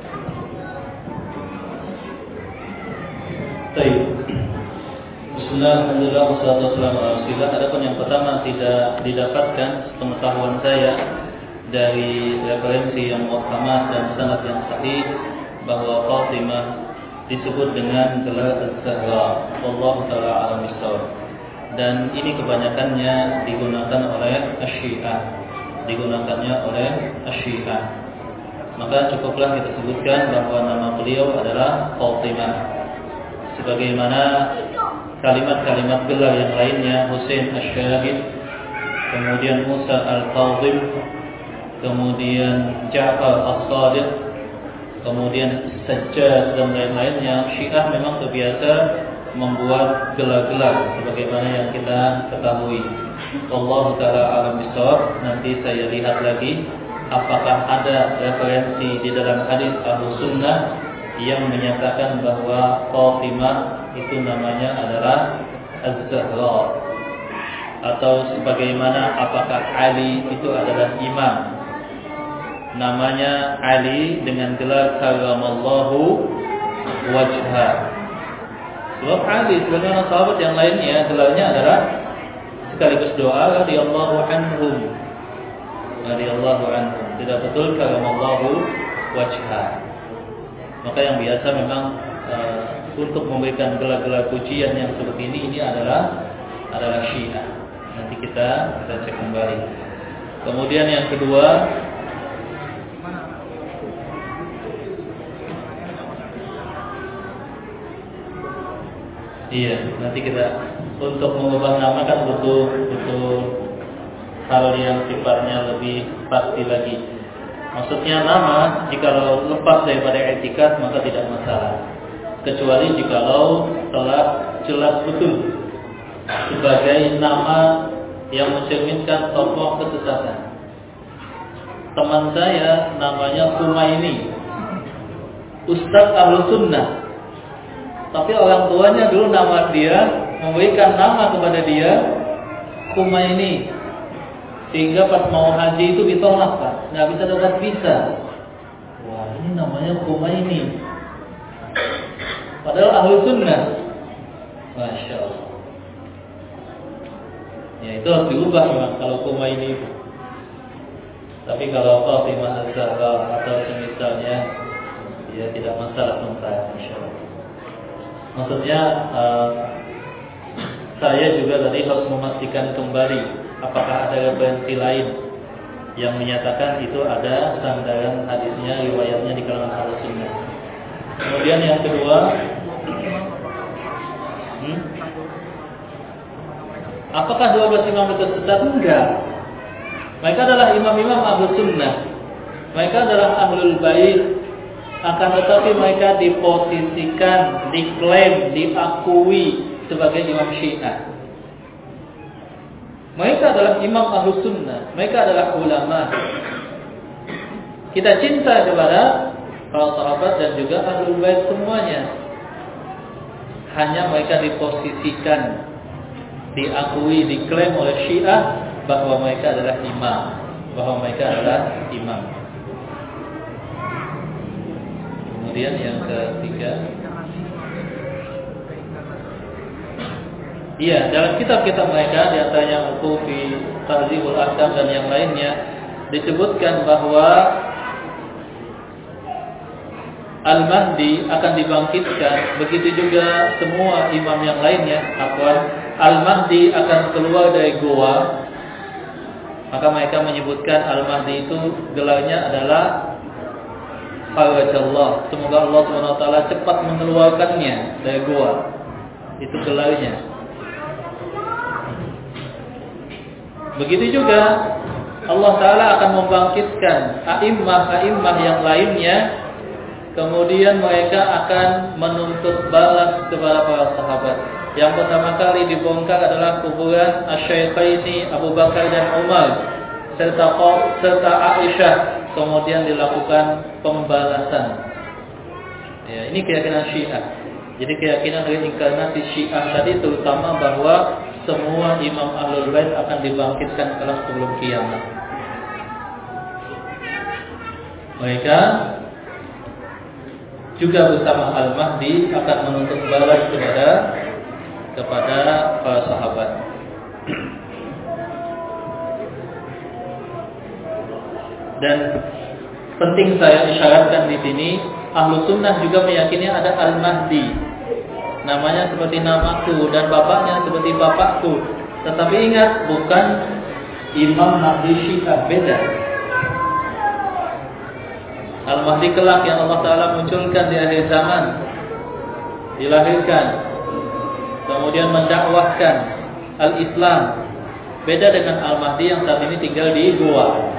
Baik. Bismillah, alhamdulillah, wassalatu wassalamu ala rasulillah. Adapun yang pertama tidak didapatkan pengetahuan saya dari referensi yang muhkamah dan sanad yang sahih bahwa Fatimah disebut dengan gelar Az-Zahra. Wallahu taala a'lam bishawab. Dan ini kebanyakannya digunakan oleh Asy-Syiah. Digunakannya oleh Asy-Syiah. Maka cukuplah kita sebutkan bahwa nama beliau adalah Fatimah. Sebagaimana kalimat-kalimat gelar yang lainnya, Husain Asy-Syahid, kemudian Musa Al-Kadhim, kemudian Ja'far As-Shadiq, kemudian Sajjad dan lain-lainnya. Syiah memang terbiasa membuat gelar-gelar sebagaimana yang kita ketahui. Wallahu taala a'lam bishawab. Nanti saya lihat lagi apakah ada referensi di dalam hadis Ahlus-Sunnah yang menyatakan bahwa Fatimah itu namanya adalah Az-Zahra, atau sebagaimana apakah Ali itu adalah imam, namanya Ali dengan gelar karramallahu wajha. Sebab Ali sebagaimana sahabat yang lainnya gelarnya adalah sekaligus doa radhiyallahu anhum. radhiyallahu anhum. Tidak betul karamallahu wajha. Maka yang biasa memang uh, untuk memberikan gelar-gelar pujian yang seperti ini ini adalah adalah Syiah. Nanti kita kita cek kembali. Kemudian yang kedua, iya, nanti kita untuk mengubah nama kan butuh butuh hal yang sifatnya lebih pasti lagi. Maksudnya nama jikalau lepas daripada etikat maka tidak masalah, kecuali jikalau telah jelas betul sebagai nama yang mencerminkan tokoh kesesatan. Teman saya namanya Kumaini, Ustadz Ahlus Sunnah, tapi orang tuanya dulu nama dia memberikan nama kepada dia Kumaini, sehingga pas mau haji itu ditolak, Pak, nggak bisa dapat visa. Wah, ini namanya Kumaini, padahal Ahlus Sunnah. Masya Allah. Ya itu harus diubah memang kalau Kumaini itu. Tapi kalau Fatimah Az-Zahra atau semisalnya, ya tidak masalah untuk saya, Masya Allah. Maksudnya uh, saya juga tadi harus memastikan kembali apakah ada referensi lain yang menyatakan itu ada sandaran hadisnya, riwayatnya di kalangan Ahlus Sunnah. Kemudian yang kedua, hmm? apakah dua belas imam itu sesat? Enggak. Mereka adalah imam-imam Ahlus Sunnah. Mereka adalah Ahlul Bait. Akan tetapi mereka diposisikan, diklaim, diakui sebagai imam Syiah. Mereka adalah imam Ahlus Sunnah. Mereka adalah ulama. Kita cinta kepada para sahabat dan juga Ahlul Bait semuanya. Hanya mereka diposisikan, diakui, diklaim oleh Syiah bahwa mereka adalah imam, bahwa mereka adalah imam. Kemudian yang ketiga, iya, dalam kitab-kitab mereka, di antaranya Al-Kufi, Tahdzibul Ahkam dan yang lainnya, disebutkan bahwa Al-Mahdi akan dibangkitkan. Begitu juga semua imam yang lainnya. Afwan, Al-Mahdi akan keluar dari goa. Maka mereka menyebutkan Al-Mahdi itu gelarnya adalah Farajallah. Semoga Allah subhanahu wa taala cepat mengeluarkannya dari goa. Itu gelarnya. Begitu juga Allah Ta'ala akan membangkitkan a'immah-a'immah yang lainnya. Kemudian mereka akan menuntut balas kepada para sahabat. Yang pertama kali dibongkar adalah kuburan Asy-Syaikhaini Abu Bakar dan Umar serta serta Aisyah. Kemudian dilakukan pembalasan. Ya, ini keyakinan Syiah. Jadi keyakinan dari inkarnasi Syiah tadi terutama bahwa semua imam Ahlul Bait akan dibangkitkan kelak sebelum kiamat. Mereka juga bersama Al-Mahdi akan menuntut balas kepada kepada para sahabat. Dan penting saya isyaratkan di sini, Ahlus Sunnah juga meyakini ada Al-Mahdi. Namanya seperti namaku dan bapaknya seperti bapakku. Tetapi ingat, bukan Imam Mahdi Syiah, beda. Al-Mahdi kelak yang Allah Ta'ala munculkan di akhir zaman, dilahirkan, kemudian mendakwahkan Al-Islam. Beda dengan Al-Mahdi yang saat ini tinggal di Goa.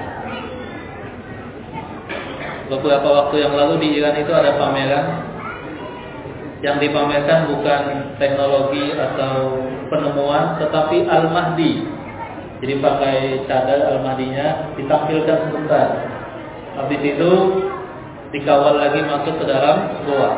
Beberapa waktu yang lalu di Iran itu ada pameran. Yang dipamerkan bukan teknologi atau penemuan, tetapi Al-Mahdi. Jadi pakai cadar Al-Mahdinya ditampilkan sebentar. Habis itu dikawal lagi masuk ke dalam goa.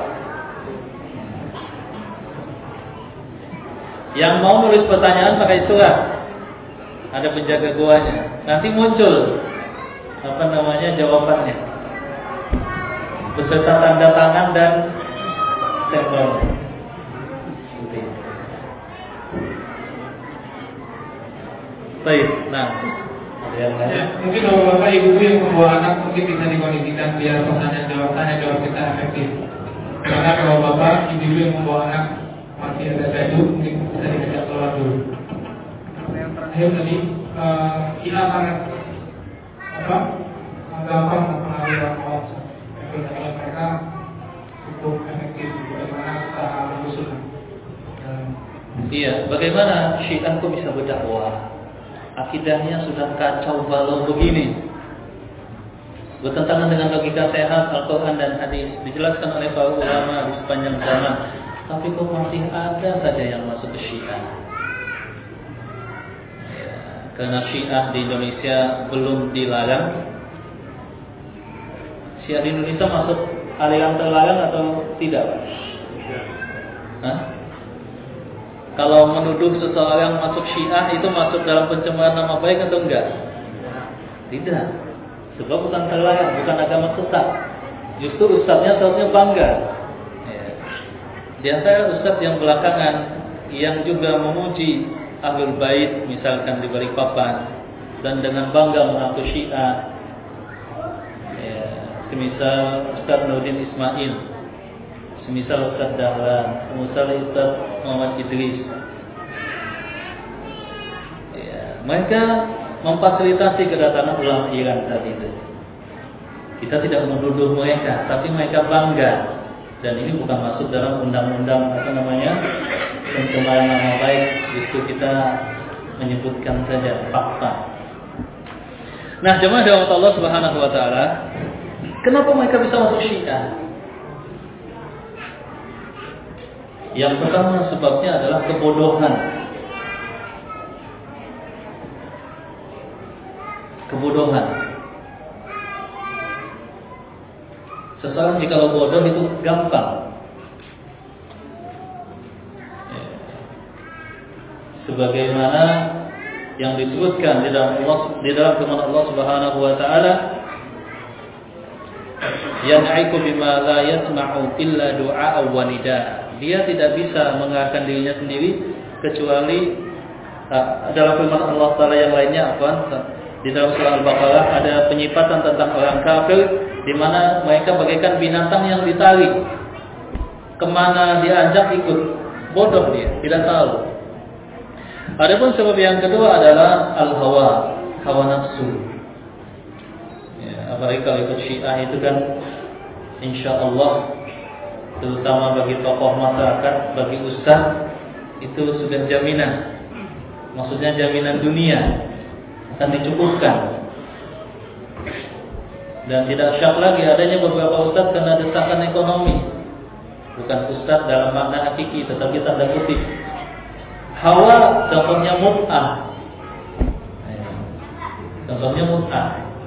Yang mau nulis pertanyaan pakai surat, ada penjaga goanya. Nanti muncul apa namanya jawabannya, beserta tanda tangan dan stempel. Baik, nah Yang lain. Ya, mungkin kalau bapak ibu yang membawa anak mungkin bisa dikondisikan biar pertanyaan jawab tanya jawab kita efektif. Karena kalau bapak ibu yang membawa anak masih ada satu mungkin bisa dikejak keluar dulu. Yang terakhir tadi uh, kita sangat apa gampang mempengaruhi orang awam. Tapi mereka cukup efektif bagaimana usaha menyusun. Iya, bagaimana Syiah kok bisa berdakwah? Akidahnya sudah kacau balau begini, bertentangan dengan logika sehat Al-Quran dan hadis, dijelaskan oleh para ulama di sepanjang zaman. Tapi kok masih ada saja yang masuk ke Syiah ya, karena Syiah di Indonesia belum dilarang. Syiah di Indonesia masuk aliran terlarang atau tidak, Pak? Hah? Kalau menuduh seseorang masuk Syiah itu masuk dalam pencemaran nama baik atau enggak? Tidak. Sebab bukan terlarang, bukan agama sesat. Justru ustadznya seharusnya bangga. Ya. Di antara ustadz yang belakangan yang juga memuji Ahlul Bait misalkan di Balikpapan dan dengan bangga mengaku Syiah. Ya. Semisal Ustadz Nurdin Ismail, semisal Ustadz Dahlan, semisal Ustadz Muhammad Idris. Ya, mereka memfasilitasi kedatangan ulama Iran saat itu. Kita tidak menuduh mereka, tapi mereka bangga. Dan ini bukan masuk dalam undang-undang apa namanya pencemaran nama baik. Justru kita menyebutkan saja fakta. Nah, jemaah rahmat Allah Subhanahu Wa Taala, kenapa mereka bisa masuk Syiah? Yang pertama sebabnya adalah kebodohan. Kebodohan. Seseorang jika bodoh itu gampang. Sebagaimana yang disebutkan di dalam Allah, di dalam firman Allah Subhanahu Wa Taala, yan'iku bima la yasma'u illa du'a wa nida. Dia tidak bisa mengarahkan dirinya sendiri kecuali uh, dalam firman Allah Taala yang lainnya apa? Di dalam surah Al-Baqarah ada penyipatan tentang orang kafir di mana mereka bagaikan binatang yang ditarik. Kemana diajak ikut, bodoh dia, tidak tahu. Adapun sebab yang kedua adalah al-hawa, hawa nafsu. Ya, apalagi kalau ikut Syiah itu kan insya Allah, terutama bagi tokoh masyarakat, bagi ustaz, itu sudah jaminan. Maksudnya jaminan dunia akan dicukupkan. Dan tidak syak lagi adanya beberapa ustaz karena desakan ekonomi. Bukan ustaz dalam makna hakiki, tetapi tanda kutip. Hawa contohnya mut'ah. Contohnya mut'ah.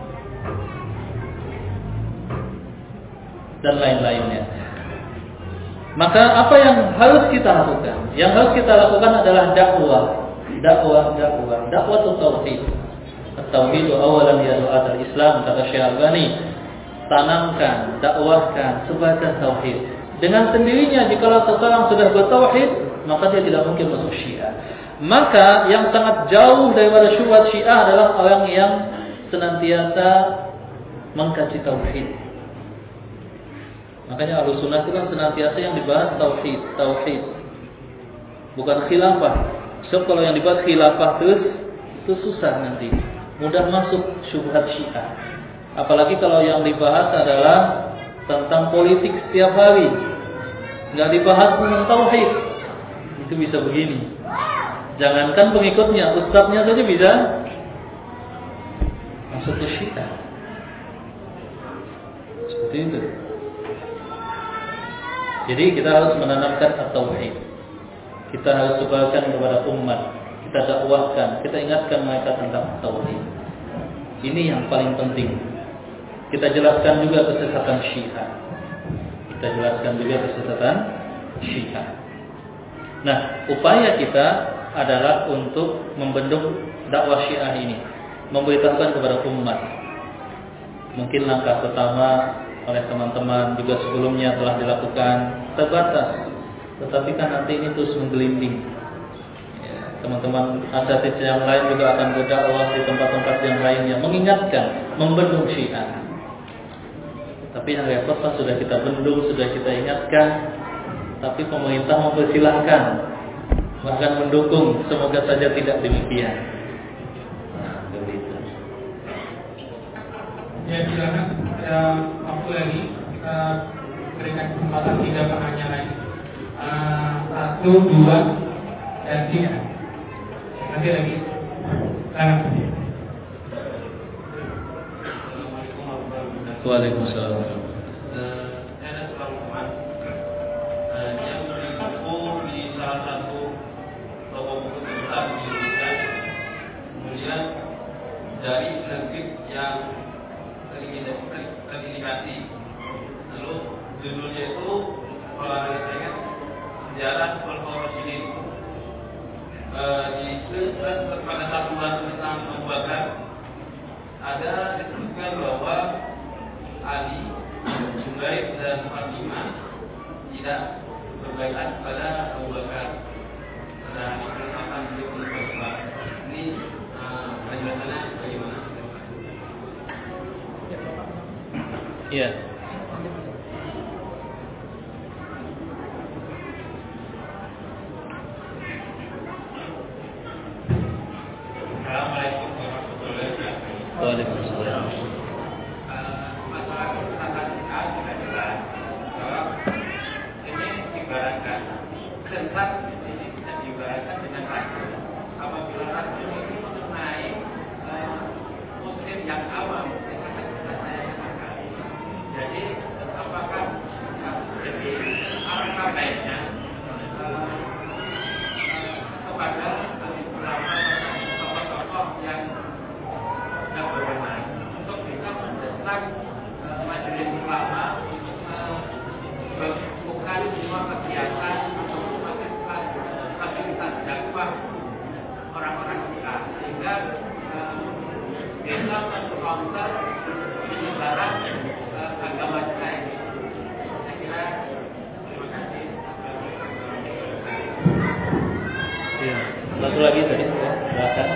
Dan lain-lainnya. Maka apa yang harus kita lakukan? Yang harus kita lakukan adalah dakwah, dakwah, dakwah, dakwah tauhid. Tauhid awalan ya du'atul Islam, kata Syekh Albani. Tanamkan, dakwahkan sebagai tauhid. Dengan sendirinya jika seseorang sudah bertauhid, maka dia tidak mungkin masuk Syiah. Maka yang sangat jauh daripada syubhat Syiah adalah orang yang senantiasa mengkaji tauhid. Makanya Ahlus Sunnah itu kan senantiasa yang dibahas tauhid, tauhid. Bukan khilafah. Sebab kalau yang dibahas khilafah terus itu susah nanti. Mudah masuk syubhat Syiah. Apalagi kalau yang dibahas adalah tentang politik setiap hari. Enggak dibahas tentang tauhid. Itu bisa begini. Jangankan pengikutnya, ustadznya saja bisa masuk ke Syiah. Seperti itu. Jadi kita harus menanamkan at-tauhid. Kita harus sebarkan kepada umat. Kita dakwahkan, kita ingatkan mereka tentang tauhid. Ini yang paling penting. Kita jelaskan juga kesesatan Syiah. Kita jelaskan juga kesesatan Syiah. Nah, upaya kita adalah untuk membendung dakwah Syiah ini, memberitahukan kepada umat. Mungkin langkah pertama oleh teman-teman juga sebelumnya telah dilakukan terbatas, tetapi kan nanti ini terus menggelinding. Ya, teman-teman asatidz yang lain juga akan berdakwah di tempat-tempat yang lainnya, mengingatkan, membendung Syiah. Tapi yang repot Pak, sudah kita bendung, sudah kita ingatkan, tapi pemerintah mempersilahkan, bahkan mendukung. Semoga saja tidak demikian. Nah, begitu. Ya, silakan. Ada waktu lagi, kita berikan kesempatan tiga pertanyaan lagi. Uh, satu, dua, dan tiga. Nanti lagi. Silakan. Waalaikumsalam. Saya ada seorang teman yang beli buku di salah satu toko buku terbesar di Indonesia. Kemudian dari penerbit yang terindikasi. Lalu judulnya itu kalau saya ingat Sejarah Al-Rasyidin. Di pada satu bulan tentang Abu Bakar ada disebutkan bahwa Ali, Zubair dan Fatimah tidak berbaiat pada Abu Bakar pada hari penetapan beliau menjadi khalifah. Ini penjelasannya bagaimana? Iya. Assalamualaikum warahmatullahi wabarakatuh. Waalaikumsalam. Tempat ini bisa diibaratkan dengan racun. Apabila racun ini mengenai uh, muslim yang awam, itu akan bisa saya katakan. Jadi, apakah uh, jadi alangkah baiknya uh, uh, kepada beberapa tokoh-tokoh yang yang berwenang untuk bisa mendesak uh, majelis ulama uh, bukan semua kegiatan dakwah orang-orang kita sehingga kita mengkonter penyebaran agama kita ini. Saya kira terima kasih. Iya. Satu lagi tadi, ya, silakan.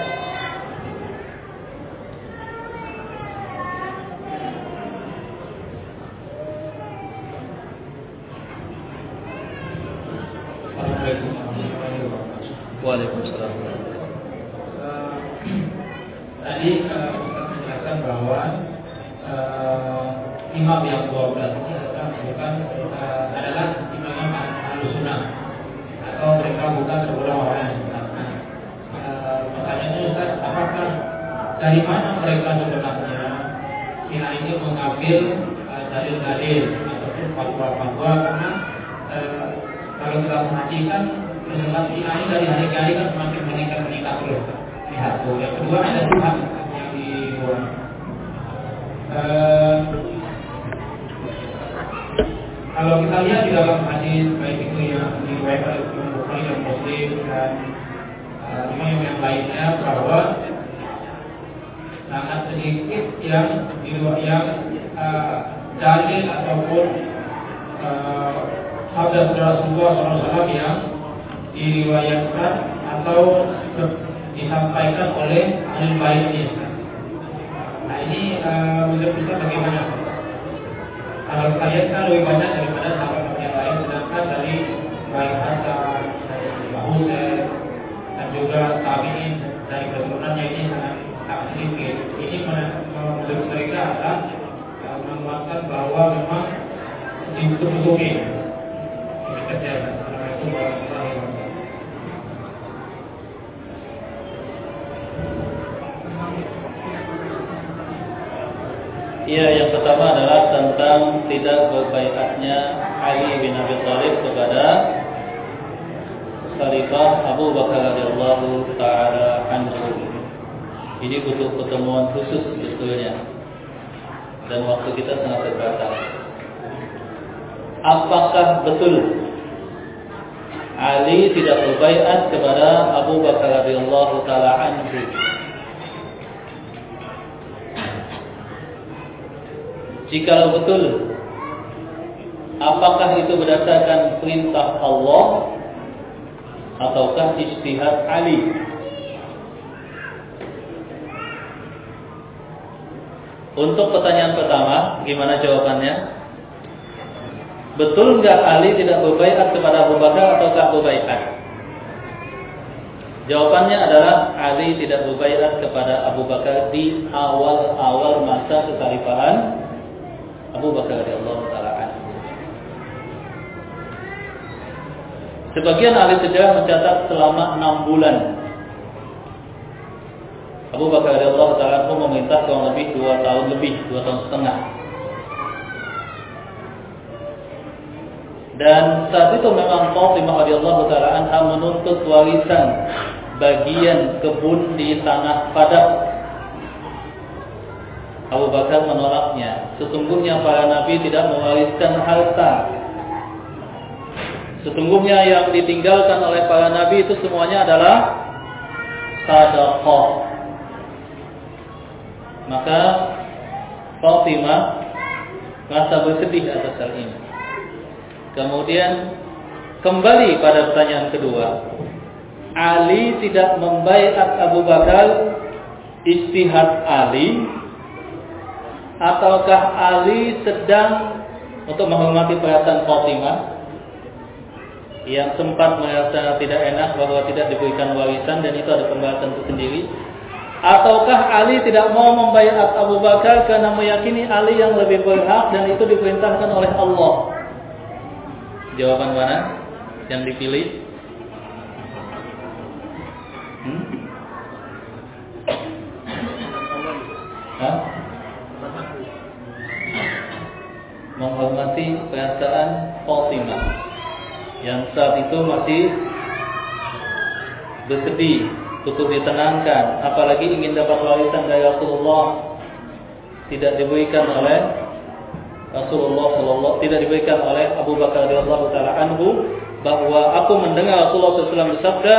Waalaikumsalam. Uh, tadi uh, Ustaz menjelaskan bahwa uh, imam yang dua belas ini adalah bukan uh, adalah imam Ahlussunnah atau mereka bukan seorang orang yang sesat. Uh, pertanyaannya Ustaz, apakah dari mana mereka sebenarnya Syiah ini mengambil uh, dalil-dalil ataupun fatwa-fatwa, karena uh, kalau kita perhatikan Islam Syiah ini dari hari ke hari kan semakin meningkat meningkat terus. Lihat tuh. Yang kedua ada Tuhan yang dibuat. Uh, kalau kita lihat di dalam hadis baik itu yang diriwayatkan oleh Imam Bukhari dan Muslim dan uh, imam yang lainnya, bahwa sangat sedikit yang di luar yang uh, dalil ataupun uh, sabda Rasulullah shallallahu alaihi wasallam yang diriwayatkan atau disampaikan oleh ahli baitnya. Nah ini uh, menurut kita bagaimana? Kalau saya kan lebih banyak daripada sahabat yang lain, sedangkan dari baik Hasan, dari Abu Hurairah dan juga tabi'in dari keturunannya ini sangat sangat sedikit. Ini menurut mereka adalah uh, menguatkan bahwa memang ditutup-tutupi. Ini kejadian. Assalamualaikum warahmatullahi wabarakatuh. Iya, yang pertama adalah tentang tidak berbaiatnya Ali bin Abi Thalib kepada Khalifah Abu Bakar radhiyallahu taala anhu. Ini butuh pertemuan khusus sebetulnya, dan waktu kita sangat terbatas. Apakah betul Ali tidak berbaiat kepada Abu Bakar radhiyallahu taala anhu? Jikalau betul, apakah itu berdasarkan perintah Allah ataukah ijtihad Ali? Untuk pertanyaan pertama, gimana jawabannya? Betul nggak Ali tidak berbaiat kepada Abu Bakar ataukah berbaiat? Jawabannya adalah Ali tidak berbaiat kepada Abu Bakar di awal-awal masa kekhalifahan Abu Bakar radhiyallahu taala anhu. Sebagian ahli sejarah mencatat selama enam bulan Abu Bakar radhiyallahu taala anhu memerintah kurang lebih dua tahun lebih, dua tahun setengah. Dan saat itu memang Fatimah radhiyallahu taala anha menuntut warisan bagian kebun di tanah Fadak. Abu Bakar menolaknya. Sesungguhnya para nabi tidak mewariskan harta. Sesungguhnya yang ditinggalkan oleh para nabi itu semuanya adalah sedekah. Maka Fatimah merasa bersedih atas hal ini. Kemudian kembali pada pertanyaan kedua, Ali tidak membaiat Abu Bakar ijtihad Ali, ataukah Ali sedang untuk menghormati perasaan Fatimah yang sempat merasa tidak enak bahwa tidak diberikan warisan, dan itu ada pembahasan tersendiri? Ataukah Ali tidak mau membaiat Abu Bakar karena meyakini Ali yang lebih berhak dan itu diperintahkan oleh Allah? Jawaban mana yang dipilih? Hmm? Hah? Menghormati perasaan Fatimah yang saat itu masih bersedih, cukup ditenangkan, apalagi ingin dapat warisan dari Rasulullah, tidak diberikan oleh Rasulullah sallallahu tidak diberikan oleh Abu Bakar radhiyallahu taala anhu, bahwa aku mendengar Rasulullah sallallahu alaihi wasallam bersabda,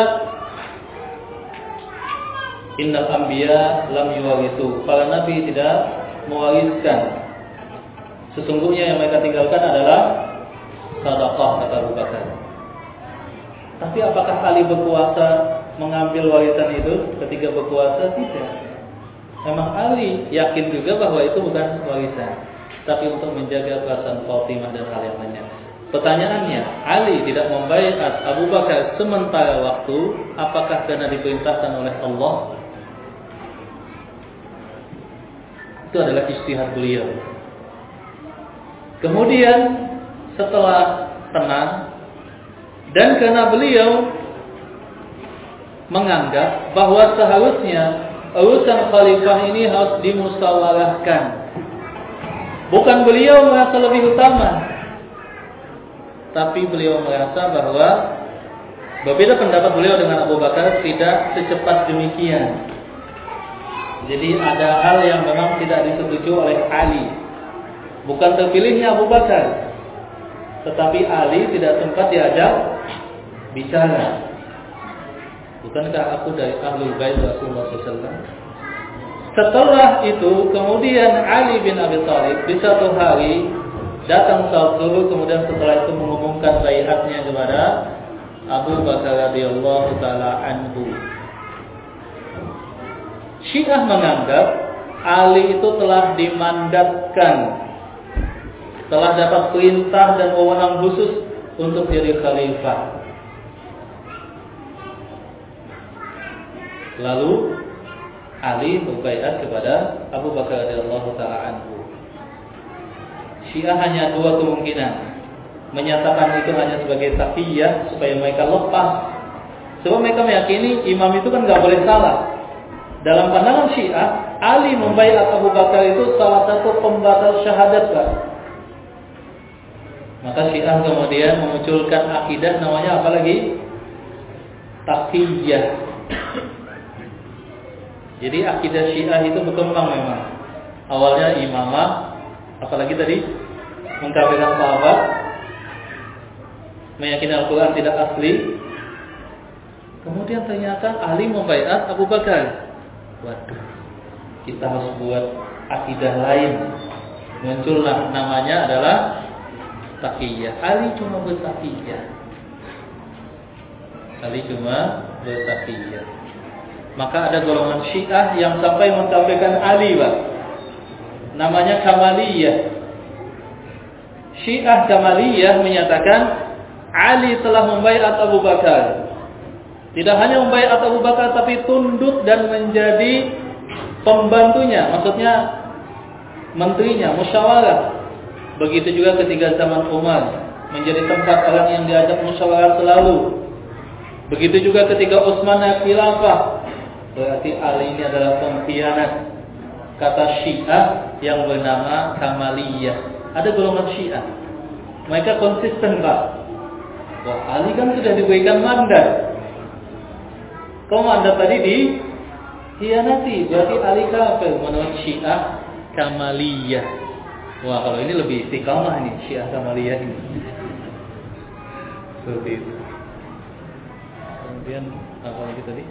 innal anbiya lam yuwarithu, para nabi tidak mewariskan, sesungguhnya yang mereka tinggalkan adalah sedekah, kata Abu Bakar. Tapi apakah Ali berkuasa mengambil warisan itu ketika berkuasa? Tidak. Memang Ali yakin juga bahwa itu bukan warisan, tapi untuk menjaga perasaan Fatimah dan hal yang lainnya. Pertanyaannya, Ali tidak membaiat Abu Bakar sementara waktu, apakah karena diperintahkan oleh Allah? Itu adalah ijtihad beliau. Kemudian setelah tenang, dan karena beliau menganggap bahwa seharusnya urusan khalifah ini harus dimusyawarahkan, bukan beliau merasa lebih utama, tapi beliau merasa bahwa berbeda pendapat beliau dengan Abu Bakar tidak secepat demikian. Jadi ada hal yang memang tidak disetujui oleh Ali. Bukan terpilihnya Abu Bakar, tetapi Ali tidak sempat diajak bicara. Bukankah aku dari Ahlul Bait Rasulullah sallallahu alaihi wasallam? Setelah itu kemudian Ali bin Abi Thalib di satu hari datang saat dulu, kemudian setelah itu mengumumkan baiatnya kepada Abu Bakar radhiyallahu taala anhu. Syiah menganggap Ali itu telah dimandatkan, telah dapat perintah dan wewenang khusus untuk jadi khalifah. Lalu Ali berbaiat kepada Abu Bakar radhiyallahu taala anhu. Syiah hanya dua kemungkinan: menyatakan itu hanya sebagai taqiyah supaya mereka lepas, sebab mereka meyakini imam itu kan nggak boleh salah. Dalam pandangan Syiah, Ali membaiat Abu Bakar itu salah satu pembatal syahadat, Pak. Maka Syiah kemudian memunculkan akidah namanya apa lagi? Taqiyah. Jadi akidah Syiah itu berkembang memang. Awalnya imamah, apalagi tadi mengkafirkan sahabat, meyakini Al-Quran tidak asli. Kemudian ternyata Ali membaiat Abu Bakar. Waduh, kita harus buat akidah lain. Muncullah namanya adalah taqiyah. Ali cuma bertaqiyah. Ali cuma bersakhiyah. Maka ada golongan Syiah yang sampai mensampaikan Ali, Pak. Namanya Kamaliyah. Syiah Kamaliyah menyatakan Ali telah membaiat Abu Bakar. Tidak hanya membaiat Abu Bakar, tapi tunduk dan menjadi pembantunya, maksudnya menterinya, musyawarah. Begitu juga ketika zaman Umar, menjadi tempat orang yang diajak musyawarah selalu. Begitu juga ketika Utsman naik khilafah. Berarti Ali ini adalah pengkhianat. Kata Syiah yang bernama Kamaliyah. Ada golongan Syiah, mereka konsisten, Pak. Wah, Ali kan sudah diberikan mandat. Kau mandat tadi dikhianati, berarti Ali kafir menurut Syiah Kamaliyah. Wah, kalau ini lebih istiqamah nih Syiah Kamaliyah ini. Seperti itu. Kemudian apa lagi tadi?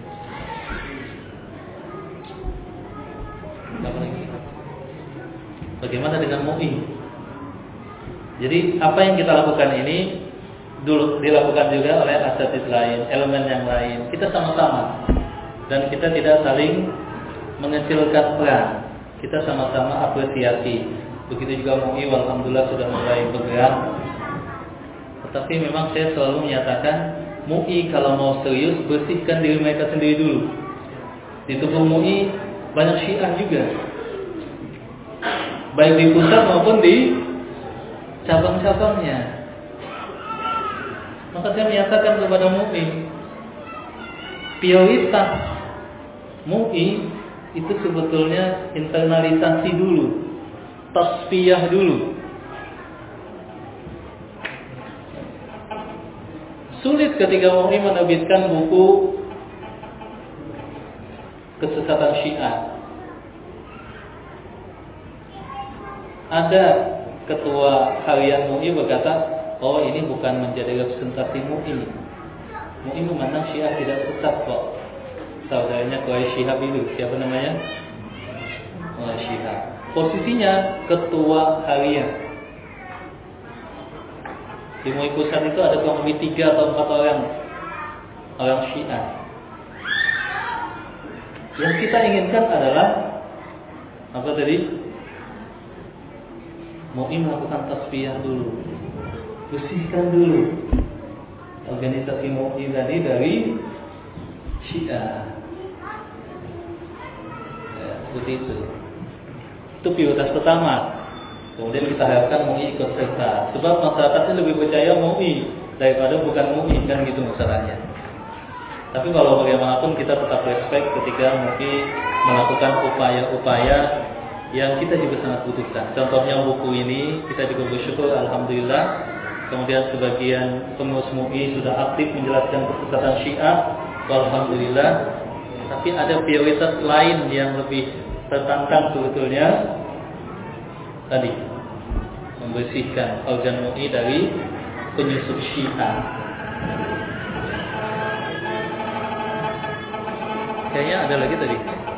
Apa lagi? Bagaimana dengan M U I? Jadi apa yang kita lakukan ini dulu dilakukan juga oleh asatidz lain, elemen yang lain. Kita sama-sama dan kita tidak saling mengecilkan peran. Kita sama-sama apresiasi. Begitu juga M U I, alhamdulillah sudah mulai bergerak. Tetapi memang saya selalu menyatakan M U I kalau mau serius bersihkan diri mereka sendiri dulu. Di tubuh M U I banyak Syiah juga, baik di pusat maupun di cabang-cabangnya. Maka saya menyatakan kepada M U I, prioritas M U I itu sebetulnya internalisasi dulu, tasfiyah dulu. Sulit ketika M U I menerbitkan buku kesesatan Syiah. Ada ketua harian M U I berkata, oh ini bukan menjadi representasi M U I. M U I memandang Syiah tidak sesat kok. Saudaranya Quraisy Shihab itu, siapa namanya? Quraisy Shihab. Posisinya ketua harian. Di M U I pusat itu ada kurang lebih tiga atau empat orang orang Syiah. Yang kita inginkan adalah apa tadi? M U I melakukan tasfiyah dulu, bersihkan dulu organisasi M U I tadi dari Syiah. Ya, seperti itu. Itu prioritas pertama. Kemudian kita harapkan M U I ikut serta. Sebab masyarakatnya lebih percaya M U I daripada bukan M U I, kan gitu masalahnya. Tapi kalau bagaimanapun kita tetap respect ketika M U I melakukan upaya-upaya yang kita juga sangat butuhkan. Contohnya buku ini kita juga bersyukur, alhamdulillah. Kemudian sebagian pengurus M U I sudah aktif menjelaskan kesesatan Syiah, alhamdulillah. Tapi ada prioritas lain yang lebih tertantang sebetulnya. Tadi membersihkan organ M U I dari penyusup Syiah. Kayaknya ada lagi tadi.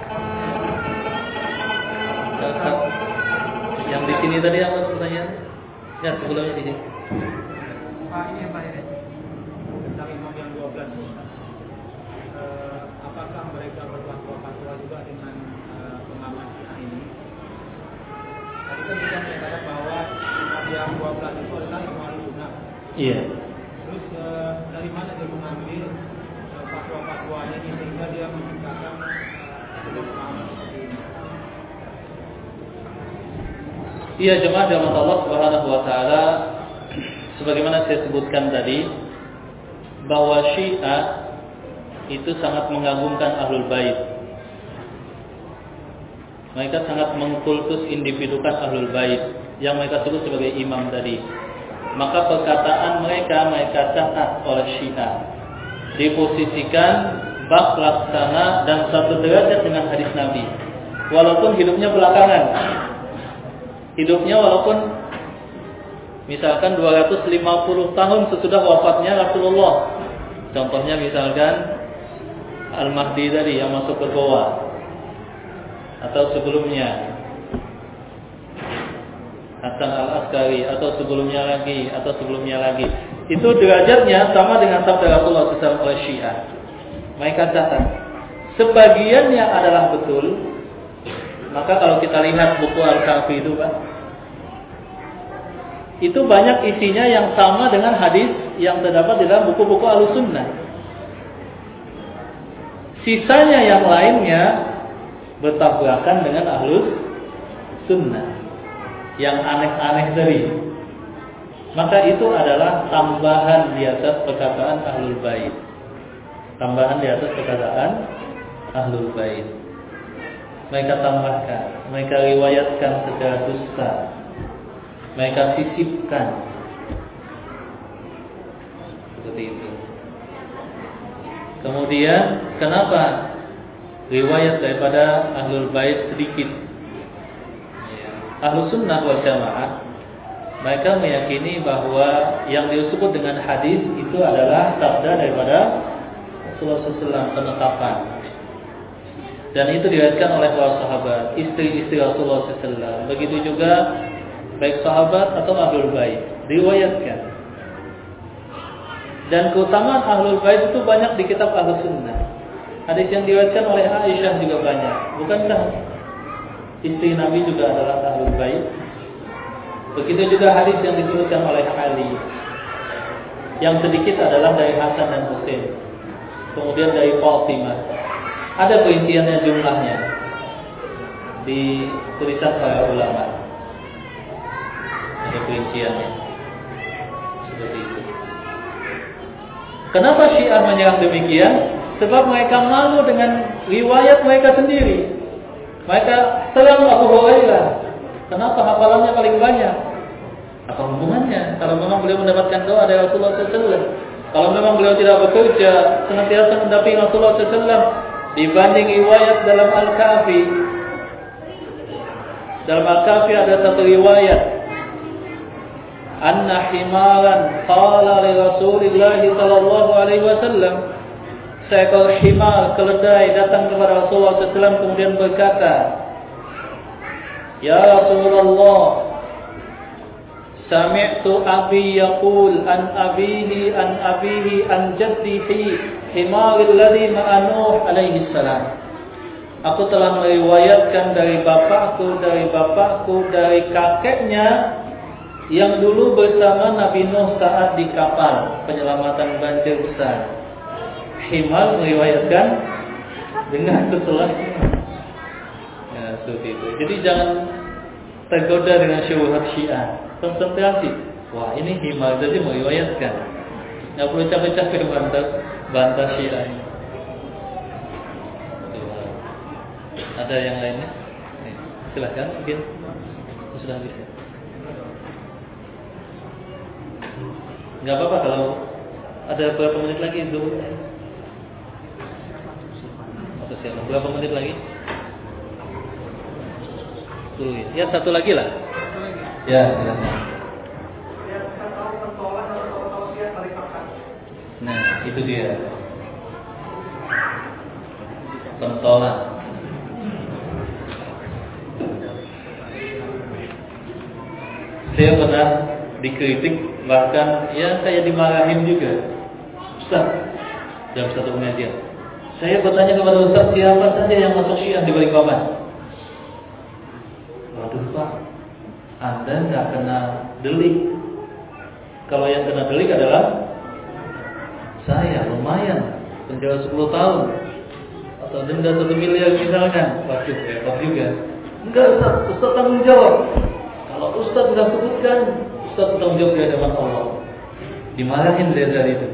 Yang di sini tadi apa pertanyaan? Ya, sebelumnya di sini. Pak, ini Pak ya. Tentang imam yang dua belas. Eh, apakah mereka berfatwa-fatwa juga dengan eh, pengamat Syiah ini? Tadi kan kita menyatakan bahwa imam yang dua belas itu adalah imam al-sunnah. Iya. Terus eh, dari mana dia mengambil eh, fatwa-fatwanya ini sehingga dia menciptakan eh, pemahaman seperti ini? Iya, jemaah dirahmati Allah Subhanahu wa taala, sebagaimana saya sebutkan tadi bahwa Syiah itu sangat mengagungkan Ahlul Bait. Mereka sangat mengkultus individukan Ahlul Bait yang mereka sebut sebagai imam tadi. Maka perkataan mereka mereka catat oleh Syiah, diposisikan bak laksana dan satu derajat dengan hadis Nabi. Walaupun hidupnya belakangan. Hidupnya walaupun misalkan dua ratus lima puluh tahun sesudah wafatnya Rasulullah. Contohnya misalkan Al-Mahdi tadi yang masuk ke Goa, atau sebelumnya, atau Hasan Al-Askari atau sebelumnya lagi atau sebelumnya lagi, itu derajatnya sama dengan sabda Rasulullah shallallahu alaihi wasallam oleh Syiah. Mereka catat sebagiannya adalah betul. Maka kalau kita lihat buku Al-Kafi itu, Pak, itu banyak isinya yang sama dengan hadis yang terdapat di dalam buku-buku Ahlussunnah. Sisanya yang lainnya bertabrakan dengan Ahlus Sunnah, yang aneh-aneh tadi. Maka itu adalah tambahan di atas perkataan Ahlul Bait. Tambahan di atas perkataan Ahlul Bait. Mereka tambahkan, mereka riwayatkan secara dusta, mereka sisipkan. Seperti itu. Kemudian kenapa riwayat daripada Ahlul Bait sedikit? Ahlus Sunnah wal Jamaah, mereka meyakini bahwa yang disebut dengan hadis itu adalah sabda daripada Rasulullah shallallahu alaihi wasallam, penetapan. Dan itu diriwayatkan oleh para sahabat, istri-istri Rasulullah shallallahu alaihi wasallam. Begitu juga baik sahabat atau Ahlul Bait diriwayatkan. Dan keutamaan Ahlul Bait itu banyak di kitab Ahlus Sunnah. Hadis yang diriwayatkan oleh Aisyah juga banyak. Bukankah istri Nabi juga adalah Ahlul Bait? Begitu juga hadis yang disebutkan oleh Ali. Yang sedikit adalah dari Hasan dan Husain. Kemudian dari Fatimah. Ada perinciannya jumlahnya di tulisan para ulama. Ada perinciannya. Seperti itu. Kenapa Syiah menyerang demikian? Sebab mereka malu dengan riwayat mereka sendiri. Mereka serang Abu Hurairah. Kenapa hafalannya paling banyak? Apa hubungannya? Kalau memang beliau mendapatkan doa dari Rasulullah shallallahu alaihi wasallam, kalau memang beliau tidak bekerja senantiasa mendampingi Rasulullah shallallahu alaihi wasallam, dibanding riwayat dalam Al-Kafi. Dalam Al-Kafi ada satu riwayat, anna himaran qala li Rasulillah sallallahu alaihi wasallam, seekor himar keledai datang kepada Rasulullah shallallahu alaihi wasallam kemudian berkata, ya Rasulullah, sami'tu abi yaqul an abihi an abihi an jaddihi himaril ladzi ma'a Nuh alaihi salam. Aku telah meriwayatkan dari bapakku, dari bapakku, dari kakeknya yang dulu bersama Nabi Nuh saat di kapal penyelamatan banjir besar. Himar meriwayatkan dengan setelahnya. Ya, seperti itu. Jadi jangan tergoda dengan syubhat Syiah. Konsentrasi. Wah, ini himar jadi meriwayatkan. Enggak perlu capek-capek bantah bantah Syiah. Ada yang lainnya? Nih, silakan mungkin sudah habis. Enggak apa-apa kalau ada beberapa menit lagi dulu. Atau siapa? Berapa menit lagi? Tuh, ya satu lagi lah. Ya, silakan. Nah, itu dia. Pentolan. Saya pernah dikritik, bahkan ya saya dimarahin juga. Ustaz, dalam satu pengajian, saya bertanya kepada Ustaz, siapa saja yang masuk Syiah di Balikpapan? Waduh Pak, Anda nggak kena delik. Kalau yang kena delik adalah saya, lumayan, penjara sepuluh tahun atau denda satu miliar misalkan. Waduh, repot juga. Enggak Ustaz, Ustaz tanggung jawab. Kalau Ustaz sudah sebutkan, Ustaz tanggung jawab di hadapan Allah. Dimarahin dia dari itu.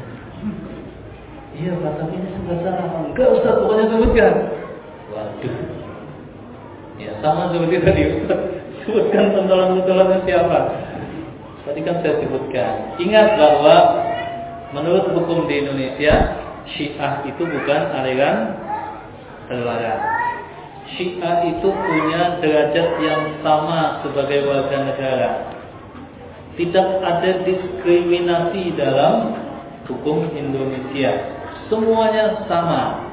Iya Pak, tapi ini sudah salah. Enggak Ustaz, pokoknya sebutkan. Waduh. Ya sama seperti tadi Ustaz sebutkan pentolan-pentolannya siapa. Tadi kan saya sebutkan. Ingat bahwa menurut hukum di Indonesia, Syiah itu bukan aliran terlarang. Syiah itu punya derajat yang sama sebagai warga negara. Tidak ada diskriminasi dalam hukum Indonesia. Semuanya sama.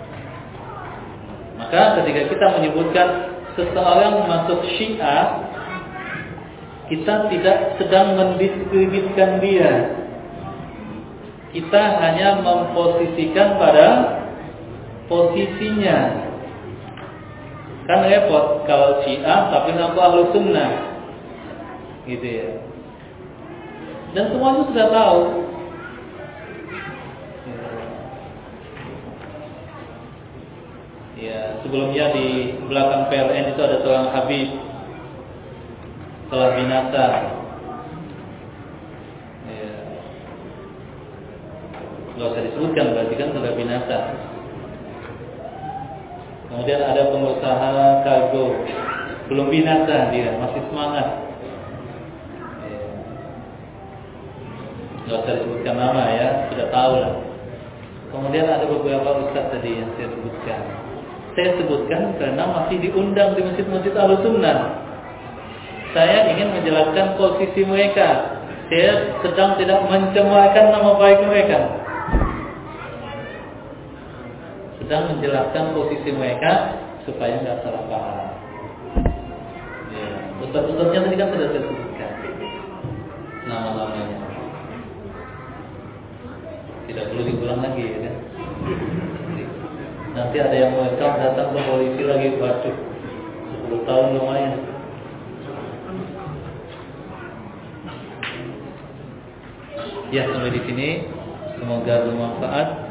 Maka ketika kita menyebutkan seseorang masuk Syiah, kita tidak sedang mendiskreditkan dia. Kita hanya memposisikan pada posisinya. Kan repot kalau Syiah tapi ngaku Ahlus Sunnah, gitu ya. Dan semuanya sudah tahu. Ya, sebelumnya di belakang P L N itu ada seorang Habib telah binasa. Ya. Nggak usah disebutkan, berarti kan sudah binasa. Kemudian ada pengusaha kargo, belum binasa dia, masih semangat. Ya. Nggak usah disebutkan nama ya, sudah tahu lah. Kemudian ada beberapa ustaz tadi yang saya sebutkan. Saya sebutkan karena masih diundang di masjid-masjid Ahlus Sunnah. Saya ingin menjelaskan posisi mereka. Saya sedang tidak mencemarkan nama baik mereka. Sedang menjelaskan posisi mereka supaya nggak salah paham. Ya. Ustaz-ustaznya tadi kan sudah saya sebutkan nama-namanya. Tidak perlu diulang lagi ya kan? Nanti ada yang merekam datang ke polisi lagi, waduh, sepuluh tahun lumayan. Ya, sampai di sini. Semoga bermanfaat.